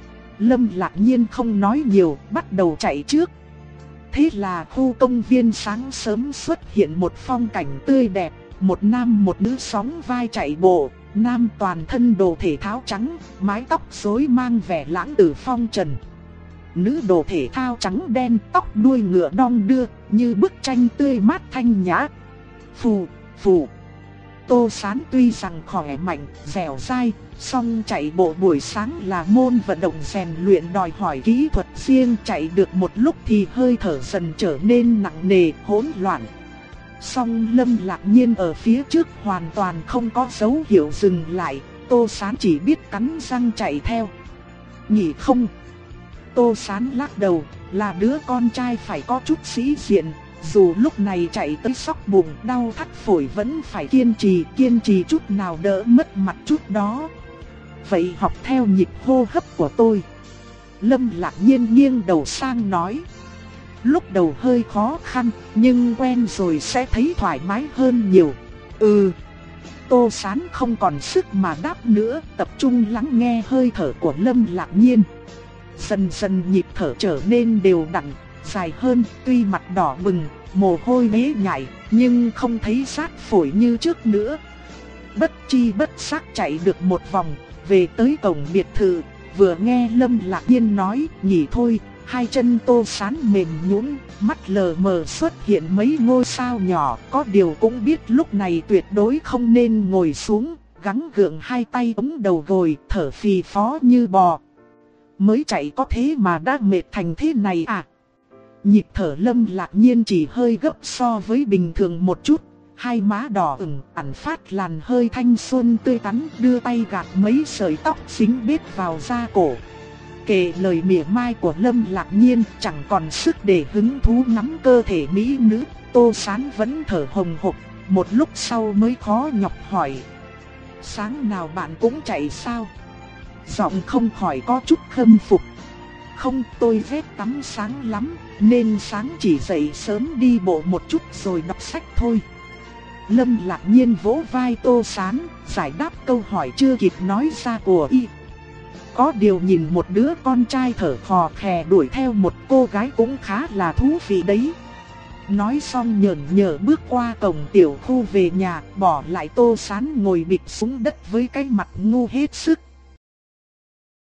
Speaker 1: Lâm Lạc Nhiên không nói nhiều, bắt đầu chạy trước. Thế là khu công viên sáng sớm xuất hiện một phong cảnh tươi đẹp, một nam một nữ sóng vai chạy bộ, nam toàn thân đồ thể thao trắng, mái tóc rối mang vẻ lãng tử phong trần. Nữ đồ thể thao trắng đen, tóc đuôi ngựa đong đưa, như bức tranh tươi mát thanh nhã. Phù, phù. Tô Sán tuy rằng khỏe mạnh, dẻo dai, song chạy bộ buổi sáng là môn vận động rèn luyện đòi hỏi kỹ thuật riêng, chạy được một lúc thì hơi thở dần trở nên nặng nề, hỗn loạn. Song Lâm Lạc Nhiên ở phía trước hoàn toàn không có dấu hiệu dừng lại, Tô Sán chỉ biết cắn răng chạy theo. Nhỉ không? Tô Sán lắc đầu, là đứa con trai phải có chút sĩ diện. Dù lúc này chạy tới sóc bụng đau thắt phổi vẫn phải kiên trì, kiên trì chút nào đỡ mất mặt chút đó. Vậy học theo nhịp hô hấp của tôi. Lâm Lạc Nhiên nghiêng đầu sang nói. Lúc đầu hơi khó khăn, nhưng quen rồi sẽ thấy thoải mái hơn nhiều. Ừ. Tô Sán không còn sức mà đáp nữa, tập trung lắng nghe hơi thở của Lâm Lạc Nhiên. Dần dần nhịp thở trở nên đều đặn, dài hơn, tuy mặt đỏ bừng, mồ hôi mế nhảy, nhưng không thấy rát phổi như trước nữa. Bất chi bất giác chạy được một vòng, về tới cổng biệt thự, vừa nghe Lâm Lạc Nhiên nói, nhỉ thôi, hai chân Tô Sán mềm nhũn, mắt lờ mờ xuất hiện mấy ngôi sao nhỏ, có điều cũng biết lúc này tuyệt đối không nên ngồi xuống, gắng gượng hai tay ống đầu gối, thở phì phò như bò. Mới chạy có thế mà đã mệt thành thế này à? Nhịp thở Lâm Lạc Nhiên chỉ hơi gấp so với bình thường một chút, hai má đỏ ửng, ẩn phát làn hơi thanh xuân tươi tắn, đưa tay gạt mấy sợi tóc dính bết vào da cổ. Kể lời mỉa mai của Lâm Lạc Nhiên, chẳng còn sức để hứng thú nắm cơ thể mỹ nữ. Tô Sán vẫn thở hồng hộc, một lúc sau mới khó nhọc hỏi. Sáng nào bạn cũng chạy sao? Giọng không khỏi có chút khâm phục. Không, tôi ghét tắm sáng lắm, nên sáng chỉ dậy sớm đi bộ một chút rồi đọc sách thôi. Lâm Lạc Nhiên vỗ vai Tô Sán, giải đáp câu hỏi chưa kịp nói ra của y. Có điều nhìn một đứa con trai thở khò khè đuổi theo một cô gái cũng khá là thú vị đấy. Nói xong nhởn nhở bước qua cổng tiểu khu về nhà, bỏ lại Tô Sán ngồi bịch xuống đất với cái mặt ngu hết sức.